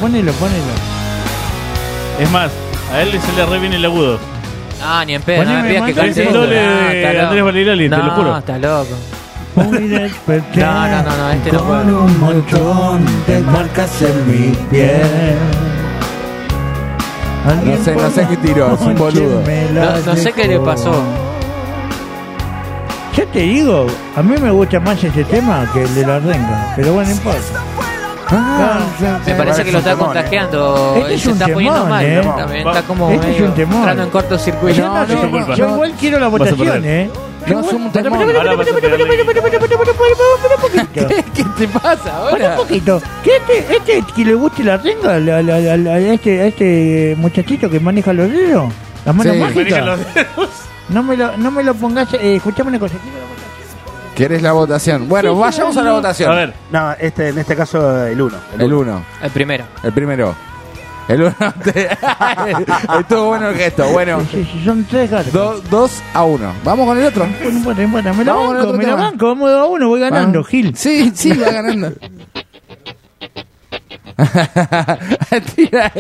Es más, a él se le re bien el agudo. Ah, ni en pedo, no me Poneme, pidas que mandale Es cante. el doble Ah, de está loco. Andrés Valirali, te lo juro. No, está loco. Muy desperté. No, este no puede. Con un montón de marcas en mi piel. No sé qué tiró, es un boludo. No sé qué le pasó. Yo te digo, a mí me gusta más ese tema que el de la renga, pero bueno, no importa. Me parece que lo está contagiando. Este es Se un está poniendo temón, mal. También está como Este es medio un temón. entrando en cortocircuito. Yo igual quiero la votación, No, es un temón. ¿Qué te pasa ahora? Un poquito. ¿Qué este que le guste la renga a este muchachito que maneja los dedos? Las manos Sí. mágicas. Maneja los No me lo pongas. Escuchame una cosa. ¿Quieres la votación? Bueno, Sí, vayamos a la votación. A ver. No, en este caso el 1. El 1. El primero. El primero. El 1. Estuvo bueno el gesto. Bueno. Sí, son 3 gatos. 2-1. Vamos con el otro. Bueno, me la Vamos con el banco, otro me la tema. banco. Vamos 2-1, voy ganando, Gil. Sí, va ganando. Tira,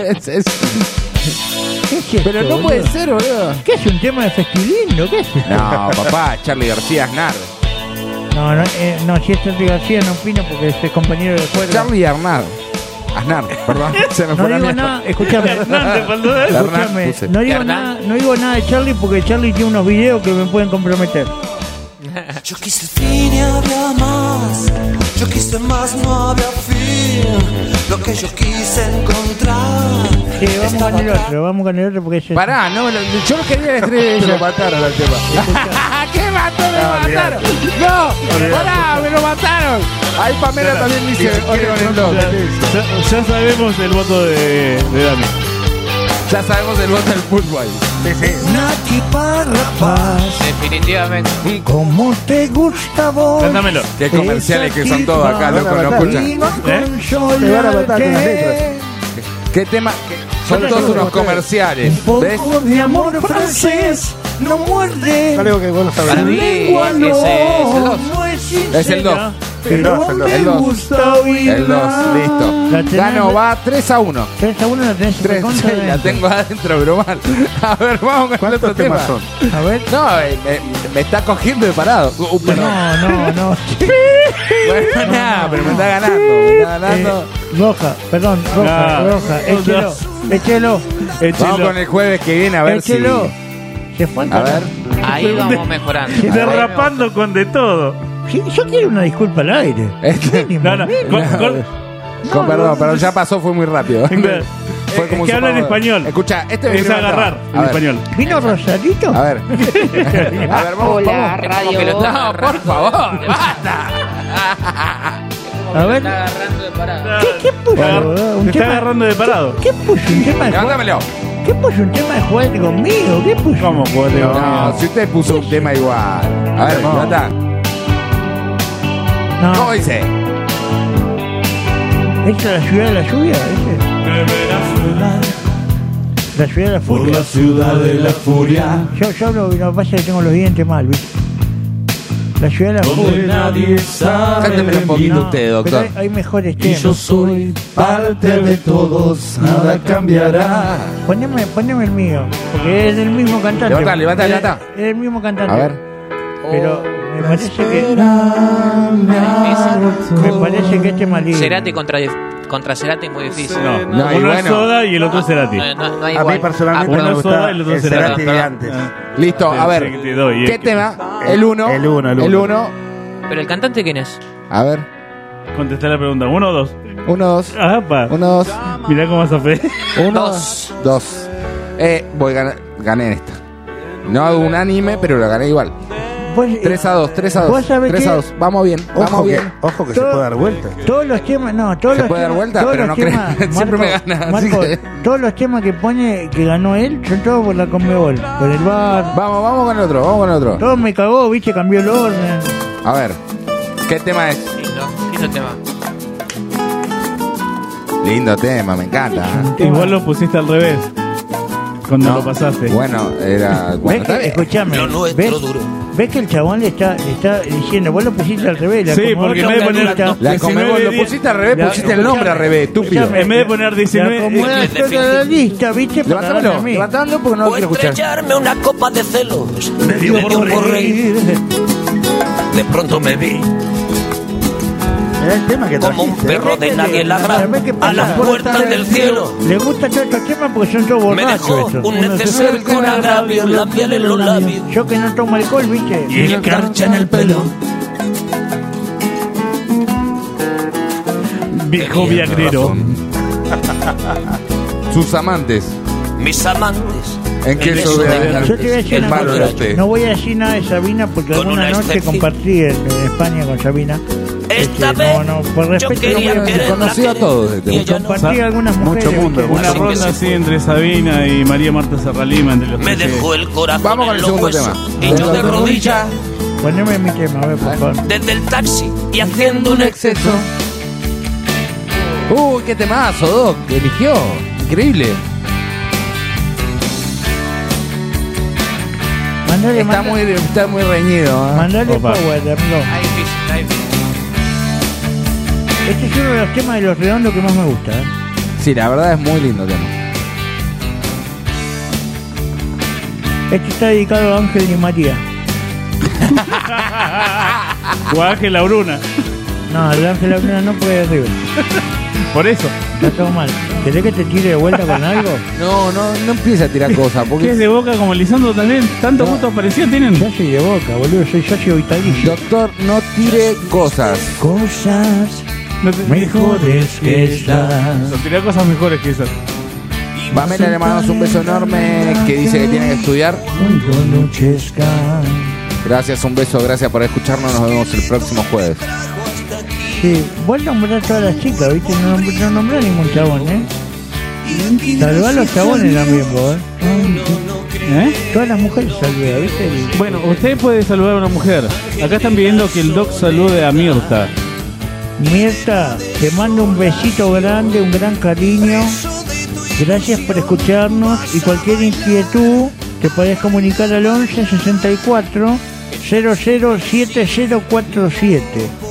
Pero no puede ser, boludo. ¿Qué es un tema de Festilindo? ¿Qué es esto? No, papá, Charlie García Aznar. No, si es Charlie García no opino porque es compañero de juego. Charlie Aznar, perdón. Se me No fue la digo mierda. nada, escúchame. Hernán Escúchame, puse. no digo nada de Charlie porque Charlie tiene unos videos que me pueden comprometer. Yo quise fin y había más. Yo quise más, no había fin. Lo que yo quise encontrar. Sí, vamos con el otro porque ese... Pará, no, yo no quería destruir. Lo mataron al tema. ¿Qué mató? Me lo mataron. No, pará, me lo mataron. Ahí Pamela también dice Oregon el 2. Ya sabemos el voto de Dani. Ya sabemos el voto del fútbol. Nati Parrapaz, Definitivamente. ¿cómo te gusta vos? Cántamelo. Qué comerciales que son todos acá, loco, no escuchan. Te van a matar con las letras. ¿Qué tema? Son todos unos comerciales. ¿Ves? Poco de amor francés no muerde. Algo que vos no sabés. Para mí Lengua ese es el 2. no es sincera, Es el 2. pero El me 2. gusta oírla. El 2, listo. La tenés- Gano, va 3-1. 3-1 la tenés 3, recontra la dentro. tengo adentro, pero mal. A ver, vamos con el otro ¿Cuántos temas tema. son? A ver. No, me está cogiendo de parado. Perdón. No. Bueno, nada, pero me está ganando. Roja. Échelo. Vamos con el jueves que viene a ver Échelo. Se fue al si. A ver. Ahí vamos mejorando. Sí, Derrapando con de todo. Sí, yo quiero una disculpa al aire. No, Con perdón, pero ya pasó, fue muy rápido. Fue Es que habla en español. Escucha, este Es agarrar en español. ¿Vino Rosadito? A ver. A ver, vamos. Hola, vamos. Radio que lo Voz. está No, por favor, basta. A ver. Está agarrando de parada. ¿Qué puso? Te está agarrando de parado. ¿Qué puso? ¿Un tema de jugar? Levántamelo. ¿Qué puso? ¿Un tema de jugar conmigo? ¿Qué puso? ¿Cómo jugate No, si usted puso un tema igual. A ver, No. levanta. No. ¿Cómo dice? ¿Esta es la ciudad de la lluvia? La ciudad de la furia. ciudad de la furia. Yo hablo, no pasa que tengo los dientes mal, ¿viste? La ciudad de la furia. Nadie sabe. Cántemelo un poquito usted, Pero doctor. hay mejores Y temas. yo soy parte de todos, nada cambiará. Poneme el mío, porque es del mismo cantante. Levanta. Es el mismo cantante. A ver. Pero me parece que este es malísimo. Cerati contra Cerati es muy difícil. No, No, y uno es bueno. Soda y el otro es Cerati. No hay A mí igual. personalmente uno me es gusta Soda y el otro el es Cerati. Cerati de antes. Listo, a ver. Sí, te doy. ¿Qué tema? El 1. El uno. El 1. Pero el cantante, ¿quién es? A ver. Contesté la pregunta. ¿1 o 2? 1, 2. Ah, pa. 1, 2. Mirá cómo hace fe. 1, Dos. 2. Gané en esta. No unánime, pero lo gané igual. 3-2, 3-2. ¿Vos sabés 3-2. Vamos bien, vamos bien. Ojo que se Todo- puede dar vuelta. Todos los temas, no, todos Se los puede dar temas, vuelta, todos pero los no creo. temas, Siempre me Marco, gana, así Marco, que- todos los temas que pone que ganó él son todos por la Conmebol, por el bar. Vamos con el otro. Todo me cagó, viste, cambió el orden. A ver. ¿Qué tema es? Lindo tema. Lindo tema, me encanta. Igual lo pusiste al revés. Cuando No, lo pasaste. Bueno, era. Bueno, ¿Ves está que, bien. escuchame, ¿ves que el chabón le está diciendo, vos lo pusiste al revés? la Sí, Conmebol porque en vez de poner está- La Conmebol lo pusiste al revés, pusiste el nombre al revés, estúpido. escuchame, En vez de poner la 19. Conmebol está en la lista, viste, para darme a Levantámelo, mí. levantámelo porque no lo O quiero escuchar. estrellarme una copa de celos. Me dio por reír. De pronto me vi Era el tema que como un trajiste. perro de nadie ladra ¿Sabés qué pasa? a las puertas del cielo. Le gustan todos estos temas porque son todos Me borrachos. dejó estos. un Uno se neceser acerca con agravio en la piel, en los labios. Yo que no tomo alcohol, viste. Y escarcha en el pelo. Viejo Teniendo viagrero. razón. Sus amantes. Mis amantes. ¿En qué eso eso de- de- Yo te voy a decir el una malo cosa. de usted? No voy a decir nada de Sabina porque Con alguna una noche excepción. compartí en España con Sabina. Esta No, vez no, por yo respeto quería no voy a- quererla, Conocido a todos. y ella no. compartí algunas mujeres. mundo, ¿viste? Una Así que ronda se así fue. entre Sabina y María Marta Serralima entre los Me tres. dejó el corazón Vamos con en el los segundo huesos tema. y yo de rodillas Poneme mi tema, a ver, por favor. desde el taxi y haciendo un exceso. Uy, qué temazo, Doc. Que eligió. Increíble. Mandale, Está muy reñido. ¿eh? mandale Opa. power, amigo. Está difícil, está difícil. Este es uno de los temas de Los Redondos que más me gusta. ¿eh? Sí, la verdad es muy lindo tema. Este está dedicado a Ángel y María. O Ángel Lauruna. No, el Ángel Lauruna no puede arriba. Por eso. Está todo mal. ¿Querés que te tire de vuelta con algo? No empieza a tirar cosas. ¿Qué Porque es de Boca como Lisandro también? ¿Tantos gustos parecidos tienen? Yo soy de Boca, boludo. Soy socio vitalicio. Doctor, no tire cosas. Cosas No te- mejores que estas. No, tirá cosas mejores que esas. Pamela, le mandamos un beso enorme. Que dice que tiene que estudiar. Cuando anochezcan. Gracias, un beso. Gracias por escucharnos. Nos vemos el próximo jueves. Sí, vos nombrás a todas las chicas, ¿viste? No nombrás ningún chabón, ¿eh? Salvá a los chabones también, vos, ¿Eh? Todas las mujeres saludan, ¿viste? Bueno, usted puede saludar a una mujer. Acá están pidiendo que el Doc salude a Mirta. Mirta, te mando un besito grande, un gran cariño. Gracias por escucharnos y cualquier inquietud te podés comunicar al 11 64 00 7047.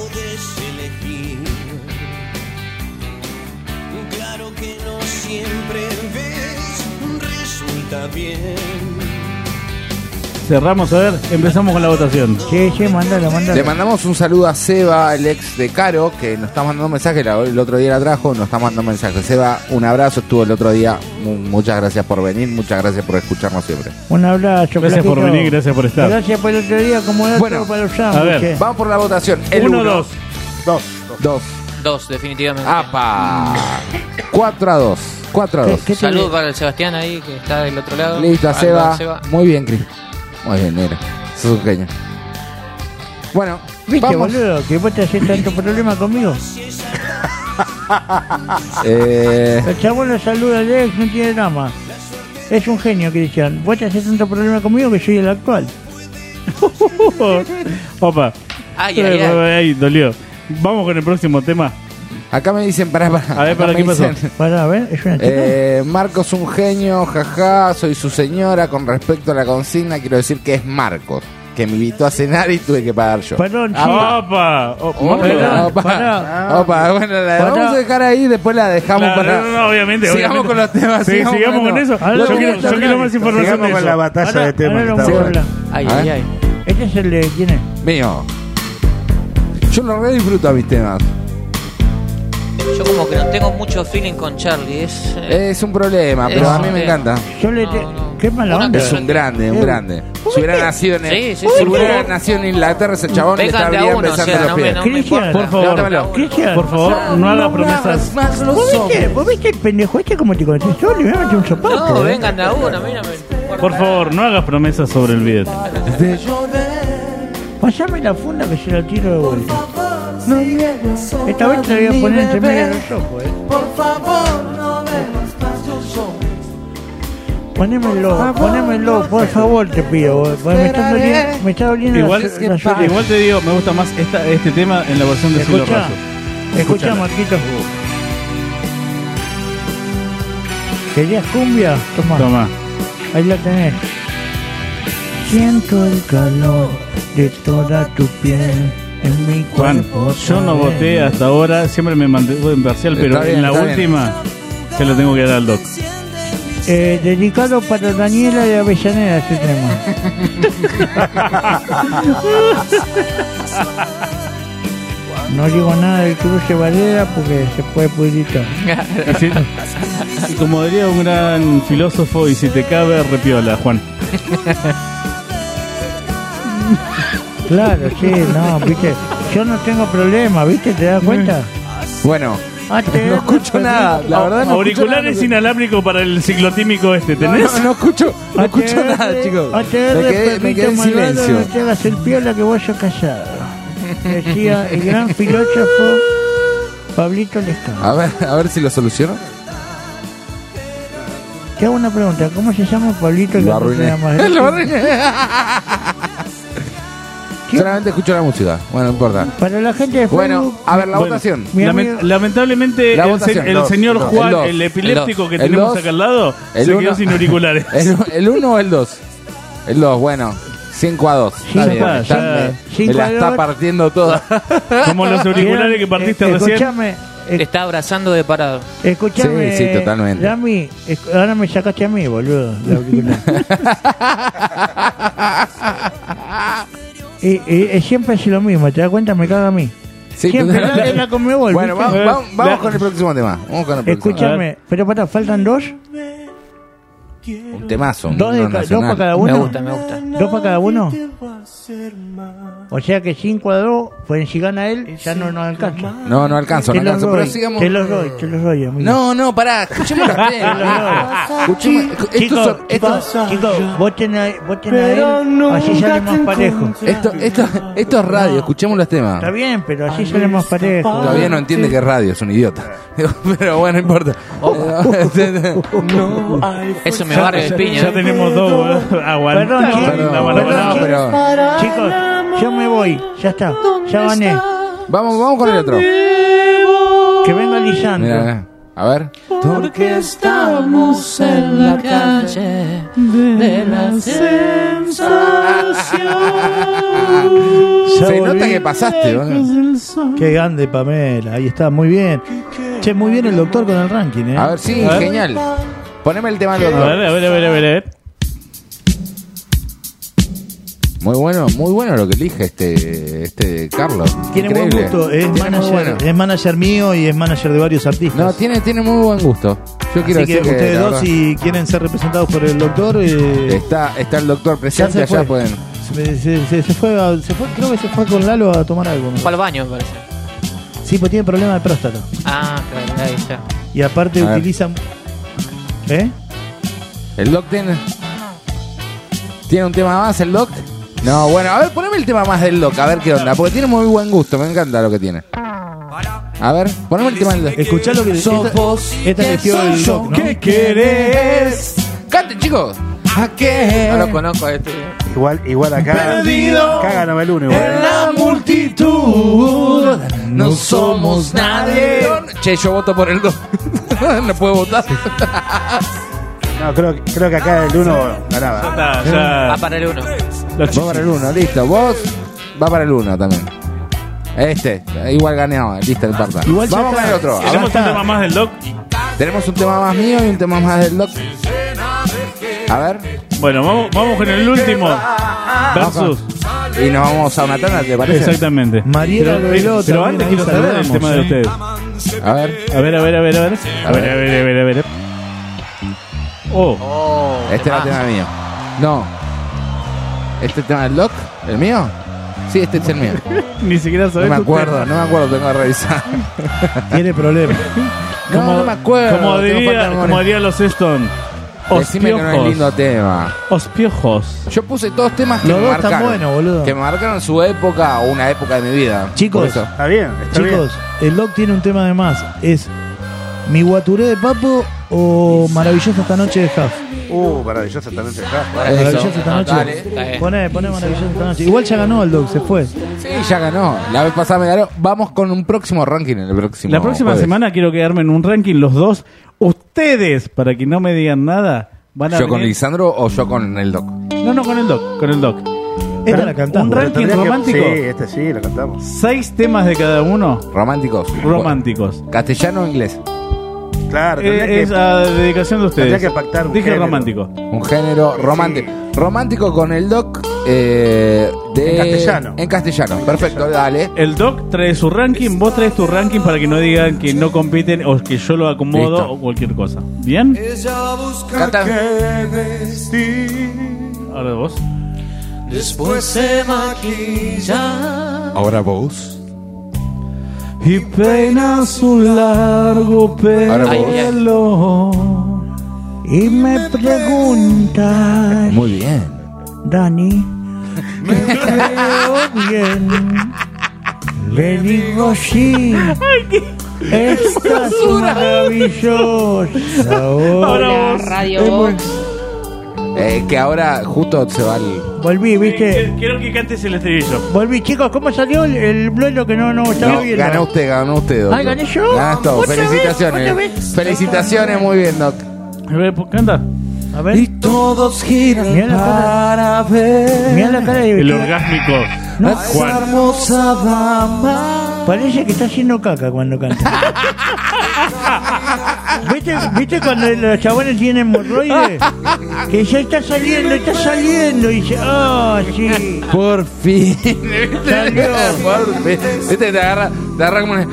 Claro que no siempre ves, resulta bien. Cerramos, a ver, empezamos con la votación. Sí, mándalo. Le mandamos un saludo a Seba, el ex de Caro, que nos está mandando un mensaje. El otro día la trajo, nos está mandando un mensaje. Seba, un abrazo, estuvo el otro día. Muchas gracias por venir, muchas gracias por escucharnos siempre. Un abrazo. Gracias por flaquito. venir, gracias por estar. Gracias por el otro día, como dato Bueno, para los a ver, sándwiches. Vamos por la votación. El 1, 1, 2. 2. 2, definitivamente. ¡Apa! 4-2. 4-2. ¿Qué te- Salud para el Sebastián ahí, que está del otro lado. Listo, a Alba, Seba. Muy bien, Cris. Muy bien, negro. Sos un genio. Bueno, ¿Viste, vamos. boludo, que vos te haces tanto problema conmigo? El chabón lo saluda al ex, no tiene nada más. Es un genio, Cristian. Vos te haces tanto problema conmigo que soy el actual. Opa. Ay, ay, ay. Ay, dolió. Vamos con el próximo tema. Acá me dicen, para. A ver, acá ¿para me qué pasó? dicen, Para, a ver, es una chica. Marcos un genio, jaja, soy su señora. Con respecto a la consigna, quiero decir que es Marcos, que me invitó a cenar y tuve que pagar yo. Perdón, sí. Opa. Opa, pará. opa, bueno, la Pará. vamos a dejar ahí, después la dejamos Claro, para. no, obviamente. Sigamos obviamente. con los temas. Sí, sigamos con eso. Ahora Yo quiero más información Sigamos de con eso. la batalla Ahora- de temas. ahora que lo está vamos a bueno. hablar. Ay, A ay, ver. ay. Este es el de... ¿Quién es? Mío. Yo lo re disfruto a mis temas. Yo como que no tengo mucho feeling con Charlie. Es un problema, pero a mí me encanta. Yo le Qué mala onda. Es un grande, un grande. Si hubiera nacido en Sí, hubiera nacido en Inglaterra, ese chabón le Vengan de a estaría uno, besando o sea, los no me- pies. no me Cristian, Por favor, Levántamelo. Cristian, por favor, no hagas promesas. ¿Vos viste el pendejo este como te contestó? Le voy a meter un sopapo. No, vengan de a uno, mírame. Por favor, no hagas promesas sobre el bidet. Pasame la funda que se la tiro de vuelta. Esta vez te la voy a poner entre medio de los ojos, Por favor, no veas más los ojos. Ponémelo, por favor, te pido. Porque me está doliendo Igual, la suela. igual te digo, me gusta más este tema en la versión de Cielo Escuchá, Rayo. escuchá, Marquito. ¿Querías cumbia? Toma. Toma. Ahí la tenés. Siento el calor de toda tu piel en mi Juan, cuerpo. yo no voté hasta ahora, siempre me mantengo en parcial, pero Está bien, en la está bien. última se lo tengo que dar al Doc. Dedicado para Daniela de Avellaneda este tema. No digo nada del cruce Valera porque se puede pudrir todo. Así- y como diría un gran filósofo, y si te cabe, repiola, Juan. Claro, sí, no, viste. Yo no tengo problema, viste, ¿te das cuenta? Bueno, No escucho nada, la verdad no Auriculares escucho inalámbricos para el ciclotímico ¿tenés? No escucho nada, chicos. Me quedé en silencio. No te hagas el piola que vos sos casado. Decía el gran filósofo Pablito Lescano. A ver si lo soluciono. Te hago una pregunta, ¿cómo se llama Pablito? Lo arruiné. Lo arruiné. Solamente escucho la música. Bueno, no importa. Para la gente de Facebook, bueno, a ver, la votación. Lamentablemente, el señor Juan, el epiléptico que tenemos acá al lado, se quedó sin auriculares. ¿El 1 o el 2? El 2, bueno. 5-2. Me la está partiendo toda. Como los auriculares que partiste recién. Te está abrazando de parado. Escuchame. Sí, totalmente. Yami, ahora me sacaste a mí, boludo. La auricular. Y siempre es lo mismo, ¿te das cuenta? Me caga a mí. Sí, siempre es la Conmebol. Bueno, vamos con el próximo tema. Escúchame, pero faltan 2. Un temazo. ¿Dos para cada uno? Me gusta. ¿2 para cada uno? O sea que 5-2, pues si gana él, ya no nos alcanza. No alcanzo. Pero sigamos. Te los doy, amigo. No, pará, escuchemos la Chicos, vos tenés a él, así sale más parejo. Esto es radio, escuchemos los temas. Está bien, pero así sale más parejo. Todavía no entiende que es radio, es un idiota. Pero bueno, no importa. Eso me barre de piña. Ya tenemos 2, aguantá. Pero chicos, yo me voy, ya está, ya gané. Vamos con el otro. Que venga Lisandro. Mira, a ver. Porque estamos en la calle de la sensación. Se nota que pasaste, ¿no? Qué grande, Pamela. Ahí está, muy bien. Che, muy bien el doctor con el ranking, ¿eh? A ver, sí, genial. Poneme el tema del doctor. A ver. Muy bueno lo que elige este Carlos. Tiene increíble. buen gusto, es manager mío y es manager de varios artistas. No, tiene muy buen gusto. Yo quiero Así decir que ustedes dos, verdad, si quieren ser representados por el doctor, está el doctor presente, allá pueden. Se fue, creo que se fue con Lalo a tomar algo, ¿no? Fue al baño, me parece. Sí, pues tiene problema de próstata. Ah, claro, ahí está. Y aparte utilizan. El doc tiene un tema más, el doc. No, bueno, a ver, poneme el tema más del doc, a ver qué onda, porque tiene muy buen gusto, me encanta lo que tiene. A ver, poneme el tema del doc. Escuchá lo que esta eligió el doc, ¿no? ¿Qué querés? ¡Cante, chicos! ¿A qué? No lo conozco Igual acá. Perdido. Caga el 1 igual. En la multitud no somos nadie. Che, yo voto por el doc. No puedo votar. No, creo que acá el 1 ganaba. Va para el 1. Va para el 1, listo. Vos va para el 1 también. Igual ganó, listo, el parta. Vamos con el otro. ¿Tenemos un tema más del doc? Tenemos un tema más mío y un tema más del doc. A ver. Bueno, vamos con el último. Versus. Y nos vamos a una tanda, ¿te parece? Exactamente. Mariela Loeló. Pero antes quiero saber el tema de ustedes. A ver. A ver. Este era el tema mío. No. ¿Este tema del doc? ¿El mío? Sí, este es el mío. Ni siquiera sabes. No me acuerdo, tengo que revisar. Tiene problemas. No me acuerdo. Como diría los Stone. Decime que no es lindo tema. Os piojos. Yo puse todos temas que Los me dos están marcaron. buenos, boludo. Que me marcaron su época o una época de mi vida. Chicos, Está bien. el doc tiene un tema de más. Es Mi Guaturé de Papo o Maravillosa esta noche de Huff. Maravillosa también se está. Maravillosa esta noche. Poné Maravillosa esta noche. Igual ya ganó el doc, se fue. Sí, ya ganó. La vez pasada me ganó. Vamos con un próximo ranking en el próximo. La próxima jueves. semana quiero quedarme en un ranking los dos. Ustedes, para que no me digan nada, van a ¿Yo con venir... Lisandro o yo con el doc? No, con el doc. Esta la cantamos. Un ranking romántico. Sí, sí, lo cantamos. 6 temas de cada uno. Románticos. ¿Castellano o inglés? Claro, Es a dedicación de ustedes. Tendría que pactar un Dije género. romántico. Un género romántico. Romántico con el doc en castellano. En castellano, perfecto, dale. El doc trae su ranking, vos traes tu ranking para que no digan que no compiten o que yo lo acomodo. Listo. O cualquier cosa. ¿Bien? Canta. Ahora vos. Después se maquilla Ahora vos. y peinas un largo pelo. Y me preguntas, muy bien, Dani, ¿me veo bien? Le digo sí. Estás maravillosa. Hola, Radio Voz. Que ahora justo se va el... Volví, ¿viste? Quiero que cantes el estribillo. Volví, chicos, ¿cómo salió el duelo que no estaba viendo? Ganó usted, doctor. Ay, ¿gané yo? Ganás todo, ¿Otra felicitaciones. vez? Felicitaciones, muy bien, Doc. A ver, canta. A ver. Y todos giran Mirá la para ver. Mirá la cara de El orgásmico. No, esa hermosa dama. Parece que está haciendo caca cuando canta. ¿Viste cuando los chabones tienen hemorroides? Que ya está saliendo. Y dice, sí. Por fin. Salió. Por fin. Viste, te agarra como una...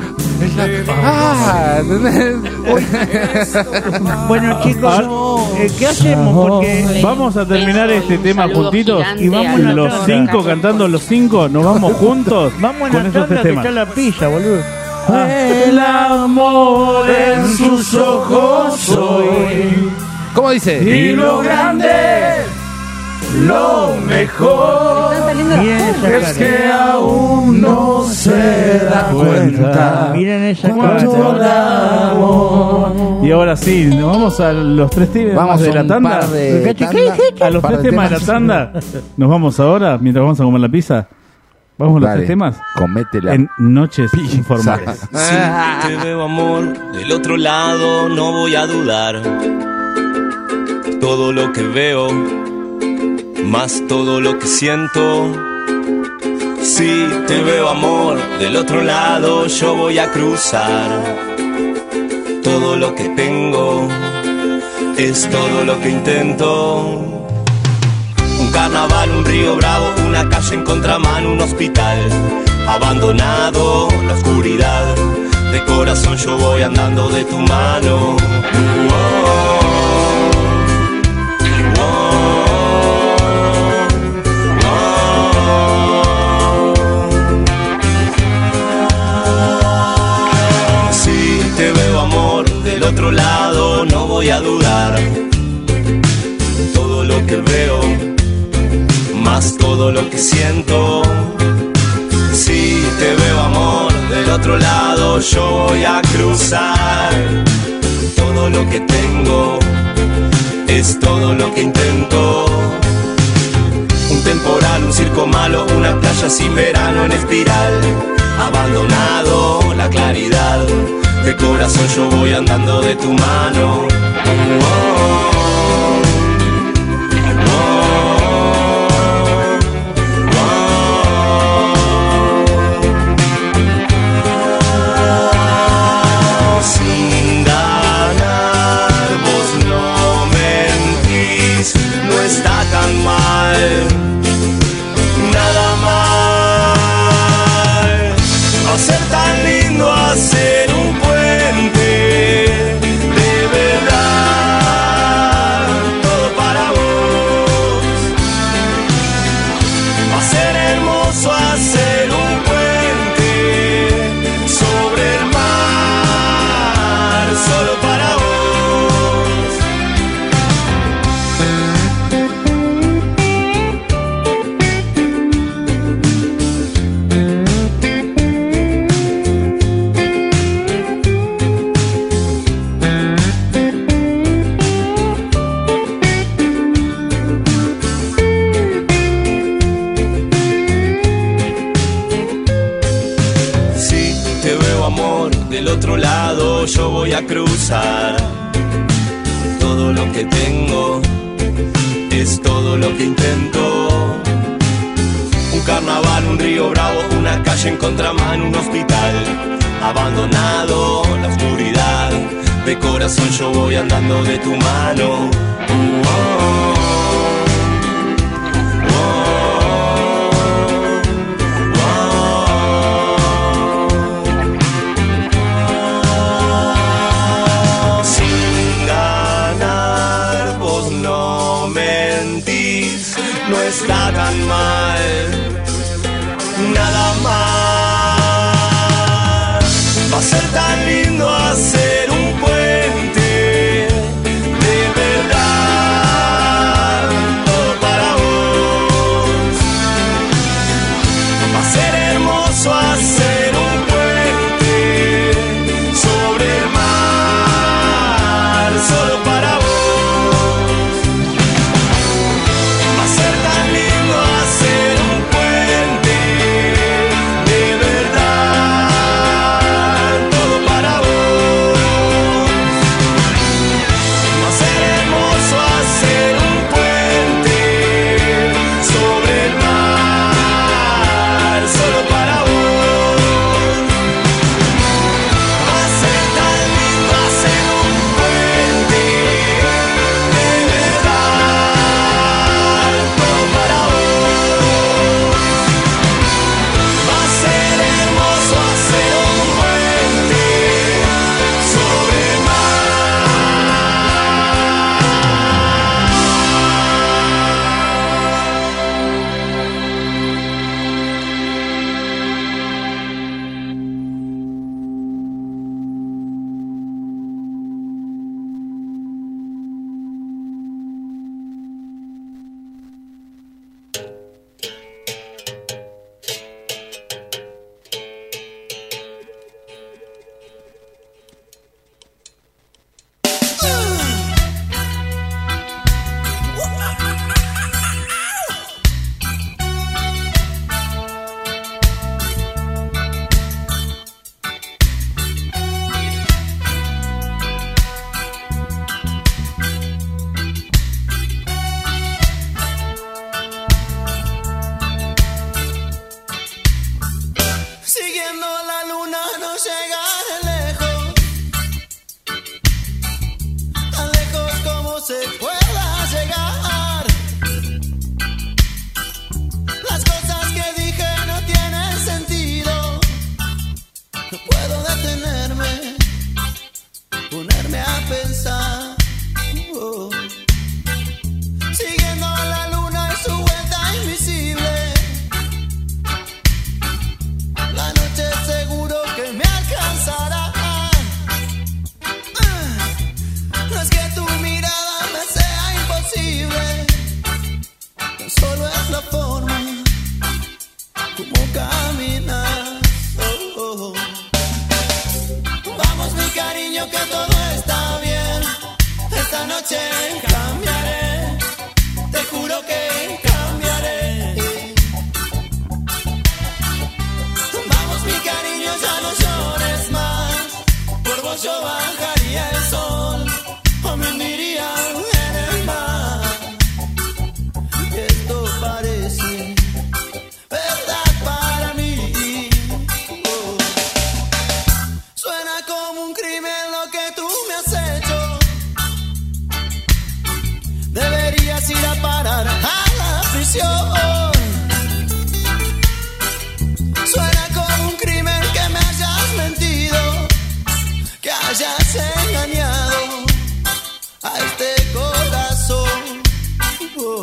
Bueno, chicos, ¿qué hacemos? Porque vamos a terminar este tema saludo juntitos gigante y vamos al los doctor 5 Carlos. cantando los 5, nos vamos juntos vamos con a la esos tanda tres que temas. está la pizza, boludo. El amor en sus ojos soy. ¿Cómo dice? Y lo grande, lo mejor Miren esa es cara. que aún no se da cuenta. Miren esa cuánto cara. la amo. Y ahora sí, nos vamos a los tres temas Vamos de a la un tanda. par de tanda. A los Par tres de temas de la tanda. Nos vamos ahora, mientras vamos a comer la pizza. Vamos a los Dale, tres temas cométela. en Noches Informales. Si te veo amor del otro lado, no voy a dudar. Todo lo que veo, más todo lo que siento. Si te veo amor del otro lado, yo voy a cruzar. Todo lo que tengo es todo lo que intento. Un carnaval, un río bravo, una calle en contramano, un hospital abandonado, la oscuridad. De corazón yo voy andando de tu mano. Si te veo amor del otro lado, no voy a dudar. Todo lo que veo, más todo lo que siento. Si te veo amor del otro lado, yo voy a cruzar. Todo lo que tengo es todo lo que intento. Un temporal, un circo malo, una playa sin verano en espiral. Abandonado, la claridad. De corazón yo voy andando de tu mano. Sin ganar, vos no mentís, no está tan mal, nada mal. Hacer tan lindo, hacer un puente, de verdad, todo para vos. Hacer hermoso, hacer un puente sobre el mar, solo para vos. Si te veo amor del otro lado, yo voy a cruzar. Todo lo que tengo es todo lo que intento. Un carnaval, un río bravo, una calle en contramano, un hospital abandonado, la oscuridad. De corazón yo voy andando de tu mano. Sin ganar, vos no mentís, no está tan mal, nada mal.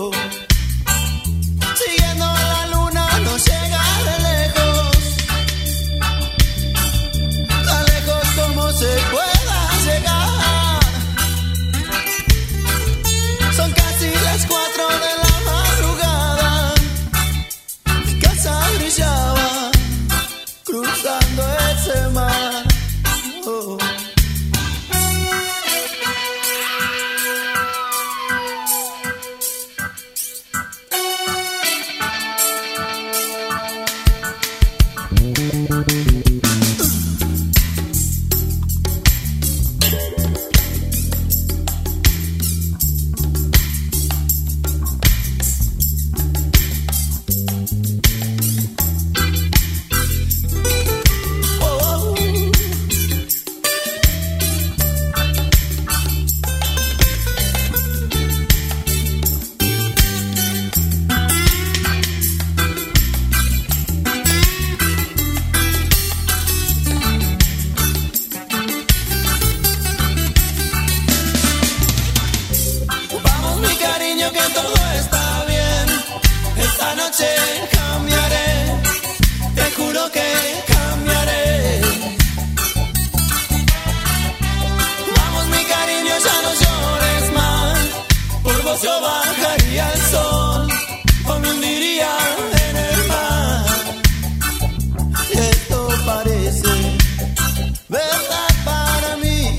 Siguiendo la luna no llega de lejos, tan lejos como se pueda llegar. Son casi las 4 de la madrugada, mi casa brillaba cruzando ese mar. Oh. Yo bajaría el sol o me hundiría en el mar. Y esto parece verdad para mí.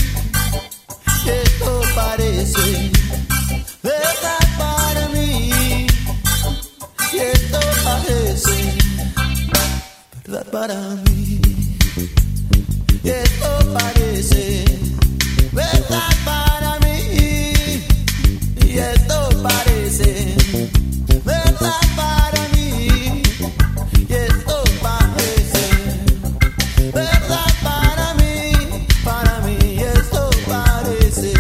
Y esto parece verdad para mí. Y esto parece verdad para mí. Y esto parece verdad para mí. Y esto parece verdad para mí. Y esto parece verdad para mí. Para mí esto parece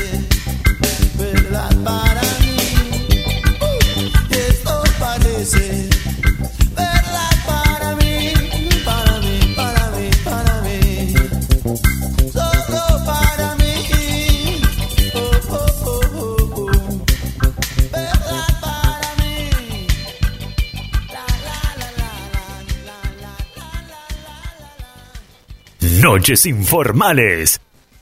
verdad para mí. Y esto parece verdad para mí. Para mí, para mí, para mí. Solo para mí. Oh, oh, oh, oh, oh. Noches informales.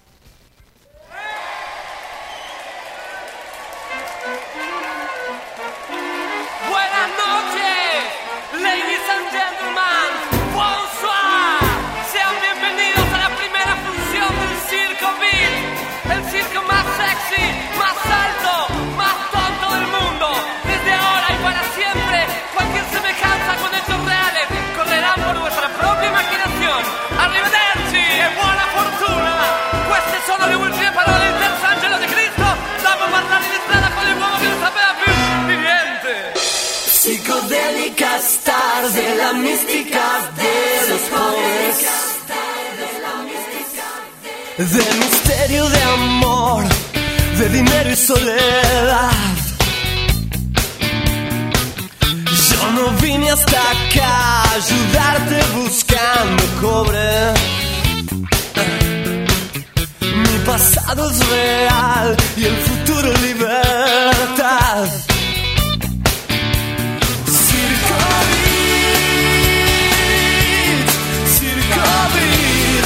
Buenas noches, ladies and gentlemen, bonsoir. Sean bienvenidos a la primera función del Circo Beat, el circo más sexy, más alto, más tonto del mundo. Desde ahora y para siempre, cualquier semejanza con hechos reales correrán por vuestra propia imaginación. Arrivederci e buona fortuna. Queste sono le ultime parole del terzo angelo di Cristo dopo parlare di strada con l'uomo che non sapeva più di niente. Psicodélica star de la mística de los pobres, de misterio, de amor, de dinero y soledad. Yo no vine hasta acá a ayudarte buscando cobre. Mi pasado es real y el futuro libertad. Circo Beat, Circo Beat.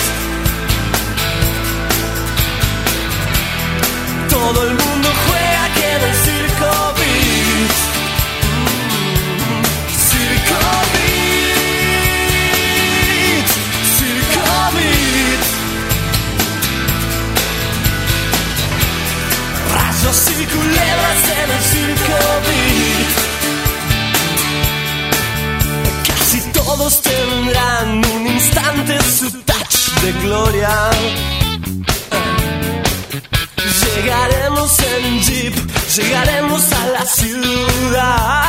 Todo el mundo juega aquí en el Circo Beat. Circo Beat, Circo Beat. Rayos y culebras en el Circo Beat. Casi todos tendrán un instante su touch de gloria. Llegaremos en jeep, llegaremos a la ciudad.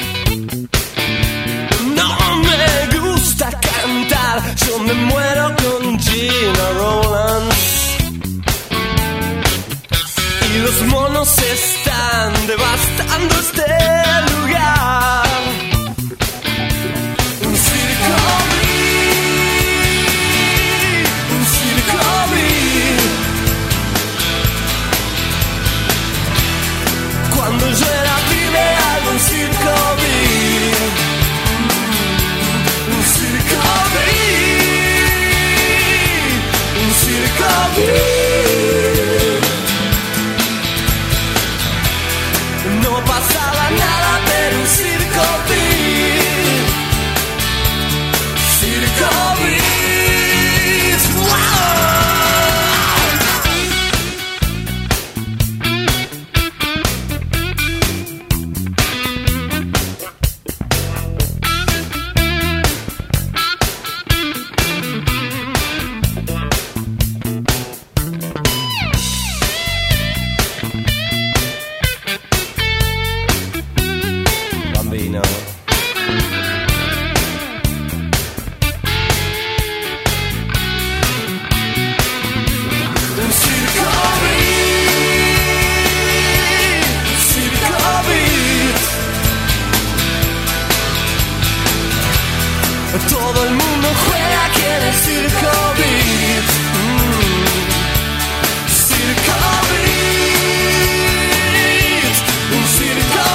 No me gusta cantar, yo me muero con Gina Rowlands. Y los monos están devastando este lugar. Un circo beat, un circo beat. Cuando yo era pibe Todo el mundo juega aquí en el Circo Beat. Circo Beat. Un Circo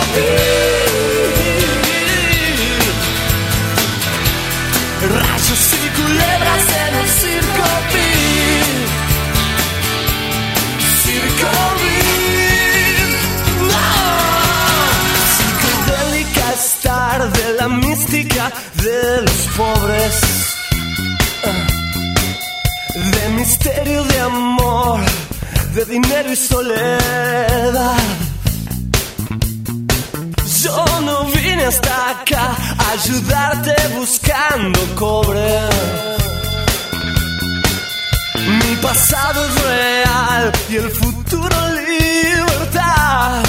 Beat. Rayos y culebras en el Circo Beat. Circo Beat. No. Psicodélica estar de la mística de los pobres, de misterio, de amor, de dinero y soledad. Yo no vine hasta acá a ayudarte buscando cobre. Mi pasado es real y el futuro libertad.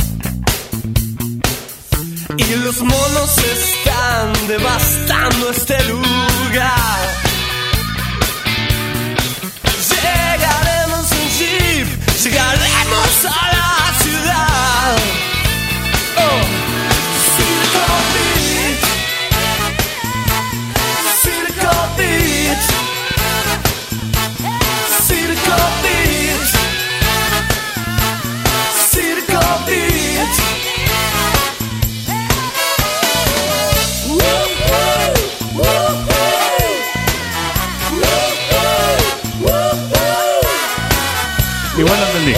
Y los monos están devastando este lugar. Llegaremos en jeep, llegaremos a la ciudad. Oh, Circo Beat, Circo Beat, Circo Beat, Circo Beat. Igual lo entendí.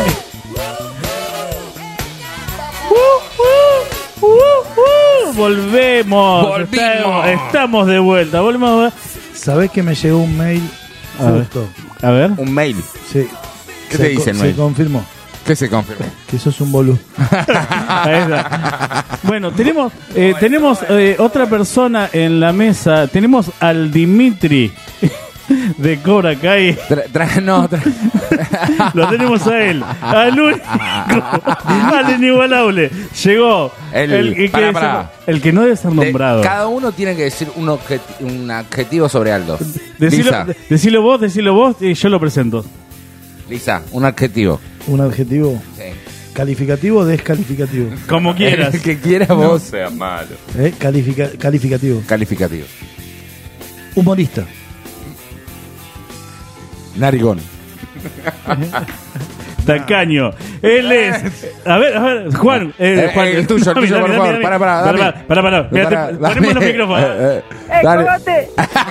Volvemos. Estamos de vuelta. Volvemos. ¿Sabés que me llegó un mail justo? A ver. Un mail. Sí. ¿Qué te dice el mail? Se confirmó. ¿Qué se confirmó? Que sos un boludo. Bueno, tenemos otra persona en la mesa. Tenemos al Dimitri de Cobra Kai. Lo tenemos a él, al único, al inigualable. Llegó el que no debe ser nombrado. Cada uno tiene que decir un adjetivo sobre algo. Decilo vos y yo lo presento. Lisa, un adjetivo. ¿Un adjetivo? Sí. ¿Calificativo o descalificativo? Como quieras. El que quieras vos. No sea malo. Calificativo. Calificativo. Humorista. Narigón. Tacaño. Él es. A ver, Juan. Juan, el tuyo, por favor. Para. Ponemos los micrófonos. Dale.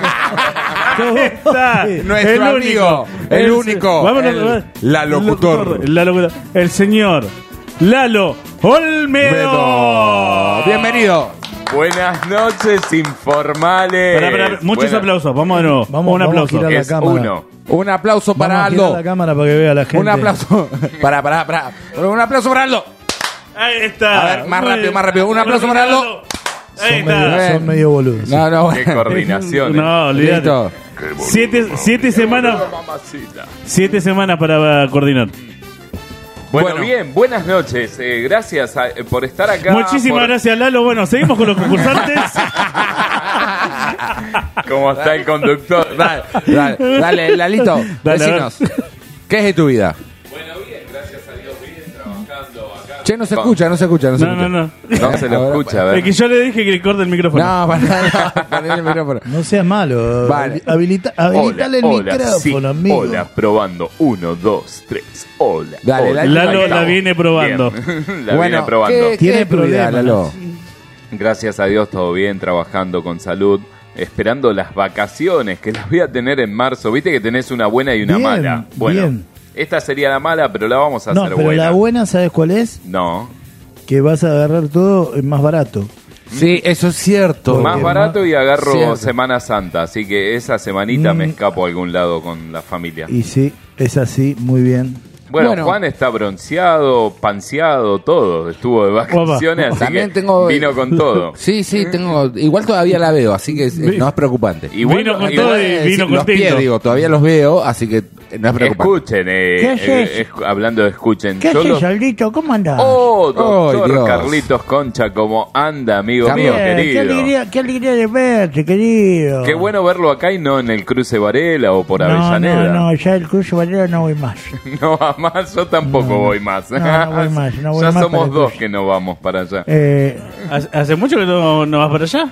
Está. Nuestro amigo. El único. Vámonos. La locutor. El señor Lalo Olmedo. Bienvenido. Buenas noches, informales. Muchos aplausos. Vamos de nuevo. Un aplauso. Vamos a girar la cámara. Un aplauso para Vamos a Aldo. girar la cámara para que vea la gente. Un aplauso. Para. Un aplauso para Aldo. Ahí está. A ver, más rápido. Un aplauso para Aldo. Ahí está. Son medio boludos. No. Qué coordinación. No, olvídate. Listo. 7 semanas. 7 semanas para coordinar. Bueno, bien, buenas noches. Gracias por estar acá. Muchísimas gracias, Lalo. Bueno, seguimos con los concursantes. ¿Cómo está el conductor? Dale, Lalito. Decinos. ¿Qué es de tu vida? Bueno, bien, gracias a Dios, bien, trabajando acá. Che, no se escucha. No se lo escucha, a ver. Es que yo le dije que corte el micrófono. No, para el micrófono. No seas malo. Vale. Habilitale el micrófono, sí, amigo. Hola, probando. 1, 2, 3. Hola. Dale, Lalo la viene probando. La viene probando. Tiene problemas, Lalo? Gracias a Dios, todo bien, trabajando con salud. Esperando las vacaciones, que las voy a tener en marzo. Viste que tenés una buena y una Bien, mala. Bueno, bien. esta sería la mala, pero la vamos a No, hacer pero buena. la buena, ¿sabes cuál es? No. Que vas a agarrar todo más barato. Sí, eso es cierto. Más barato y agarro Cierto. Semana Santa. Así que esa semanita me escapo a algún lado con la familia. Y sí, es así, muy bien. Bueno, Juan está bronceado, panseado, todo. Estuvo de vacaciones, así También que vino con todo. Sí, tengo. Igual todavía la veo, así que no es preocupante. Y bueno, vino con todo y vino los contento. pies, digo, todavía los veo, así que no es preocupante. Escuchen, hablando de escuchen. ¿Qué haces, Aldito? ¿Cómo andás? Oh, doctor Dios. Carlitos Concha, ¿cómo anda, amigo mío querido? Qué alegría de verte, querido. Qué bueno verlo acá y no en el Cruce Varela o por Avellaneda. No, ya el Cruce Varela no voy más. No va más, yo tampoco voy más. No voy más, no voy ya más somos para el dos Cruce. que no vamos para allá. ¿Hace mucho que no vas para allá?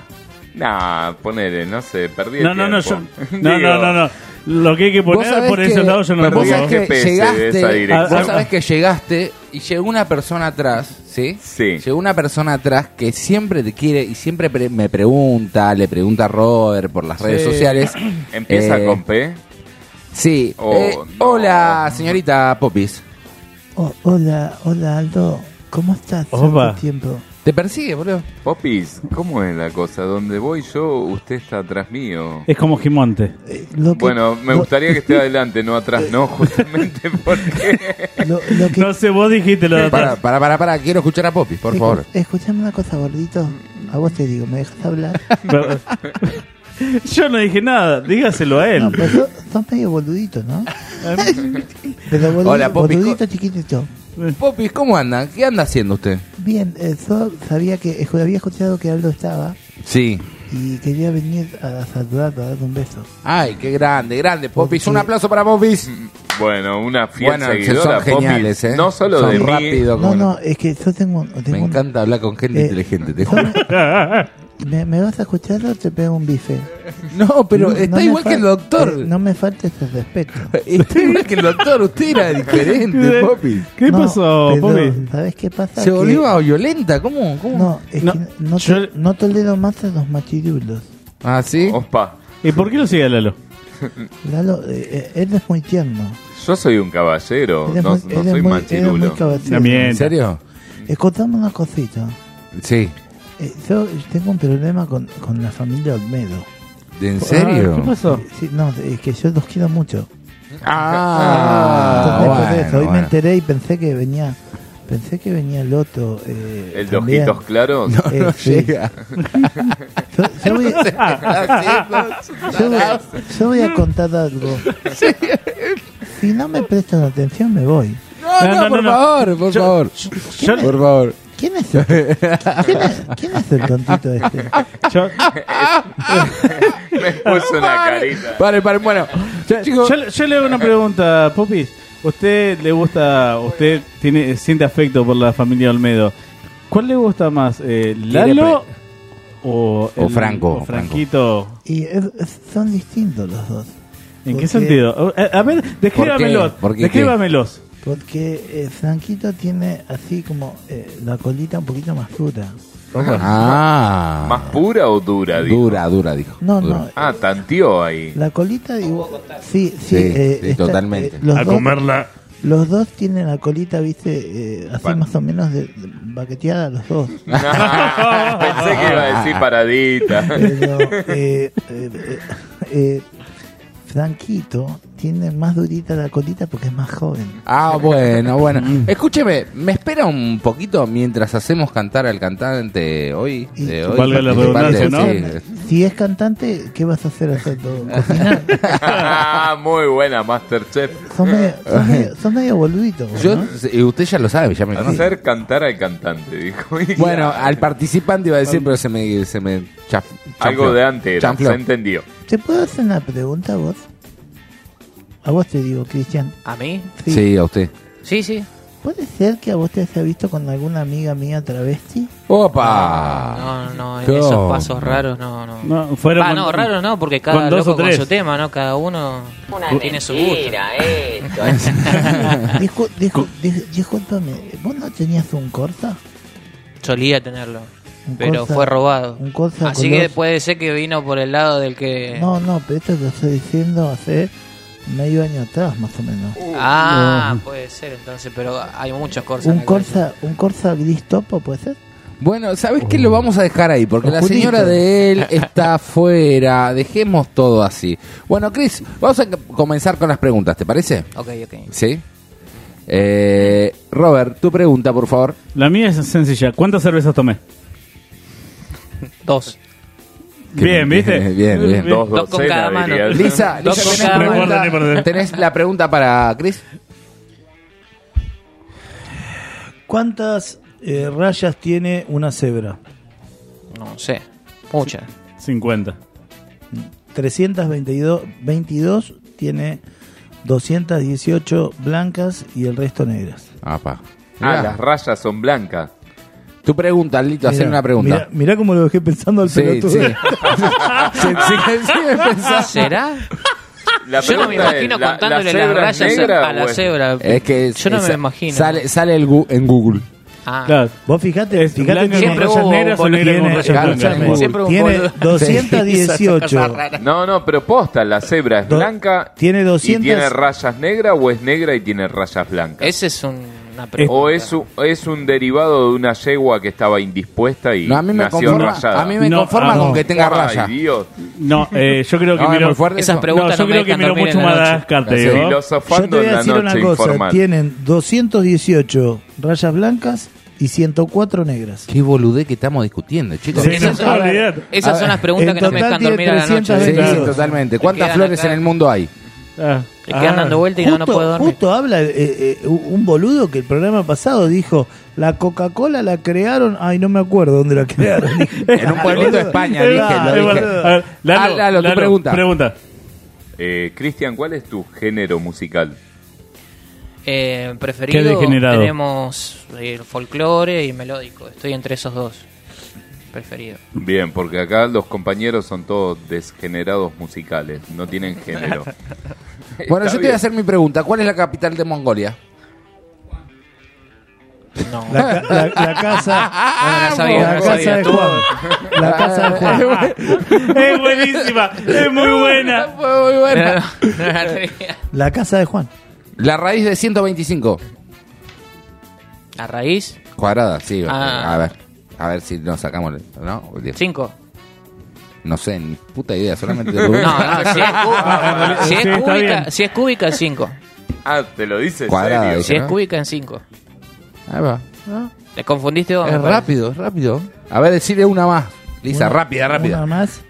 Nah, ponele, no sé, perdí el No. tiempo. No. Lo que hay que poner por ese lado yo no lo vos pongo. sabés que llegaste, vos vos sabés que llegaste y llegó una persona atrás, ¿sí? Sí. Llegó una persona atrás que siempre te quiere y siempre me pregunta, le pregunta a Robert por las redes sociales. ¿Empieza con P? Sí. Oh, no. Hola, señorita Popis. Hola Aldo, ¿cómo estás? Opa. Tanto tiempo. ¿Te persigue, boludo? Popis, ¿cómo es la cosa? Donde voy yo, usted está atrás mío. Es como Gimonte. Bueno, me gustaría que esté adelante, no atrás, no, justamente porque... No sé, vos dijiste lo de atrás. Para, quiero escuchar a Popis, por favor. Escuchame una cosa, gordito. A vos te digo, ¿me dejas hablar? Yo no dije nada, dígaselo a él. No, pero sos medio boludito, ¿no? Pero Hola, Popis. boludito chiquitito. Popis, ¿cómo anda? ¿Qué anda haciendo usted? Bien, yo sabía que había escuchado que Aldo estaba Sí. y quería venir a saludarlo, a darle un beso. Ay, qué grande, Popis. Un aplauso para Popis. Bueno, una fiel Bueno, seguidora, son geniales, Popis, ¿eh? no solo Son de mí. rápido, como No, es que yo tengo Me encanta hablar con gente inteligente, te juro. ¿Me vas a escuchar o te pego un bife? No, pero está me igual que el doctor. no me faltes el respeto. Está igual que el doctor, usted era diferente, Popis. ¿Qué pasó, Popis? ¿Sabes qué pasa? Se volvió violenta, ¿cómo? No, es que no tolero más a los machirulos. ¿Ah, sí? Opa. ¿Y por qué lo sigue Lalo? Lalo, él es muy tierno. Yo soy un caballero, Él es no, muy- no él es soy muy- machirulo. él es muy caballero. ¿En serio? Contame una cosita. Sí. Yo tengo un problema con la familia Olmedo. ¿En serio? ¿Qué pasó? Sí, no, es que yo los quiero mucho. Ah, Entonces, por eso, hoy bueno. me enteré y pensé que venía el otro. ¿El de también. ojitos claros? No sí. llega. Yo voy a contar algo. Si no me prestan atención, me voy. No, por favor, por favor. Por favor. ¿Quién es el tontito este? Me puso una carita. Pare, bueno. Chicos, Yo le hago una pregunta, Popis. ¿Usted siente afecto por la familia Olmedo? ¿Cuál le gusta más, Lalo o Franco? O Franquito. Y son distintos los dos. ¿En qué Porque- sentido? A ver, descríbamelos. ¿Por qué? Descríbamelos. Porque Franquito tiene así como la colita un poquito más dura. Ah. ¿Más pura o dura? Dijo? Dura, dijo. No, Dura. no. Ah, tanteó ahí. La colita igual. Sí, Sí, totalmente. los dos- comerla. Los dos tienen la colita, viste, así Bueno. más o menos de baqueteada los dos. Pensé que iba a decir paradita. Pero Franquito tiene más durita la colita porque es más joven. Ah, bueno. Escúcheme, ¿me espera un poquito mientras hacemos cantar al cantante hoy? De hoy? Valga la redundancia, ¿no? Sí. Si es cantante, ¿qué vas a hacer haciendo? Cocinar. Muy buena, Masterchef. Son medio boluditos. Yo, ¿no? y usted ya lo sabe, ya me conoce. Hacer cantar al cantante, dijo. Y Bueno, claro, al participante iba a decir, pero se me algo de antes, era, chanfló. se entendió. ¿Te puedo hacer una pregunta a vos? A vos te digo, Cristian. ¿A mí? Sí, a usted. Sí. ¿Puede ser que a vos te haya visto con alguna amiga mía travesti? ¡Opa! No, en ¿Cómo? esos pasos raros no. No, fueron con- No, raros no, porque con cada dos loco o con tres. su tema, ¿no? Cada uno tiene su gusto. Discúlpame, ¿vos no tenías un Corsa? Solía tenerlo, Un pero Corsa- fue robado. un Corsa Así color- que puede ser que vino por el lado del que... No, pero esto lo estoy diciendo hace medio año atrás, más o menos. Puede ser entonces, pero hay muchos Corsa. Un Corsa gris topo, ¿puede ser? Bueno, ¿sabes qué? Lo vamos a dejar ahí, porque la Oscurito. señora de él está afuera. Dejemos todo así. Bueno, Chris, vamos a comenzar con las preguntas, ¿te parece? Ok. ¿Sí? Robert, tu pregunta, por favor. La mía es sencilla. ¿Cuántas cervezas tomé? 2. Bien, ¿viste? Bien. Dos con cada mano. Lisa, Dos con cada mano. ¿tenés la pregunta para Chris? ¿Cuántas rayas tiene una cebra? No sé, muchas. 50. 322 tiene 218 blancas y el resto negras. Apa. Las rayas son blancas. Tu pregunta, Lito, hacer una pregunta. Mirá cómo lo dejé pensando al pelotudo. ¿Será? Yo no me imagino contándole las rayas a la cebra. Es que yo no me imagino. Sale en Google. Claro. Vos fijate que siempre hubo negras o negras con rayas blancas. Tiene 218. No, pero posta, la cebra es blanca tiene 200 y tiene rayas negras o es negra y tiene rayas blancas. Ese es una pregunta. O es un derivado de una yegua que estaba indispuesta y a mí me nació rayada. A mí me conforma con que tenga rayas. Ay, Dios. No, yo creo que miró esas preguntas yo creo que miró mucho Madagascar, te digo. Yo te voy a decir una cosa, tienen 218 rayas blancas y 104 negras. Qué boludez que estamos discutiendo, chicos. Esas son las preguntas que no me dejan dormir a la noche. Sí, totalmente. ¿Cuántas flores en el mundo hay? Le quedan dando vuelta y no puedo dormir. Justo habla un boludo que el programa pasado dijo, la Coca-Cola la crearon, ay, no me acuerdo dónde la crearon. En un pueblito de España, dije. Lalo, tu pregunta. Cristian, ¿cuál es tu género musical? Preferido, tenemos el folclore y melódico. Estoy entre esos dos. Preferido. Bien, porque acá los compañeros son todos desgenerados musicales, no tienen género. Bueno, yo te voy a hacer mi pregunta. ¿Cuál es la capital de Mongolia? No. La casa. La casa de Juan. La casa de Juan. Es buenísima. Es muy buena. Muy buena. La casa de Juan. La raíz de 125. ¿La raíz? Cuadrada, sí. A ver si nos sacamos. ¿No? 5. No sé, ni puta idea, solamente. Si es cúbica, es 5. Ah, te lo dices. Cuadrada. Si es cúbica, en 5. Ahí va. ¿Te confundiste vos? Es rápido. A ver, decirle una más. Lisa, rápida. Una más.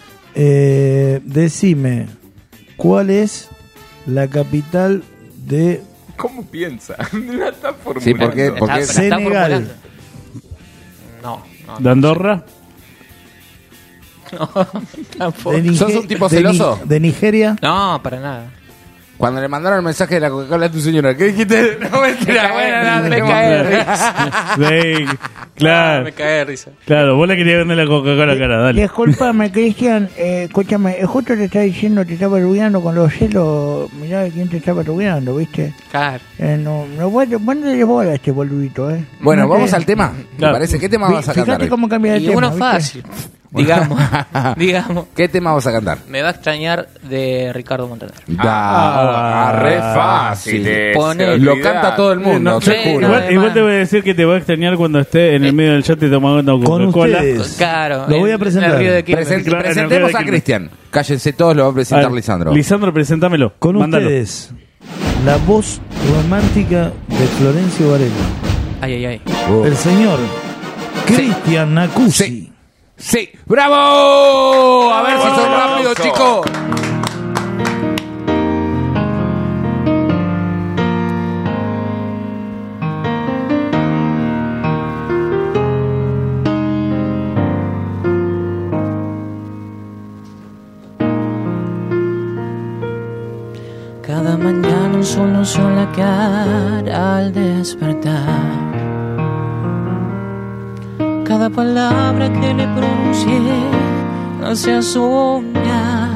Decime, ¿cuál es la capital de... ¿Cómo piensa? La está formulando. Sí, porque Senegal. No. ¿De Andorra? No, tampoco. ¿Sos un tipo celoso? ¿De Nigeria? No, para nada. Cuando le mandaron el mensaje de la Coca-Cola a tu señora, ¿qué dijiste? No, mentira, me cae de risa. Claro. Me cae de risa. Claro, vos le querías vender la Coca-Cola cara, dale. Disculpame, Cristian, escúchame, justo te estaba diciendo, te estaba rubiando con los celos, mirá quién te estaba rubiando, ¿viste? Claro. Vos no le bola a este boludito, Bueno, no vamos al tema. Claro. ¿Te parece? ¿Qué tema vas a cantar? Fíjate cómo cambia de Y tema, uno ¿viste? fácil. Digamos. ¿Qué tema vas a cantar? Me va a extrañar de Ricardo Montaner. Re fácil. Lo canta todo el mundo. Igual te voy a decir que te va a extrañar cuando esté en el medio del chat y tomando Coca-Cola. Claro. Lo voy a presentar. Presentemos a Cristian. Cállense todos, lo va a presentar Lisandro. Lisandro, presentámelo. Con Mándalo. ustedes, la voz romántica de Florencio Varela. Ay. El señor Cristian Nacusi. Sí, ¡bravo! A ver si son rápidos, chicos. Cada mañana un sol nos en la cara al despertar. Cada palabra que le pronuncié hace a soñar.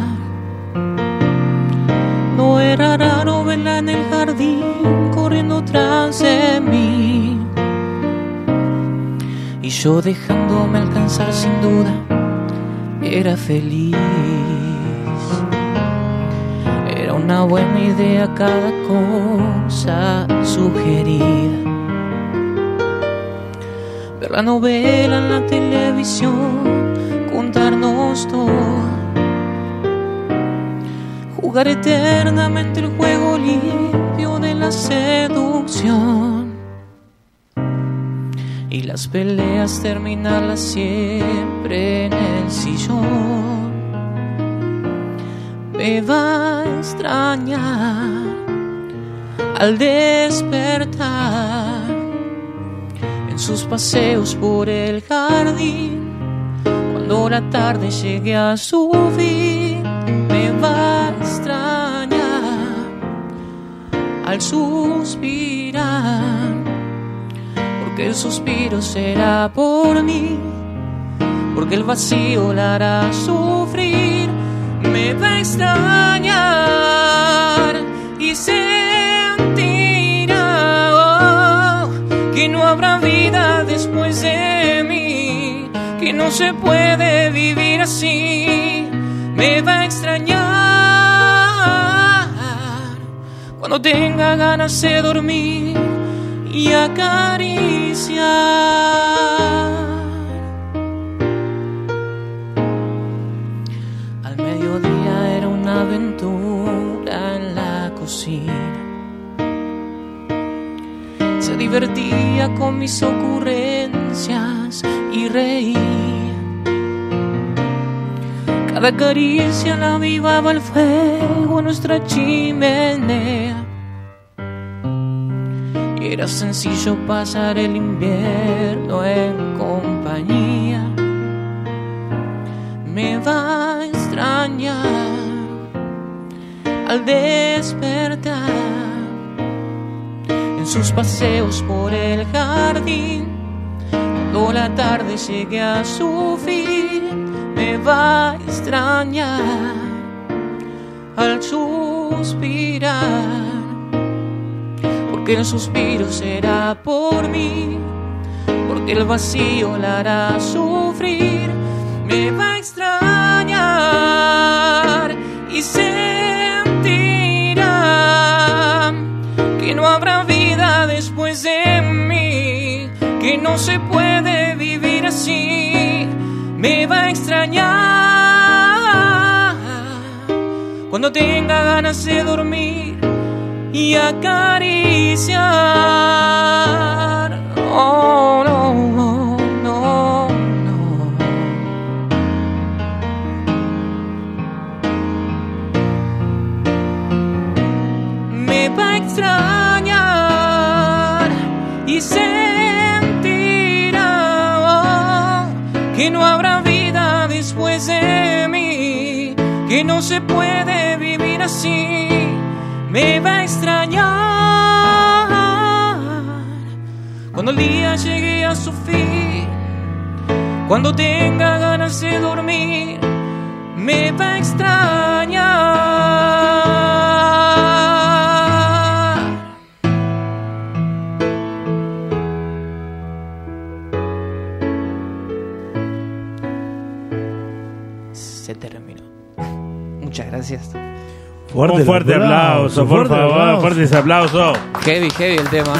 No era raro verla en el jardín corriendo tras de mí. Y yo dejándome alcanzar sin duda era feliz. Era una buena idea cada cosa sugerida. Ver la novela en la televisión, contarnos todo, jugar eternamente el juego limpio de la seducción y las peleas terminarlas siempre en el sillón. Me va a extrañar al despertar en sus paseos por el jardín, cuando la tarde llegue a su fin. Me va a extrañar al suspirar por porque el suspiro será por mí, porque el vacío la hará sufrir. Me va a extrañar y sentirá que no habrá vida después de mí, que no se puede vivir así. Me va a extrañar cuando tenga ganas de dormir y acariciar. Al mediodía era una aventura en la cocina. Se divertía con mis ocurrencias y reía. Cada caricia la avivaba el fuego en nuestra chimenea. Y era sencillo pasar el invierno en compañía. Me va a extrañar al despertar en sus paseos por el jardín. Cuando la tarde llegue a su fin, me va a extrañar al suspirar, porque el suspiro será por mí, porque el vacío la hará sufrir. Me va a extrañar y sentirá que no habrá vida después de mí, que no se puede vivir así. Me va a extrañar cuando tenga ganas de dormir y acariciar. Oh, no, no, no, no. Me va a extrañar y sentirá que no habrá vida después de mí, que no se puede vivir así. Me va a extrañar cuando el día llegue a su fin, cuando tenga ganas de dormir. Me va a extrañar. Se terminó. Muchas gracias. Un fuerte aplauso, por favor, fuerte ese aplauso. Heavy el tema.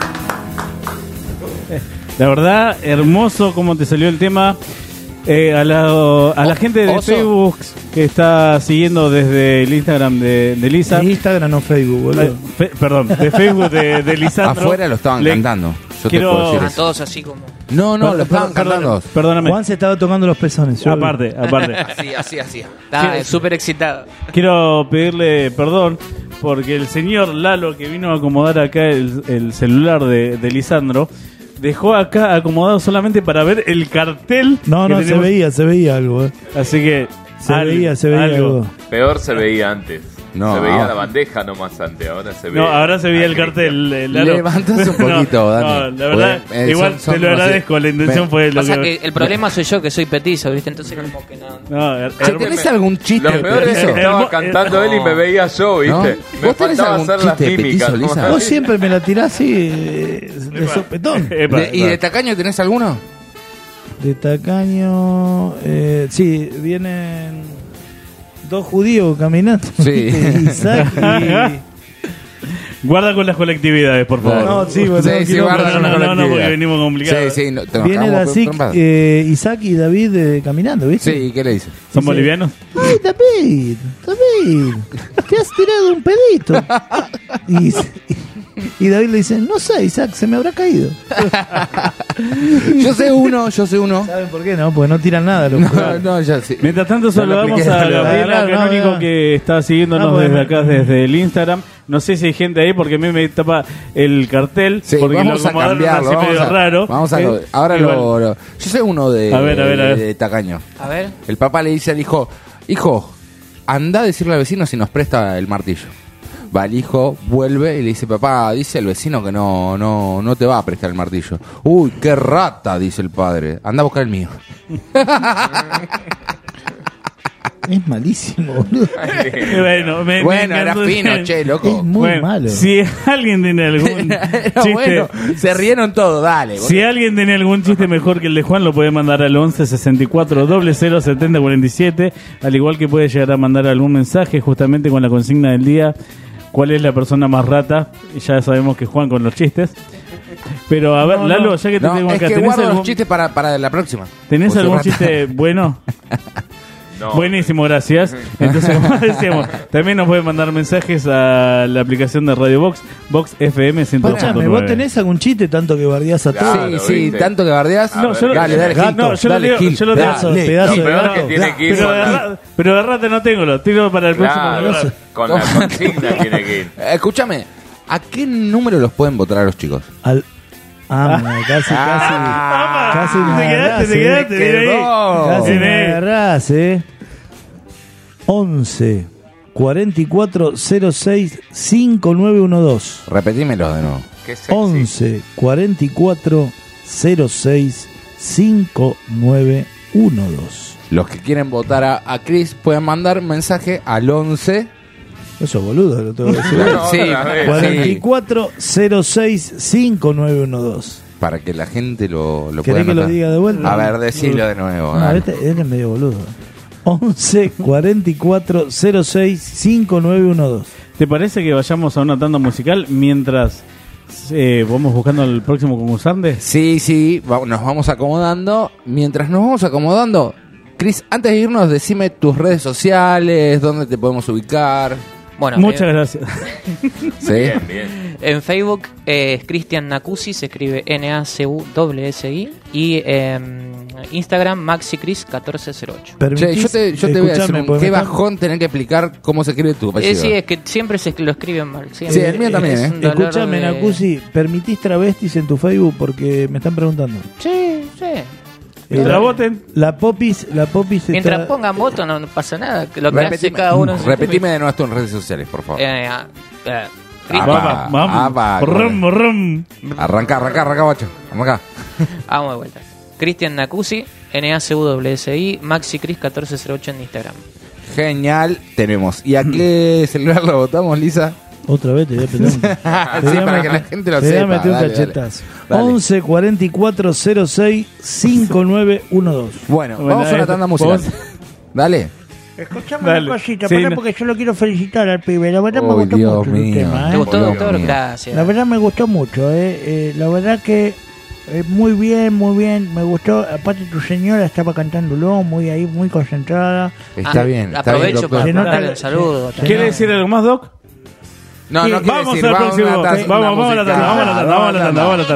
La verdad, hermoso cómo te salió el tema. A la gente de Facebook que está siguiendo desde el Instagram de Lisa. De Instagram, no Facebook, boludo. Perdón, de Facebook de Lisandro. Afuera lo estaban cantando. Yo te puedo decir eso. Todos así como. No, lo estaban cantando. Perdóname. Juan se estaba tocando los pezones. Aparte. Así. Está súper excitado. Quiero pedirle perdón porque el señor Lalo, que vino a acomodar acá el celular de Lisandro, dejó acá acomodado solamente para ver el cartel. No, se veía algo. Así que se veía algo. Peor se veía antes. No, se veía la bandeja nomás antes, ahora se ve. No, ahora se veía el cartel. Levantas un poquito, Dani. La verdad, igual te lo agradezco. La intención fue lo pasa que el problema soy yo, que soy petizo, ¿viste? Entonces como que no. ¿Tenés algún chiste? Lo peor es que estaba cantando él y me veía yo, ¿viste? ¿No? Me ¿Vos tenés faltaba algún hacer las chiste de mímicas. petizo, Lisa? Vos siempre me la tirás así de sopetón. ¿Y de tacaño tenés alguno? De tacaño, sí, vienen dos judíos caminando. Sí. Isaac y... Guarda con las colectividades, por favor. No, sí, guarda con las colectividades. No, porque venimos complicados. Sí, vienen así, Isaac y David caminando, ¿viste? Sí, ¿qué le dice? ¿Son bolivianos? Ay, David, te has tirado un pedito. Y David le dice, no sé, Isaac, se me habrá caído. Yo sé uno. ¿Saben por qué? No, porque no tiran nada. Ya sí. Mientras tanto, saludamos a Gabriela Canónico que está siguiéndonos desde acá, desde el Instagram. No sé si hay gente ahí porque a mí me tapa el cartel. Sí, porque vamos lo a cambiarlo. medio raro. Ahora yo sé uno de, a ver. de tacaño. A ver. El papá le dice al hijo, anda a decirle al vecino si nos presta el martillo. Va el hijo, vuelve y le dice, papá, dice el vecino que no te va a prestar el martillo. Uy, qué rata, dice el padre. Anda a buscar el mío. Es malísimo, boludo. Bueno, era fino, che, loco. Es muy malo. Si alguien tiene algún chiste... Bueno, se rieron todo, dale. Si alguien tiene algún chiste mejor que el de Juan, lo puede mandar al 11 64 00 70 47. Al igual que puede llegar a mandar algún mensaje justamente con la consigna del día. ¿Cuál es la persona más rata? Ya sabemos que Juan con los chistes. Pero a ver, Lalo, ya que te tengo acá, es que ¿tenés guardo algún los chistes para la próxima. ¿Tenés algún chiste bueno? No. Buenísimo, gracias. Entonces, como decíamos, también nos pueden mandar mensajes a la aplicación de Radio Box, Box FM 102.9. ¿Vos tenés algún chiste tanto que bardeás a todos? Sí, tanto que bardeás. No, dale, no, yo lo digo, pedazo de gato. Pero de rata no tengo, lo tiro para el próximo. Con la consigna tiene que ir. Escúchame, ¿a qué número los pueden votar a los chicos? Casi me agarrás, te quedaste, casi me agarrás, 11 44 06 5912. Repetímelo de nuevo. 11 44 06 5912. Los que quieren votar a Chris pueden mandar mensaje al 11. Eso boludo, lo tengo que decir. Sí, 44 06 5912. Para que la gente lo pueda. ¿Querés que lo diga de vuelta? A ver, decilo de nuevo. No, este es medio boludo. 11 44 06 5912. ¿Te parece que vayamos a una tanda musical mientras vamos buscando al próximo concursante? Sí, nos vamos acomodando. Mientras nos vamos acomodando, Chris, antes de irnos, decime tus redes sociales, dónde te podemos ubicar. Bueno, muchas gracias. ¿Sí? Bien. En Facebook es Cristian Nacusi, se escribe NACUSI, y Instagram MaxiCris1408. Che, yo te voy a decir qué bajón tener que explicar cómo se escribe tu apellido. Sí, es que siempre se lo escriben mal. Sí, el mío también. Escúchame, Nacusi, ¿permitís travestis en tu Facebook? Porque me están preguntando. Sí. La voten. La popis mientras pongan voto no pasa nada. Lo que hace cada uno. Repetime de nuevo tus redes sociales, por favor. Vamos. Arranca, guacho. Arranca. Vamos de vuelta. Cristian Nacusi, NACUSI, MaxiCris1408 en Instagram. Genial, tenemos. ¿Y a qué celular lo votamos, Lisa? Otra vez te voy a pedir. Sí, para que la gente lo sepa. Metí un cachetazo. 11 44 06 5912. Bueno, vamos a una tanda musical. Dale. Escuchame una cosita, porque yo lo quiero felicitar al pibe. La verdad me gustó mucho el tema. ¿Te gustó, doctor? Gracias. La verdad me gustó mucho. La verdad que muy bien. Me gustó. Aparte tu señora estaba cantándolo muy concentrada. Está bien. Aprovecho para darle un saludo. ¿Quiere decir algo más, Doc? No, vamos al próximo. Vamos a la tanda.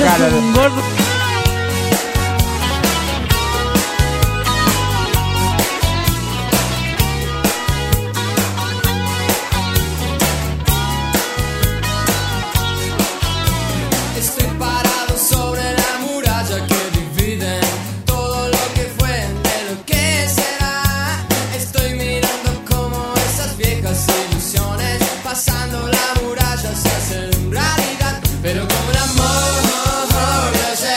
Estoy parado sobre la muralla que divide todo lo que fue de lo que será. Estoy mirando como esas viejas ilusiones pasando la muralla se hacen realidad, pero con el amor yo sé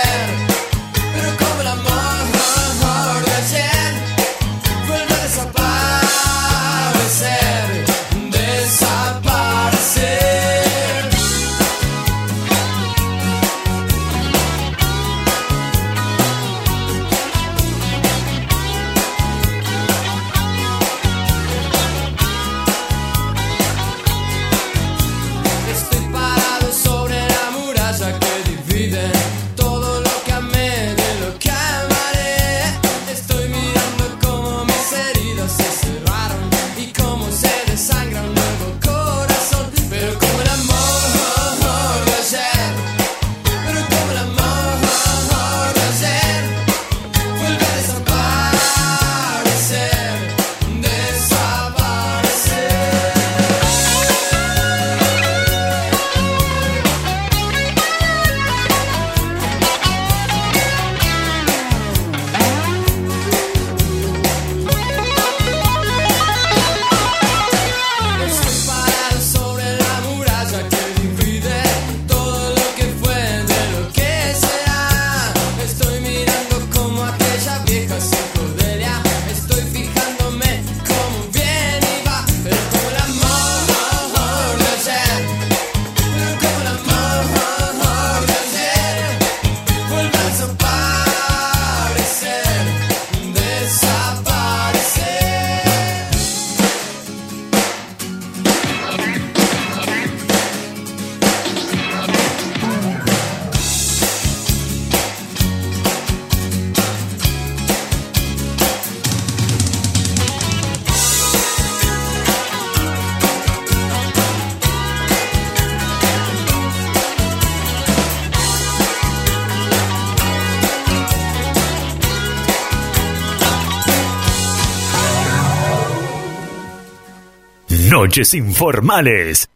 Noches Informales.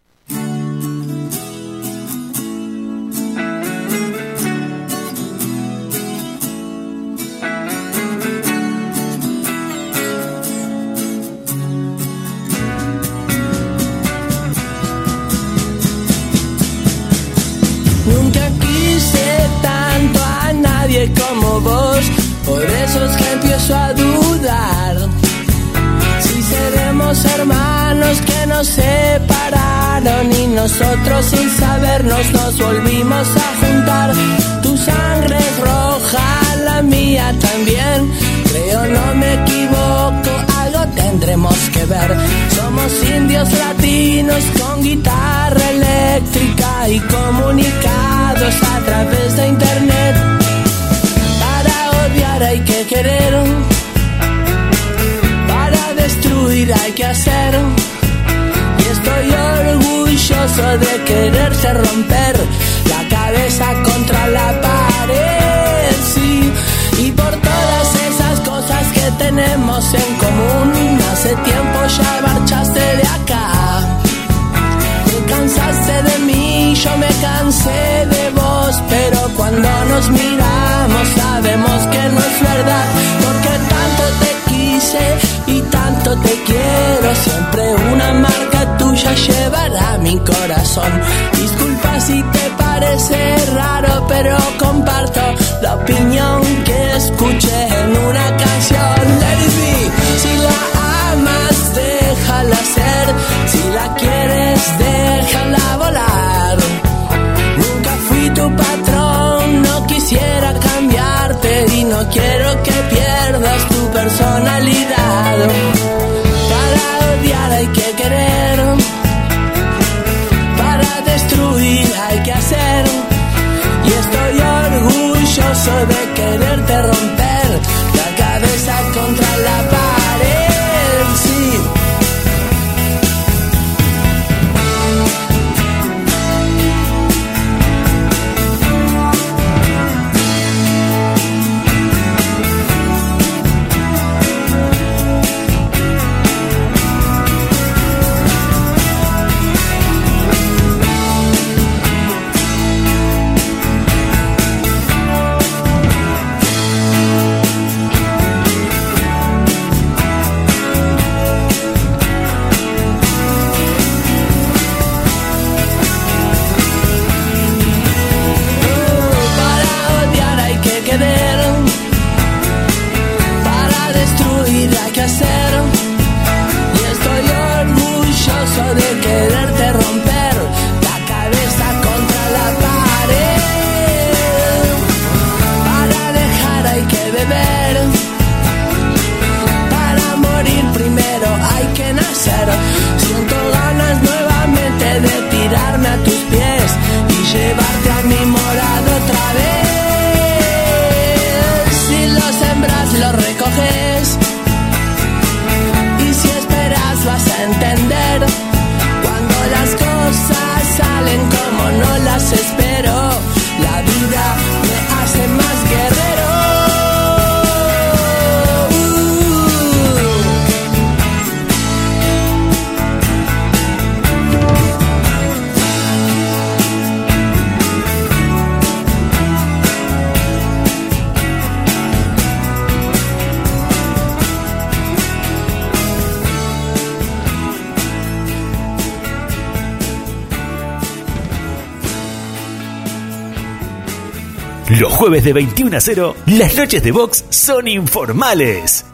Nunca quise tanto a nadie como vos, por eso es que empiezo a dudar. Si seremos hermanos que nos separaron y nosotros sin sabernos nos volvimos a juntar. Tu sangre es roja, la mía también. Creo no me equivoco, algo tendremos que ver. Somos indios latinos con guitarra eléctrica y comunicados a través de internet. Para odiar hay que querer, para destruir hay que hacer. Y estoy orgulloso de quererte romper la cabeza contra la pared, sí. Y por todas esas cosas que tenemos en común, hace tiempo ya marchaste de acá. Te cansaste de mí, yo me cansé de vos, pero cuando nos miramos sabemos que no es verdad, porque tanto te quise y tanto te quiero, siempre una marca tuya llevará mi corazón. Disculpa si te parece raro, pero comparto la opinión que escuché en una canción. Let it be. Si la amas, déjala ser. Si la quieres, déjala volar. Nunca fui tu patrón, no quisiera cambiarte y no quiero que pierdas tu personalidad. Para odiar hay que querer, para destruir hay que hacer. Y estoy orgulloso de quererte romper la cabeza contra la pared, sí. Para destruir hay que hacer. Y estoy orgulloso de quererte romper la cabeza contra la pared. Para dejar hay que beber, para morir primero hay que nacer. Siento ganas nuevamente de tirarme a tus pies y llevarte a mi morada otra vez. Lo recoges y si esperas vas a entender cuando las cosas salen como no las espero. La vida me hace más guerrero. Los jueves de 21 a 0, las noches de box son informales.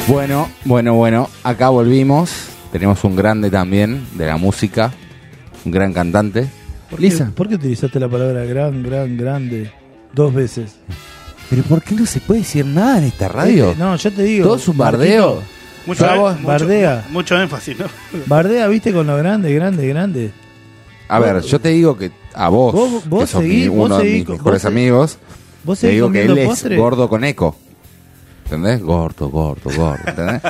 Bueno, acá volvimos. Tenemos un grande también de la música, un gran cantante. Lisa. ¿Por qué utilizaste la palabra grande 2 veces? ¿Pero por qué no se puede decir nada en esta radio? No, yo te digo. Todo es un bardeo. Bardea. Mucho énfasis, ¿no? Bardea, viste, con lo grande. A ver, yo te digo que a vos que sos uno de mis mejores amigos, te digo que él es gordo con eco. ¿Entendés? Gordo, ¿entendés?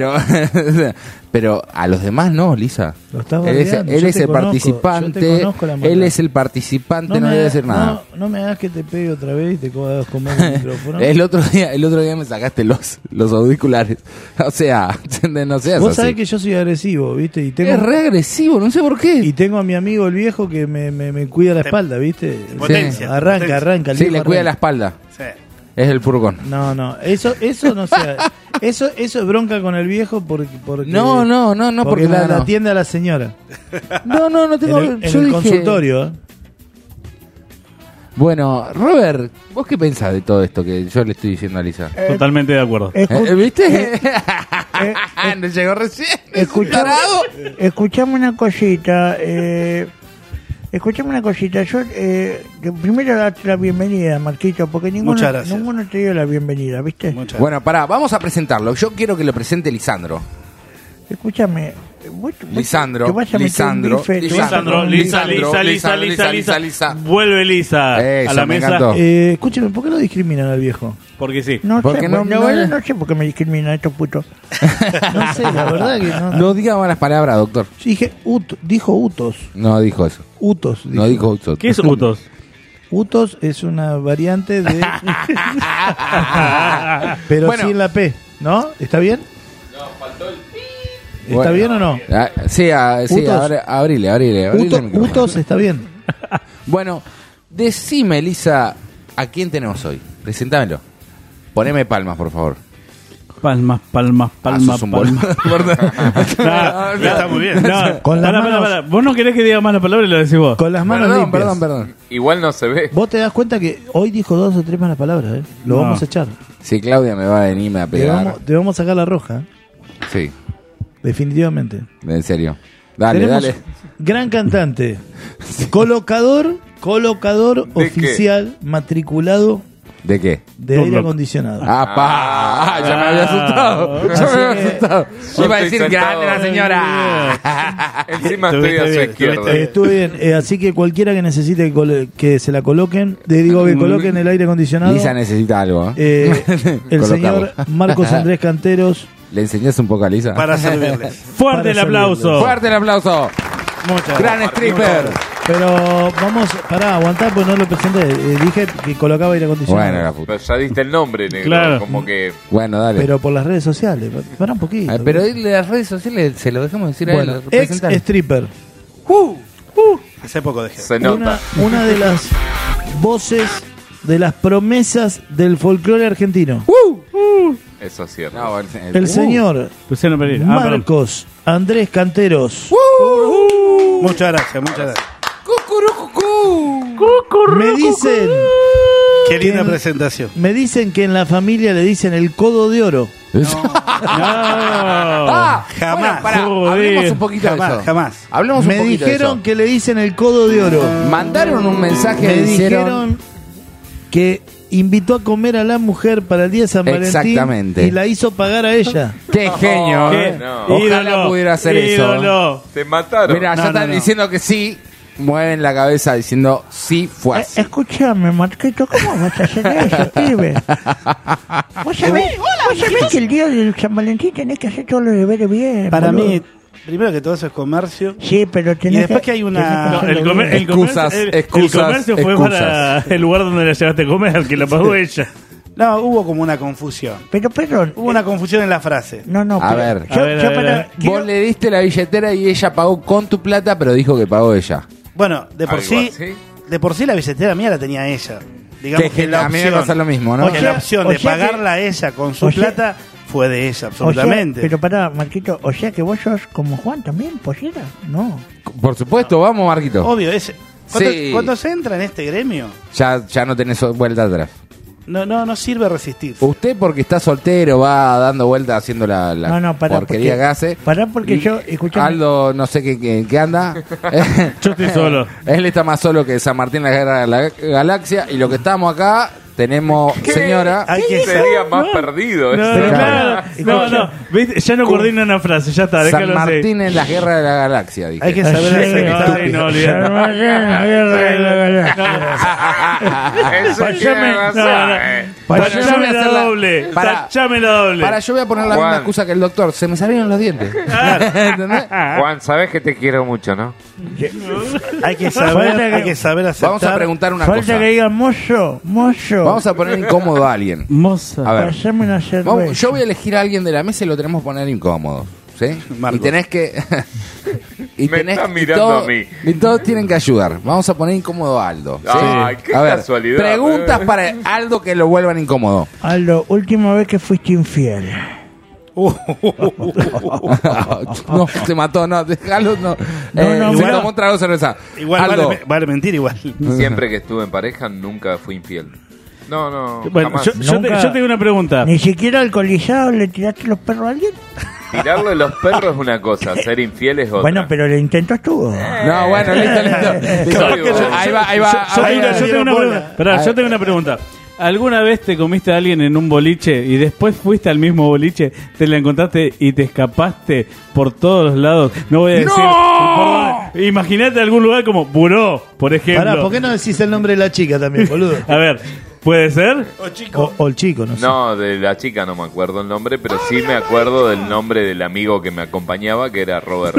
Pero a los demás no, Lisa. Él es el participante, no debe decir nada. No me hagas que te pegue otra vez y te comas el micrófono. el otro día me sacaste los auriculares. O sea, no seas Vos así. sabés que yo soy agresivo, ¿viste? Y Es re agresivo, no sé por qué. Y tengo a mi amigo el viejo que me cuida la espalda, ¿viste? Potencia. Arranca. Sí, le cuida la espalda. Sí. Es el furgón. No, eso no sea. Eso es bronca con el viejo porque No, porque la atiende a la señora. No tengo. En el consultorio. Bueno, Robert, ¿vos qué pensás de todo esto que yo le estoy diciendo a Lisa? Totalmente de acuerdo. ¿Viste? No llegó recién. Escuchame una cosita. Yo primero darte la bienvenida, Marquito, porque ninguno te dio la bienvenida, ¿viste? Bueno, pará, vamos a presentarlo. Yo quiero que lo presente Lisandro. Escúchame. Lisandro. Lisa. Vuelve Lisa Eso, a la mesa. Escúchame, ¿por qué no discriminan al viejo? Porque sí. No ¿Por qué sé, no sé por qué me discriminan estos putos. No sé, la verdad que no. No diga malas palabras, doctor. Yo dije dijo Utos. No dijo eso. Utos. No dijo Utos. ¿Qué es Utos? Utos es una variante de... Pero Bueno. sin la P, ¿no? ¿Está bien? No, faltó el... ¿Está bien o no? Sí, Utos. abrile. Utos está bien. Bueno, decime, Lisa, ¿a quién tenemos hoy? Presentámelo. Poneme palmas, por favor. Palmas. Sos un boludo. Está muy bien. Con las manos- Vos no querés que diga más la palabra y lo decís vos. Con las manos limpias. Perdón. Igual no se ve. Vos te das cuenta que hoy dijo 2 o 3 malas palabras, ¿eh? Lo No. vamos a echar. Si Claudia me va a venir a pegar. Te vamos a sacar la roja, Sí, definitivamente. en serio. Dale, Tenemos dale. gran cantante, colocador ¿De oficial, matriculado ¿De qué? de aire acondicionado. Ya me había asustado. Iba a decir estoy grande la sentado. señora. Encima estoy a su izquierda. Estuve bien, así que cualquiera que necesite que se la coloquen, que coloquen el aire acondicionado. Lisa necesita algo. El Colocarlo. señor Marcos Andrés Canteros. ¿Le enseñás un poco a Lisa? Para servirles. Fuerte el aplauso. Fuerte el aplauso. Muchas Gran gracias. stripper. Pero vamos, aguantar porque no lo presenté. Dije que colocaba aire acondicionado. Bueno, la puta. Pero ya diste el nombre, negro. Claro. Como que... Bueno, dale. Pero por las redes sociales. Para un poquito. Pero de las redes sociales se lo dejamos decir a Bueno, él. ex stripper. Hace poco dejé. Se nota. Una de las voces de las promesas del folclore argentino. Eso es cierto. No, El señor Luciano Pereira. Marcos Andrés Canteros. Muchas gracias. Me dicen Qué linda que- presentación. Me dicen que en la familia le dicen el codo de oro. Ah, Jamás. Bueno, pará, Joder. hablemos un poquito de eso. Jamás. Hablemos un Me poquito de dijeron eso. que le dicen el codo de oro. Mandaron un mensaje Me y dijeron que invitó a comer a la mujer para el día de San Valentín. Exactamente. Y la hizo pagar a ella. Qué genio, Qué- ¿eh? no. Ojalá Ídolo, pudiera hacer ídolo. eso. Te mataron. Mira, ya No, están no. diciendo que sí. Mueven la cabeza diciendo sí fue así. Escúchame, Marquito, ¿cómo vas a hacer eso, pibe? ¿Vos sabés que el día de San Valentín tenés que hacer todos los deberes bien? Para boludo? mí, primero que todo eso es comercio. Sí, pero Y tenés después que hay una... tenés que No, hacerlo bien. Excusas, el comercio fue para el lugar donde la llevaste a comer, que la pagó ella. No, hubo como una confusión. Pero, perdón. Hubo una confusión en la frase. No, no, A pero- ver. yo- A ver, yo a ver, para- a ver. quiero- Vos le diste la billetera y ella pagó con tu plata, pero dijo que pagó ella. Bueno, de por Algo sí, así. de por sí la billetera mía la tenía ella. Digamos Que la a mí me pasa lo mismo, ¿no? que la opción o de sea que- pagarla a ella con su o sea- plata fue de ella, o sea, absolutamente. pero pará, Marquito, o sea que vos sos como Juan también, ¿posiera? No. Por supuesto, vamos, Marquito. Obvio, cuando, Sí. cuando se entra en este gremio, Ya no tenés vuelta atrás. no sirve resistir. Usted porque está soltero va dando vueltas haciendo la pará, porquería porque- que hace. Pará porque yo, escuchame. Aldo no sé qué anda. Yo estoy solo. Él está más solo que San Martín en la Guerra de la Galaxia. Y lo que estamos acá, tenemos señora. Hay que sería más perdido. No, ese. claro. No. ¿Viste? Ya no coordina una frase, ya está, San déjalo así. Martín en la Guerra de la Galaxia, dije. Hay que saber Ay, no, Eso tiene razón. Tachame la doble. Tachame la doble. Para, yo voy a poner la Juan. misma excusa que el doctor. Se me salieron los dientes. ¿Entendés? Juan, sabes que te quiero mucho, ¿no? Hay que saber aceptar. Vamos a preguntar una Falta cosa. que diga mozo. Vamos a poner incómodo a alguien. Moza. A ver. Pasame una cerveza. Vamos, yo voy a elegir a alguien de la mesa y lo tenemos que poner incómodo. ¿Sí? Marcos. Y tenés que. Me estás mirando todos- a mí. Y todos tienen que ayudar. Vamos a poner incómodo a Aldo. ¿sí? Ay, qué a ver, casualidad. preguntas para Aldo que lo vuelvan incómodo. Aldo, última vez que fuiste infiel. No, se mató, no, déjalo, no. No, se igual- tomó un trago de cerveza. Igual Aldo, vale mentir igual. Siempre que estuve en pareja nunca fui infiel. No, Bueno, jamás. yo tengo una pregunta. ¿Ni siquiera alcoholizado le tiraste los perros a alguien? Tirarle los perros es una cosa, ser infiel es otra. Bueno, pero el intento estuvo. No, bueno, listo. Ahí va. Yo tengo una pregunta. Esperá, yo tengo una pregunta. ¿Alguna vez te comiste a alguien en un boliche y después fuiste al mismo boliche, te la encontraste y te escapaste por todos los lados? No voy a decir por dónde. Imagínate algún lugar como Buró, por ejemplo. Pará, ¿por qué no decís el nombre de la chica también, boludo? A ver, ¿puede ser? O el chico, no sé. No, de la chica no me acuerdo el nombre, pero sí me acuerdo del nombre del amigo que me acompañaba, que era Roberto.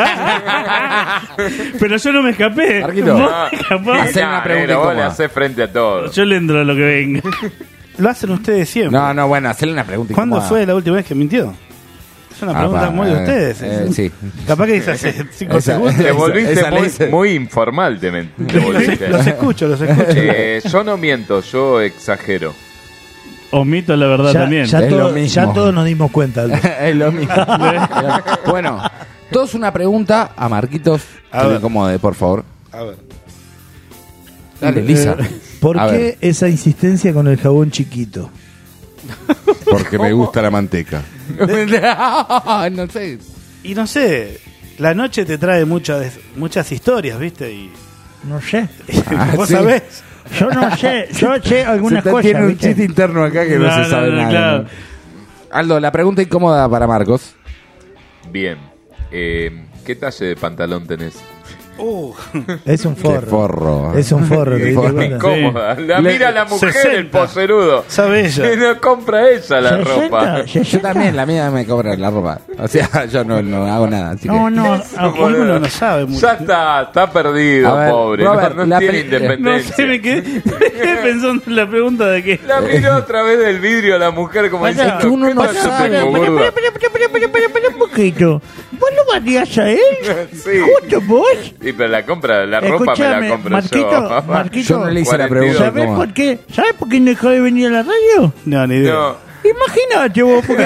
Pero yo no me escapé. Marquito, Vos te escapás. Hacer una pregunta Vos le incómoda. hacés frente a todos. Yo le entro a lo que venga. Lo hacen ustedes siempre. No, bueno, hacerle una pregunta ¿Cuándo incómoda. fue la última vez que mintió? Es una pregunta muy de ustedes. Sí. Capaz que dice hace 5 Esa- segundos. Te volviste esa le muy, hice. muy informal, te volviste. Los escucho. Yo no miento, yo exagero. Omito la verdad también. Ya, Es lo mismo. ya todos nos dimos cuenta. Aldo. Es lo mismo. Bueno, todos una pregunta a Marquitos. A Que ver. le incomode, por favor. A ver. Dale, Lisa. ¿Por A qué ver. esa insistencia con el jabón chiquito? Porque me gusta la manteca. No sé. Y no sé, la noche te trae muchas historias, ¿viste? Y No sé. vos sí. sabés. Yo no sé. Yo sé algunas cosas. Tiene un ¿viste? chiste interno acá que no, se sabe nada. claro. Aldo, la pregunta incómoda para Marcos. Bien. ¿Qué talle de pantalón tenés? Es un forro. Qué forro. Es un forro. ¿te diste Forro. cuenta? Incómoda. La Le- mira la mujer, 60. el poserudo. Sabe ella. Que no compra ella la 60, ropa. 60. Yo también, la mía me cobra la ropa. O sea, yo no hago nada. Así No, que... no. Uno no sabe mucho. Ya está perdido, A ver, pobre. Robert, no la tiene pre- No independencia. sé, me quedé pensando en la pregunta de que... La miró a través del vidrio a la mujer como Pasa, diciendo, que uno ¿qué no pasa, sabe. tipo gordo? Espera un poquito. ¿Vos lo batías a él? Sí. ¿Justo vos? Sí, pero la compra, la ropa me Escuchame, la compro Marquito, yo. Marquito. Yo no le hice la 42. pregunta. ¿Sabés incómoda. por qué? ¿Sabés por qué dejó de venir a la radio? No, ni idea. No. Imagínate vos, porque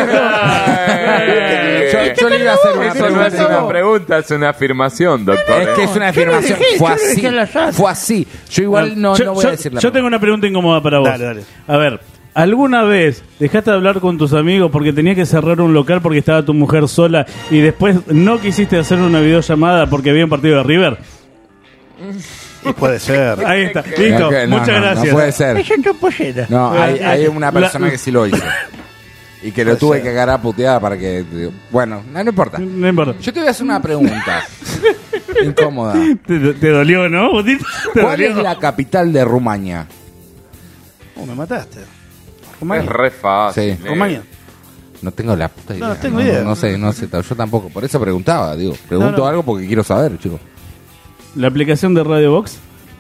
Yo le iba a hacer una Eso no es pregunta. una pregunta, es una afirmación, doctor. Es que es una Yo lo afirmación. dejé, Fue yo lo dejé así. al azar. Fue así. Yo igual no voy a decir la Yo tengo una pregunta incómoda para vos. Dale. A ver, ¿alguna vez dejaste de hablar con tus amigos porque tenías que cerrar un local porque estaba tu mujer sola y después no quisiste hacer una videollamada porque había un partido de River? Y puede ser. Ahí está, No, listo, que- no, muchas no, gracias. No puede ser. Eso es tu pollera. No, hay una persona que sí lo hizo. Y que lo Puede tuve ser. que agarrar a puteada para que... Bueno, no importa. No importa. Yo te voy a hacer una pregunta. Incómoda. Te dolió, ¿no, Botito? ¿Te ¿Cuál dolió? es la capital de Rumania? Me mataste. Es re fácil. Sí. Rumania. No tengo la puta idea. No tengo idea. No sé, yo tampoco. Por eso preguntaba, digo. Pregunto No. algo porque quiero saber, chicos. ¿La aplicación de Radio Box?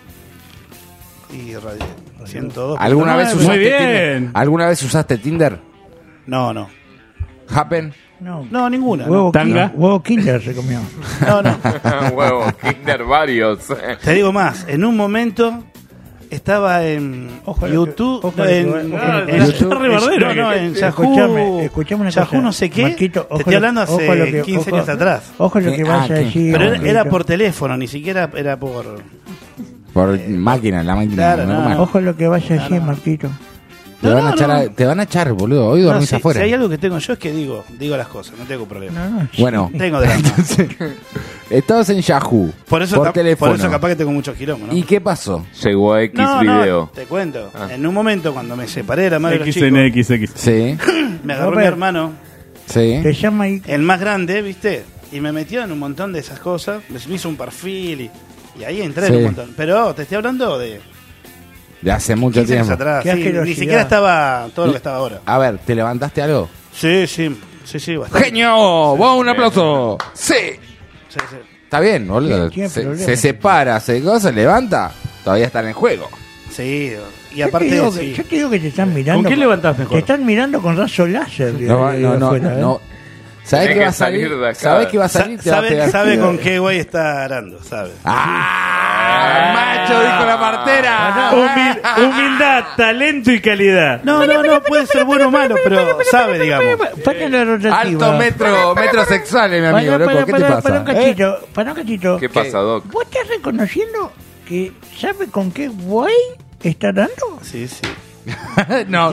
Y radio 102. ¿Alguna vez Muy usaste bien. Tinder? ¿Alguna vez usaste Tinder? No. ¿Happen? No, ninguna. Huevo, No. ¿Tanga? Huevo Kinder se comió. No. Huevo, Kinder varios. Te digo más, en un momento estaba en YouTube, ojo a lo que va- en YouTube. Rebardero. no, en Yahoo, Escuchame una Yahoo cosa. no sé qué. Marquito, te estoy hablando ojo hace lo que- 15 ojo- años atrás. Ojo lo que vas a decir. Pero Marquito. era por teléfono, ni siquiera era por... Por máquina, la máquina Claro, normal. Ojo lo que vas a decir, Marquito. Te van a echar, boludo. Hoy dormís si, afuera. Si hay algo que tengo yo es que digo las cosas, no tengo problema. Bueno. Tengo drama. Estabas en Yahoo. Por eso teléfono. Por eso capaz que tengo muchos quilombos, ¿no? ¿Y qué pasó? Llegó a X video. Te cuento. En un momento cuando me separé de la madre de los chicos, XNXX. Sí. me agarró mi hermano, Sí. Te llama ahí. el más grande, ¿viste? Y me metió en un montón de esas cosas. Me hizo un perfil y ahí entré en un montón. Pero te estoy hablando de hace mucho 15 años tiempo. atrás. Sí, ni siquiera estaba todo lo que estaba ahora. A ver, ¿te levantaste algo? Sí, bastante. ¡Genio! ¡Vos un aplauso! ¡Sí! Sí. Está bien, boludo. Se separa, se levanta. Todavía está en el juego. Sí, y aparte yo te digo que te están mirando. ¿Con qué levantás mejor? Te están mirando con rayo láser. No. ¿Sabés que va a salir? ¿Sabés que va a salir? Te va a pegar. Sabe con qué güey está arando, sabe. Macho, dijo la partera. Humildad, talento y calidad. No, puede ser bueno o malo, pero sabe, digamos. Alto metro sexual, mi amigo, loco. ¿Qué te pasa? Para un cachito. ¿Qué pasa, Doc? ¿Vos estás reconociendo que sabe con qué güey está dando? Sí. No,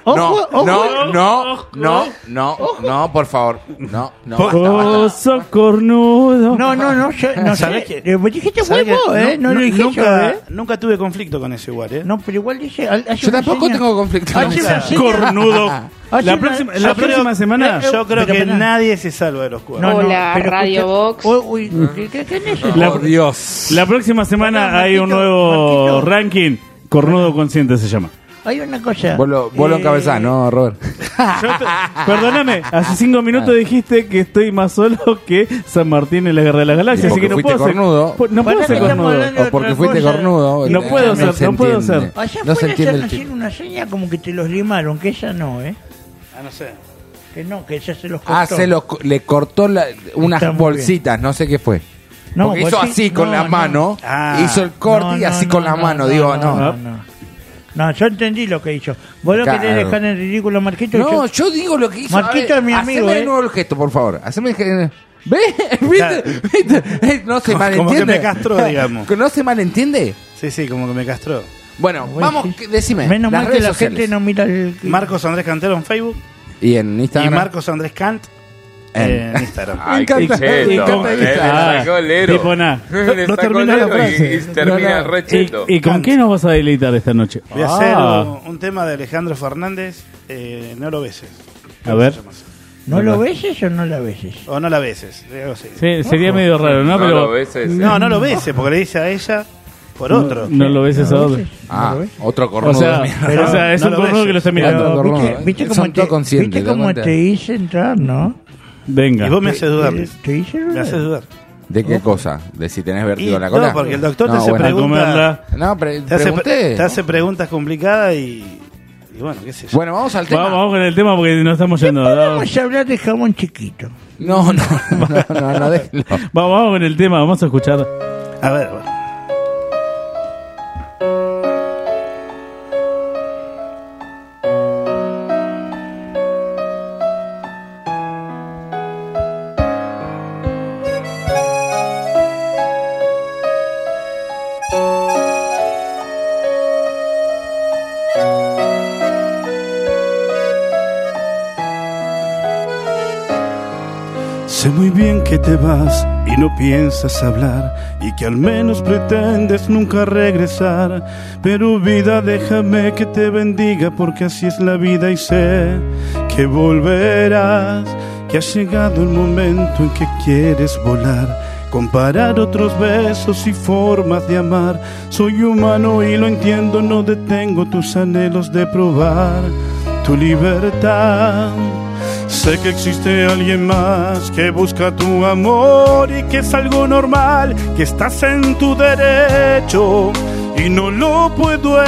por favor. No. Oso cornudo. No, ¿Sabés sé. qué? Vos dijiste huevo, No lo dije yo, Nunca tuve conflicto con eso igual, No, pero igual dice. Yo tampoco tengo conflicto. Cornudo. La próxima semana. Yo creo que nadie se salva de los cuernos. Hola, Radio Box. ¿Qué es eso? Dios. La próxima semana hay un nuevo ranking. Cornudo consciente se llama. Hay una cosa. Vos lo encabezás, ¿no, Robert? Perdóname, hace 5 minutos dijiste que estoy más solo que San Martín en la Guerra de las Galaxias, así que no puedo ser cornudo. No puedo ser cornudo. O porque fuiste cornudo. No puedo ser. Allá no se afuera entiende están el haciendo una seña como que te los limaron, que ella no, No sé. Que no, que ella se los cortó. Le cortó unas Está muy bolsitas, no sé qué fue. No, Porque hizo así con la mano, hizo el corte y así con la mano. Digo, no. No, yo entendí lo que hizo. Vos lo querés dejar en ridículo, Marquito. No, yo digo lo que hizo. Marquito es mi amigo. Haceme de nuevo el gesto, por favor. Haceme el gesto. ¿Viste? No se malentiende. Como que me castró, digamos. ¿No se malentiende? Sí, como que me castró. Bueno, vamos, decime. Menos las mal que redes la sociales. gente no mira el... Marcos Andrés Cantero en Facebook. Y en Instagram. Y Marcos Andrés Cant en Instagram. Ay, qué cheto. Le sacó el ero. Tipo nada. Le sacó el ero y termina re cheto. ¿Y con qué nos vas a deleitar esta noche? Voy a hacer un tema de Alejandro Fernández, No lo beses. A ver. ¿No lo beses o no la beses? O no la beses. Sí, sería medio raro, ¿no? No Pero lo beses. No lo beses, porque le dice a ella por otro. no lo beses a otro. Otro cornudo. O sea, es un cornudo que lo está mirando. ¿Viste cómo te hice entrar, no? Venga. Y vos me haces dudar. ¿Te hice dudar? Me haces dudar. ¿De qué cosa? ¿De si tenés vértigo en la cola? No, porque el doctor te hace preguntas. No, pregunté. Te hace preguntas complicadas y bueno, qué sé yo. Bueno, vamos al tema. Vamos con el tema porque nos estamos yendo. Vamos a hablar de jamón chiquito. No, déjelo. Vamos con el tema, vamos a escuchar. A ver. Sé muy bien que te vas y no piensas hablar y que al menos pretendes nunca regresar. Pero vida, déjame que te bendiga porque así es la vida y sé que volverás, que ha llegado el momento en que quieres volar, comparar otros besos y formas de amar. Soy humano y lo entiendo, no detengo tus anhelos de probar tu libertad. Sé que existe alguien más que busca tu amor y que es algo normal, que estás en tu derecho y no lo puedo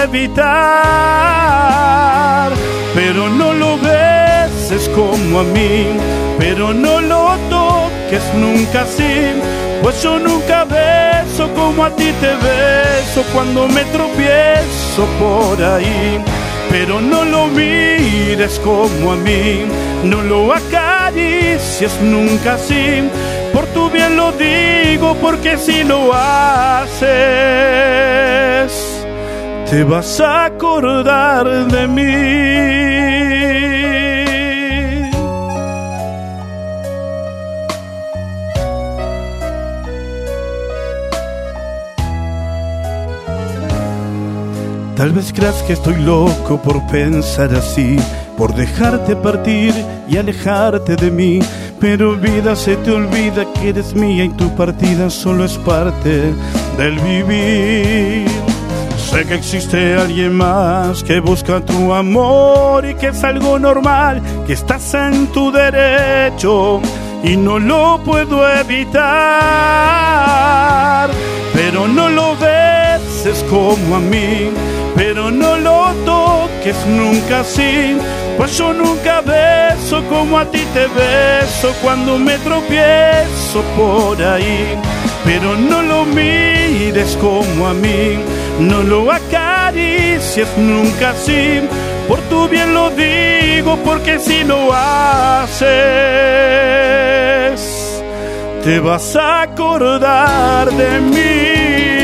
evitar. Pero no lo beses como a mí, pero no lo toques nunca así, pues yo nunca beso como a ti te beso cuando me tropiezo por ahí. Pero no lo mires como a mí, no lo acaricies nunca así, por tu bien lo digo, porque si lo haces te vas a acordar de mí. Tal vez creas que estoy loco por pensar así, por dejarte partir y alejarte de mí. Pero vida, se te olvida que eres mía y tu partida solo es parte del vivir. Sé que existe alguien más que busca tu amor y que es algo normal, que estás en tu derecho y no lo puedo evitar. Pero no lo beses como a mí, pero no lo toques nunca así, pues yo nunca beso como a ti te beso cuando me tropiezo por ahí. Pero no lo mires como a mí, no lo acaricies nunca así, por tu bien lo digo, porque si lo haces te vas a acordar de mí.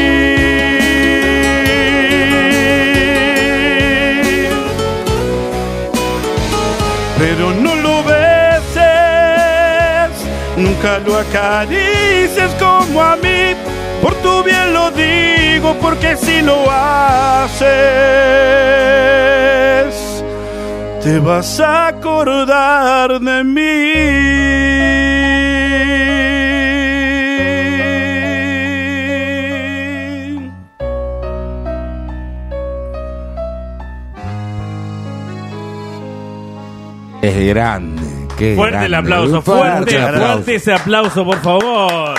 Pero no lo beses, nunca lo acaricies como a mí, por tu bien lo digo, porque si lo haces te vas a acordar de mí. Es grande, qué fuerte grande. el aplauso, fuerte ese aplauso, por favor.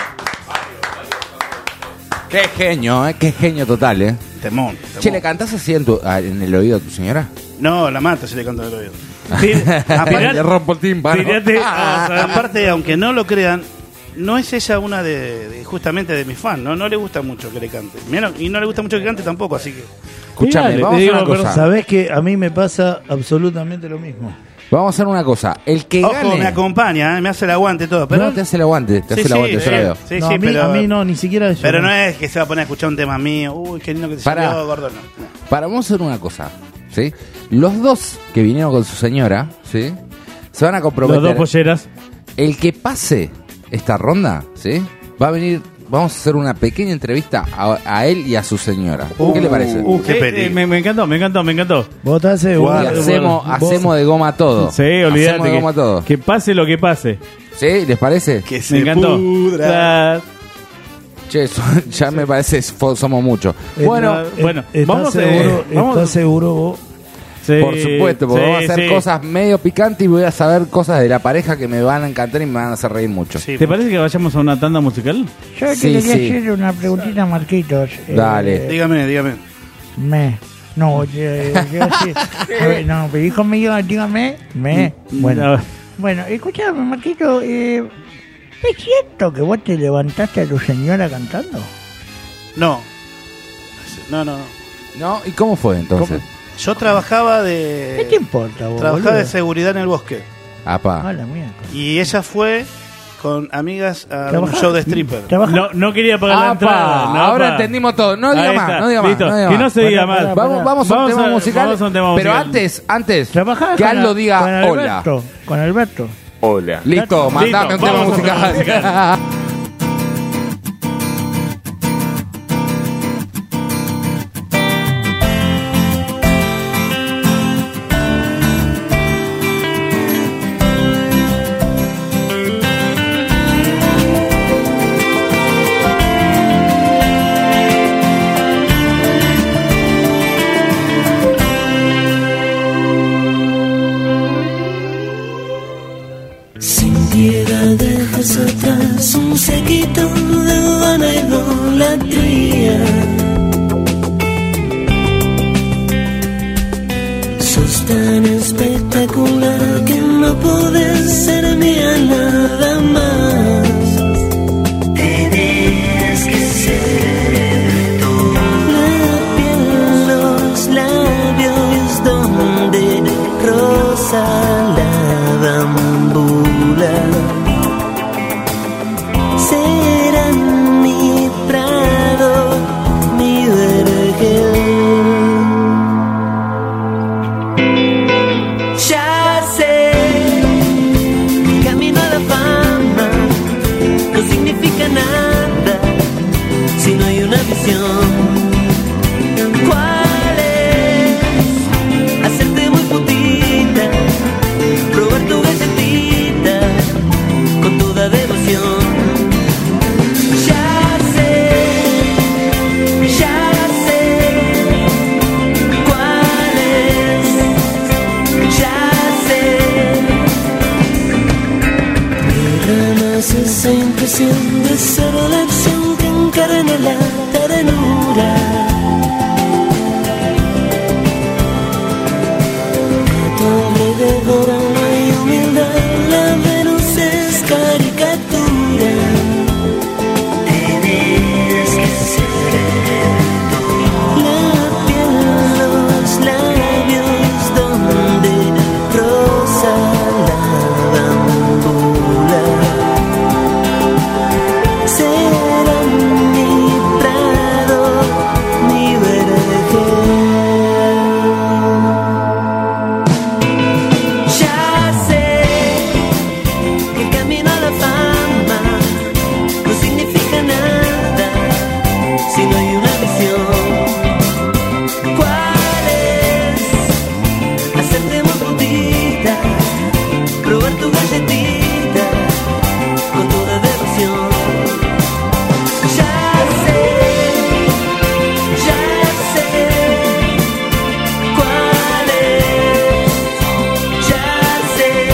Qué genio total, Temón. Che, ¿le cantás así en el oído a tu señora? No, la mata si le canto en el oído. Le rompo el tímpano. Aparte, aunque no lo crean, no es ella una justamente de mis fans, ¿no? No le gusta mucho que le cante. Y no le gusta mucho que cante tampoco, así que... Escúchame, vamos a hacer una cosa. Sabés que a mí me pasa absolutamente lo mismo. Vamos a hacer una cosa. El que gane... me acompaña, me hace el aguante todo. Pero... No, te hace el aguante, yo lo veo. Sí, pero... a mí no, ni siquiera eso. Pero no es que se va a poner a escuchar un tema mío. Uy, qué lindo que te salió, gordo. No. Vamos a hacer una cosa, ¿sí? Los dos que vinieron con su señora, ¿sí? Se van a comprometer. Los dos polleras. El que pase esta ronda, ¿sí? Va a venir... Vamos a hacer una pequeña entrevista a él y a su señora. ¿Qué le parece? Me encantó. ¿Vos estás seguro? Hacemos de goma todo. Sí, olvídate. Que pase lo que pase. ¿Sí? ¿Les parece? Que se pudra. Che, ya me parece somos muchos. Bueno, vamos ¿Estás seguro vos? Sí, por supuesto, porque vamos a hacer cosas medio picantes y voy a saber cosas de la pareja que me van a encantar y me van a hacer reír mucho. ¿Te parece que vayamos a una tanda musical? Yo te quería hacer una preguntita a Marquitos. Dale. Dígame. No, yo sí. A ver, no, pero dijo mío, dígame. Bueno, escúchame, Marquito. ¿Es cierto que vos te levantaste a tu señora cantando? No. No, ¿y cómo fue entonces? ¿Cómo? Yo trabajaba de... ¿Qué te importa vos? Trabajaba de seguridad en el bosque. Apa. Y ella fue con amigas a un show de stripper. No quería pagar la entrada. Ahora entendimos todo. No diga más. Que no se diga más. Vamos a un tema musical. Pero antes que Aldo diga hola. Con Alberto. Hola. Listo, mandame un tema musical. Atrás un séquito de vana idolatría. Sos tan espectacular que no podés ser mía nada más. Tenés que ser tú. La piel, los labios donde rosa la bambula. Serán mi prado, mi vergel. canción de selección que encarna la ternura. A tu alrededor no hay humildad, la Venus es caricatura. Tienes que ser la piel, los labios donde rosa la bambula. Será mi prado, mi vergel. Ya sé que el camino a la fama no significa nada si no hay una visión. ¿Cuál es? Hacerte muy putita, probar tu galletita con toda devoción. Ya sé cuál es, ya sé.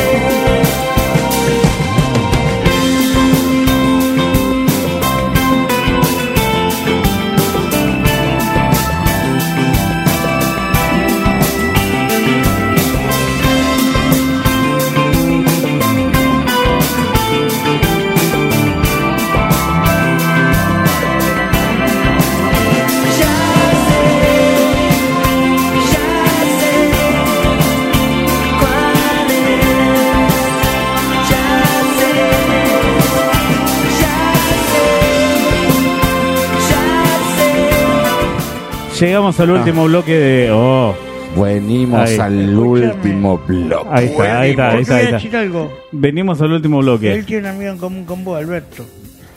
Llegamos al último bloque de... Venimos Ahí. al último bloque. Ahí está, ahí está, ahí está, ahí Voy a está. decir algo. Venimos al último bloque. Él tiene un amigo en común con vos, Alberto.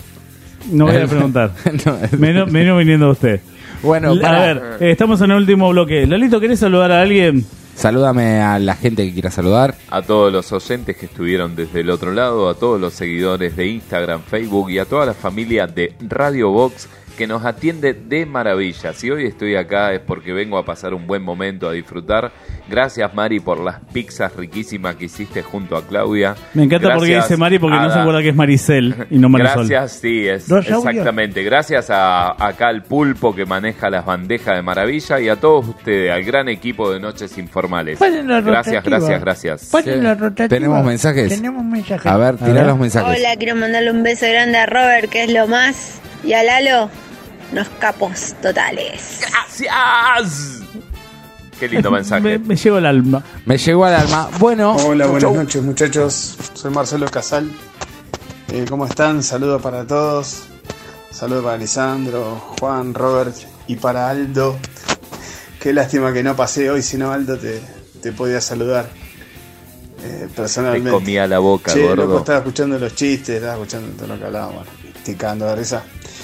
No voy a preguntar. Menos viniendo usted. Bueno, a ver, estamos en el último bloque. Lolito, ¿querés saludar a alguien? Salúdame a la gente que quiera saludar. A todos los oyentes que estuvieron desde el otro lado, a todos los seguidores de Instagram, Facebook y a toda la familia de Radio Box que nos atiende de maravilla. Si hoy estoy acá es porque vengo a pasar un buen momento, a disfrutar. Gracias, Mari, por las pizzas riquísimas que hiciste junto a Claudia. Me encanta porque dice Mari porque no se acuerda que es Maricel y no Marisol. Gracias, sí, es ¿Dos audios? exactamente. Gracias a acá al Pulpo que maneja las bandejas de maravilla y a todos ustedes, al gran equipo de Noches Informales. Ponen la Gracias, rotativa. gracias. Ponen la rotativa. ¿Tenemos mensajes? Tenemos mensajes. A ver, tirá los mensajes. Hola, quiero mandarle un beso grande a Robert, que es lo más, y a Lalo, unos capos totales. ¡Gracias! Qué lindo mensaje. Me llegó al alma. Me llegó al alma. Bueno. Hola, chau, buenas chau. noches muchachos. Soy Marcelo Casal. ¿Cómo están? Saludos para todos. Saludos para Lisandro, Juan, Robert y para Aldo. Qué lástima que no pasé hoy, si no Aldo te podía saludar personalmente. Te comía la boca, Che, gordo. loco, estaba escuchando los chistes, estaba escuchando todo lo que hablábamos. Estoy cagando de risa.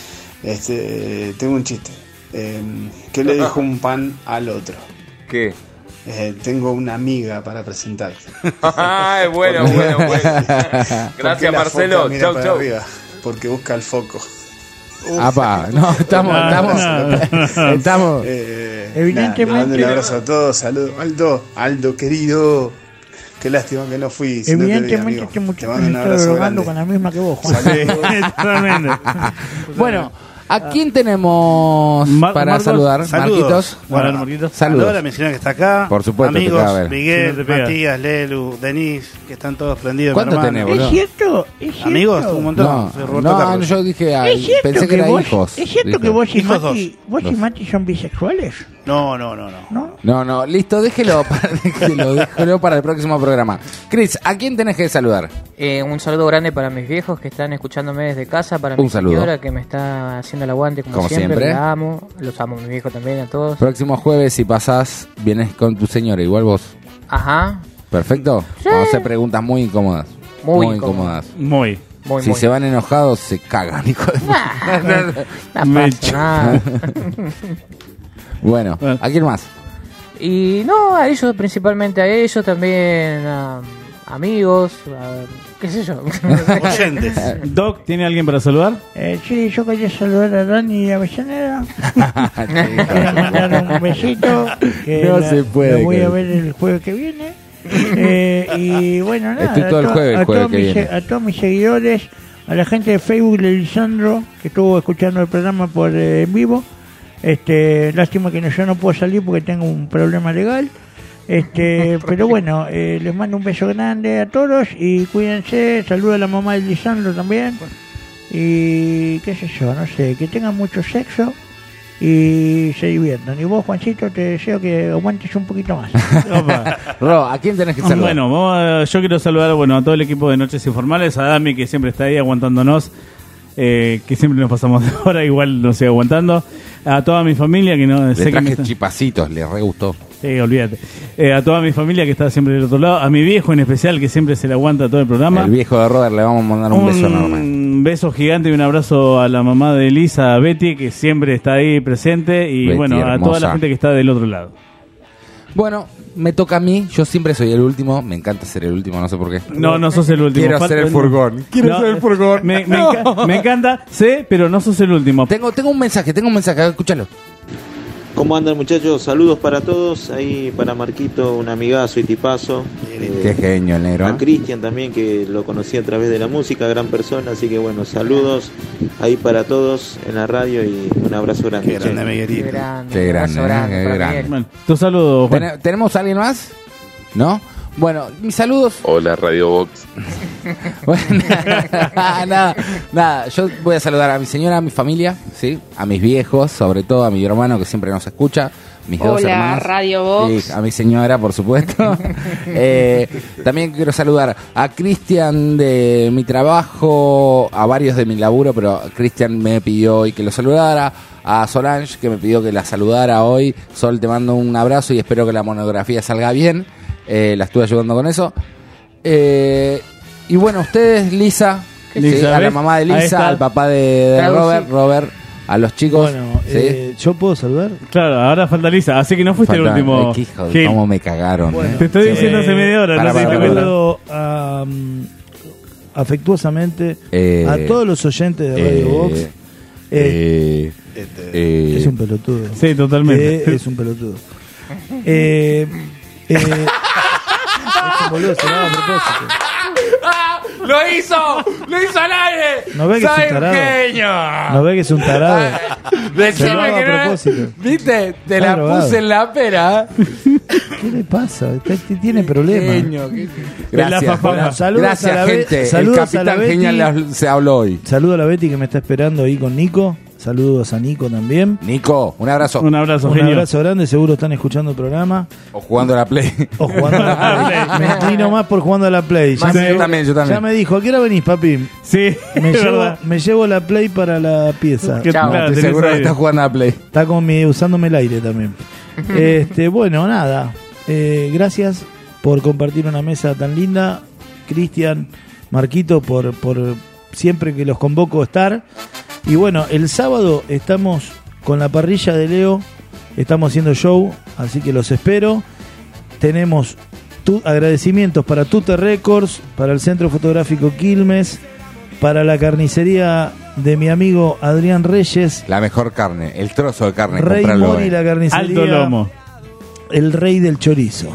Tengo un chiste. ¿Qué le dijo un pan al otro? ¿Qué? Tengo una amiga para presentarte. Ay, bueno. Gracias, Marcelo. Chau, chau. Porque busca el foco. Apa, no, estamos. Evidentemente. Le mando un abrazo a todos. Saludos. Aldo, querido. Qué lástima que no fui. Si no te vi, Evidentemente amigo. este Te muchacho mando me un está abrazo drogando grande. con la misma que vos, Juan. Totalmente. Bueno, ¿a quién tenemos para Marcos, saludar? saludos. Marquitos. Bueno, Marquitos. a Saludos. Laura menciona que está acá. Por supuesto, Amigos, te caga ver. Miguel, Sí, no te pega. Matías, Lelu, Denise, que están todos prendidos. ¿Cuánto mi hermano. tenés, boludo? ¿Es cierto? ¿Es cierto? Amigos, un montón. No, Soy Roberto no, Carlos. yo dije, ¿Es cierto pensé que eran vos, hijos. ¿Es cierto Dije. que vos y Hijos Mati, Mati son bisexuales? No. No, listo, déjelo para el próximo programa. Chris, ¿a quién tenés que saludar? Un saludo grande para mis viejos que están escuchándome desde casa, para Un mi saludo. señora que me está haciendo el aguante como, Como siempre. siempre. La amo, los amo a mis viejos también, a todos. Próximo jueves, si pasás, vienes con tu señora, igual vos. Ajá. ¿Perfecto? Vamos a hacer preguntas muy incómodas. Muy incómodas. Muy. Si se van enojados, se cagan, hijo de No pasa nada. Bueno, ¿a quién más? Y no, a ellos, principalmente a ellos, también a amigos, qué sé yo. Doc, ¿tiene alguien para saludar? Sí, yo quería saludar a Dani Avellaneda. Quería mandar un besito. Que No se puede, la voy a creo. ver el jueves que viene. Y bueno, nada. Estoy todo el jueves que viene. A todos mis seguidores, a la gente de Facebook de Lisandro, que estuvo escuchando el programa por en vivo. Lástima que yo no puedo salir porque tengo un problema legal. Pero bueno, les mando un beso grande a todos y cuídense. Saludo a la mamá de Lisandro también. Y qué sé yo, no sé, que tengan mucho sexo y se diviertan. Y vos, Juancito, te deseo que aguantes un poquito más. Ro, ¿a quién tenés que saludar? Bueno, yo quiero saludar a todo el equipo de Noches Informales, a Dami, que siempre está ahí aguantándonos, que siempre nos pasamos de hora, igual nos sigue aguantando. A toda mi familia que no le sé traje que chipacitos, le re gustó. Sí, olvídate. A toda mi familia que está siempre del otro lado, a mi viejo en especial que siempre se le aguanta todo el programa. El viejo de Robert, le vamos a mandar un beso enorme. Un beso gigante y un abrazo a la mamá de Elisa, a Betty, que siempre está ahí presente, y Betty, bueno, hermosa. a toda la gente que está del otro lado. Bueno, me toca a mí, yo siempre soy el último, me encanta ser el último, no sé por qué. No sos el último. Quiero ser el furgón. No, ser el furgón. Me encanta, sé, pero no sos el último. Tengo un mensaje, escúchalo. ¿Cómo andan, muchachos? Saludos para todos. Ahí para Marquito, un amigazo y tipazo. Qué genio el negro. A Cristian también, que lo conocí a través de la música, gran persona. Así que bueno, saludos ahí para todos en la radio y un abrazo grande. Qué grande, Miguelito. Qué grande. Bueno, tu saludo, Juan. ¿Tenemos a alguien más? ¿No? Bueno, mis saludos. Hola, Radio Box. Bueno, nada, yo voy a saludar a mi señora, a mi familia, ¿sí? A mis viejos, sobre todo a mi hermano que siempre nos escucha, mis dos Hola, hermanos. Radio Box. Sí, a mi señora, por supuesto. También quiero saludar a Cristian de mi trabajo, a varios de mi laburo, pero Cristian me pidió hoy que lo saludara. A Solange, que me pidió que la saludara hoy. Sol, te mando un abrazo y espero que la monografía salga bien. La estuve ayudando con eso. Y bueno, ustedes, Lisa, sí, a la mamá de Lisa, al papá de Robert, a los chicos. Bueno, ¿sí? ¿yo puedo saludar? Claro, ahora falta Lisa, así que no fuiste el último. Hijo, Gil. cómo me cagaron. Bueno, te estoy diciendo hace media hora. para, no sé si te cuento. Saludo afectuosamente a todos los oyentes de Radio Box. Es un pelotudo. Sí, totalmente. Es un pelotudo. Es un boludo, se lo hago a propósito. ¡Lo hizo al aire! ¿No ve que es un tarado? ¿No ve que es un tarado? Se lo hago a propósito. ¿Viste? Te Está la drogado. puse en la pera. ¿Qué le pasa? Tiene problemas. Gracias, Bueno, saludos gracias, a la gente. saludos El a la capitán Betty. genial se habló hoy. Saludo a la Betty que me está esperando ahí con Nico. Saludos a Nico también. Nico, un abrazo. Un abrazo, Un genio. abrazo grande, seguro están escuchando el programa. O jugando a la Play. O jugando a la Play. Me inclino más por jugando a la Play. Yo también. Ya me dijo, ¿a qué hora venís, papi? Sí, Me llevo la Play para la pieza. Chao, Claro, estoy tenés seguro que aire. estás jugando a la Play. Está usándome el aire también. Bueno, nada. Gracias por compartir una mesa tan linda. Cristian, Marquito, por siempre que los convoco a estar. Y bueno, el sábado estamos con la parrilla de Leo. Estamos haciendo show, así que los espero. Tenemos agradecimientos para Tute Records, para el Centro Fotográfico Quilmes, para la carnicería de mi amigo Adrián Reyes. La mejor carne, el trozo de carne. Rey cómpralo, Mori, la carnicería. Alto lomo. El rey del chorizo.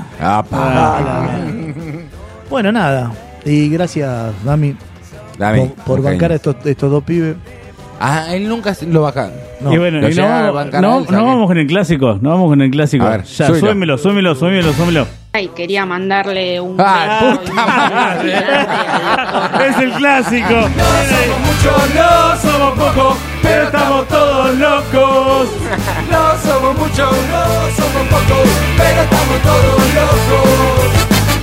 Bueno, nada. Y gracias, Dami, por bancar a estos dos pibes. Él nunca lo baja. Y bueno, y no vamos con el clásico. No vamos con el clásico. A ver, ya, súbelo. súbelo. Ay, quería mandarle un Ah, beso y un saludo gigante al doctor. Es el clásico. somos muchos, no somos pocos, pero estamos todos locos. No somos muchos, no somos pocos, pero estamos todos locos.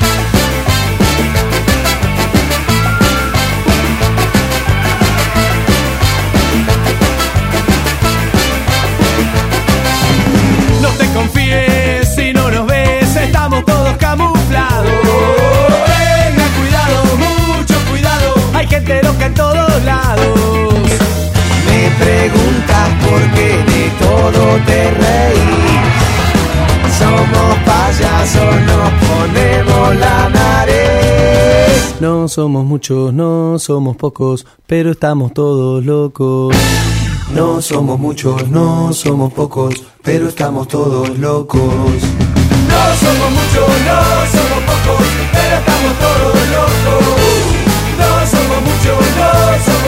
No te confíes si no nos ves, estamos todos camuflados. Tengan cuidado, mucho cuidado, hay gente loca en todos lados. Me preguntas por qué de todo te reís. Somos payasos, nos ponemos la nariz. No somos muchos, no somos pocos, pero estamos todos locos. No somos muchos, no somos pocos, pero estamos todos locos. No somos muchos, no somos pocos, pero estamos todos locos. No somos muchos, no somos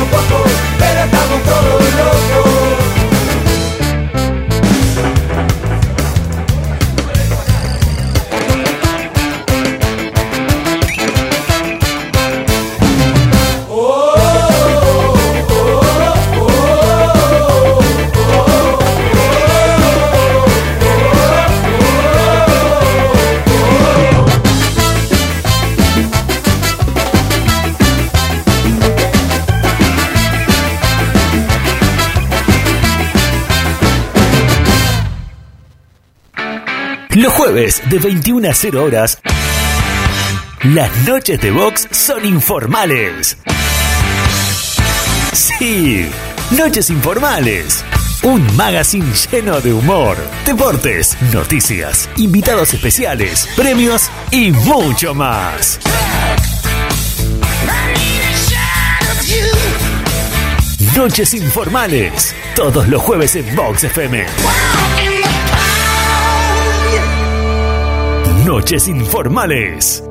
jueves de 21 a 0 horas, las noches de Vox son informales. Sí, Noches Informales. Un magazine lleno de humor, deportes, noticias, invitados especiales, premios y mucho más. Noches Informales, todos los jueves en Vox FM. Noches Informales.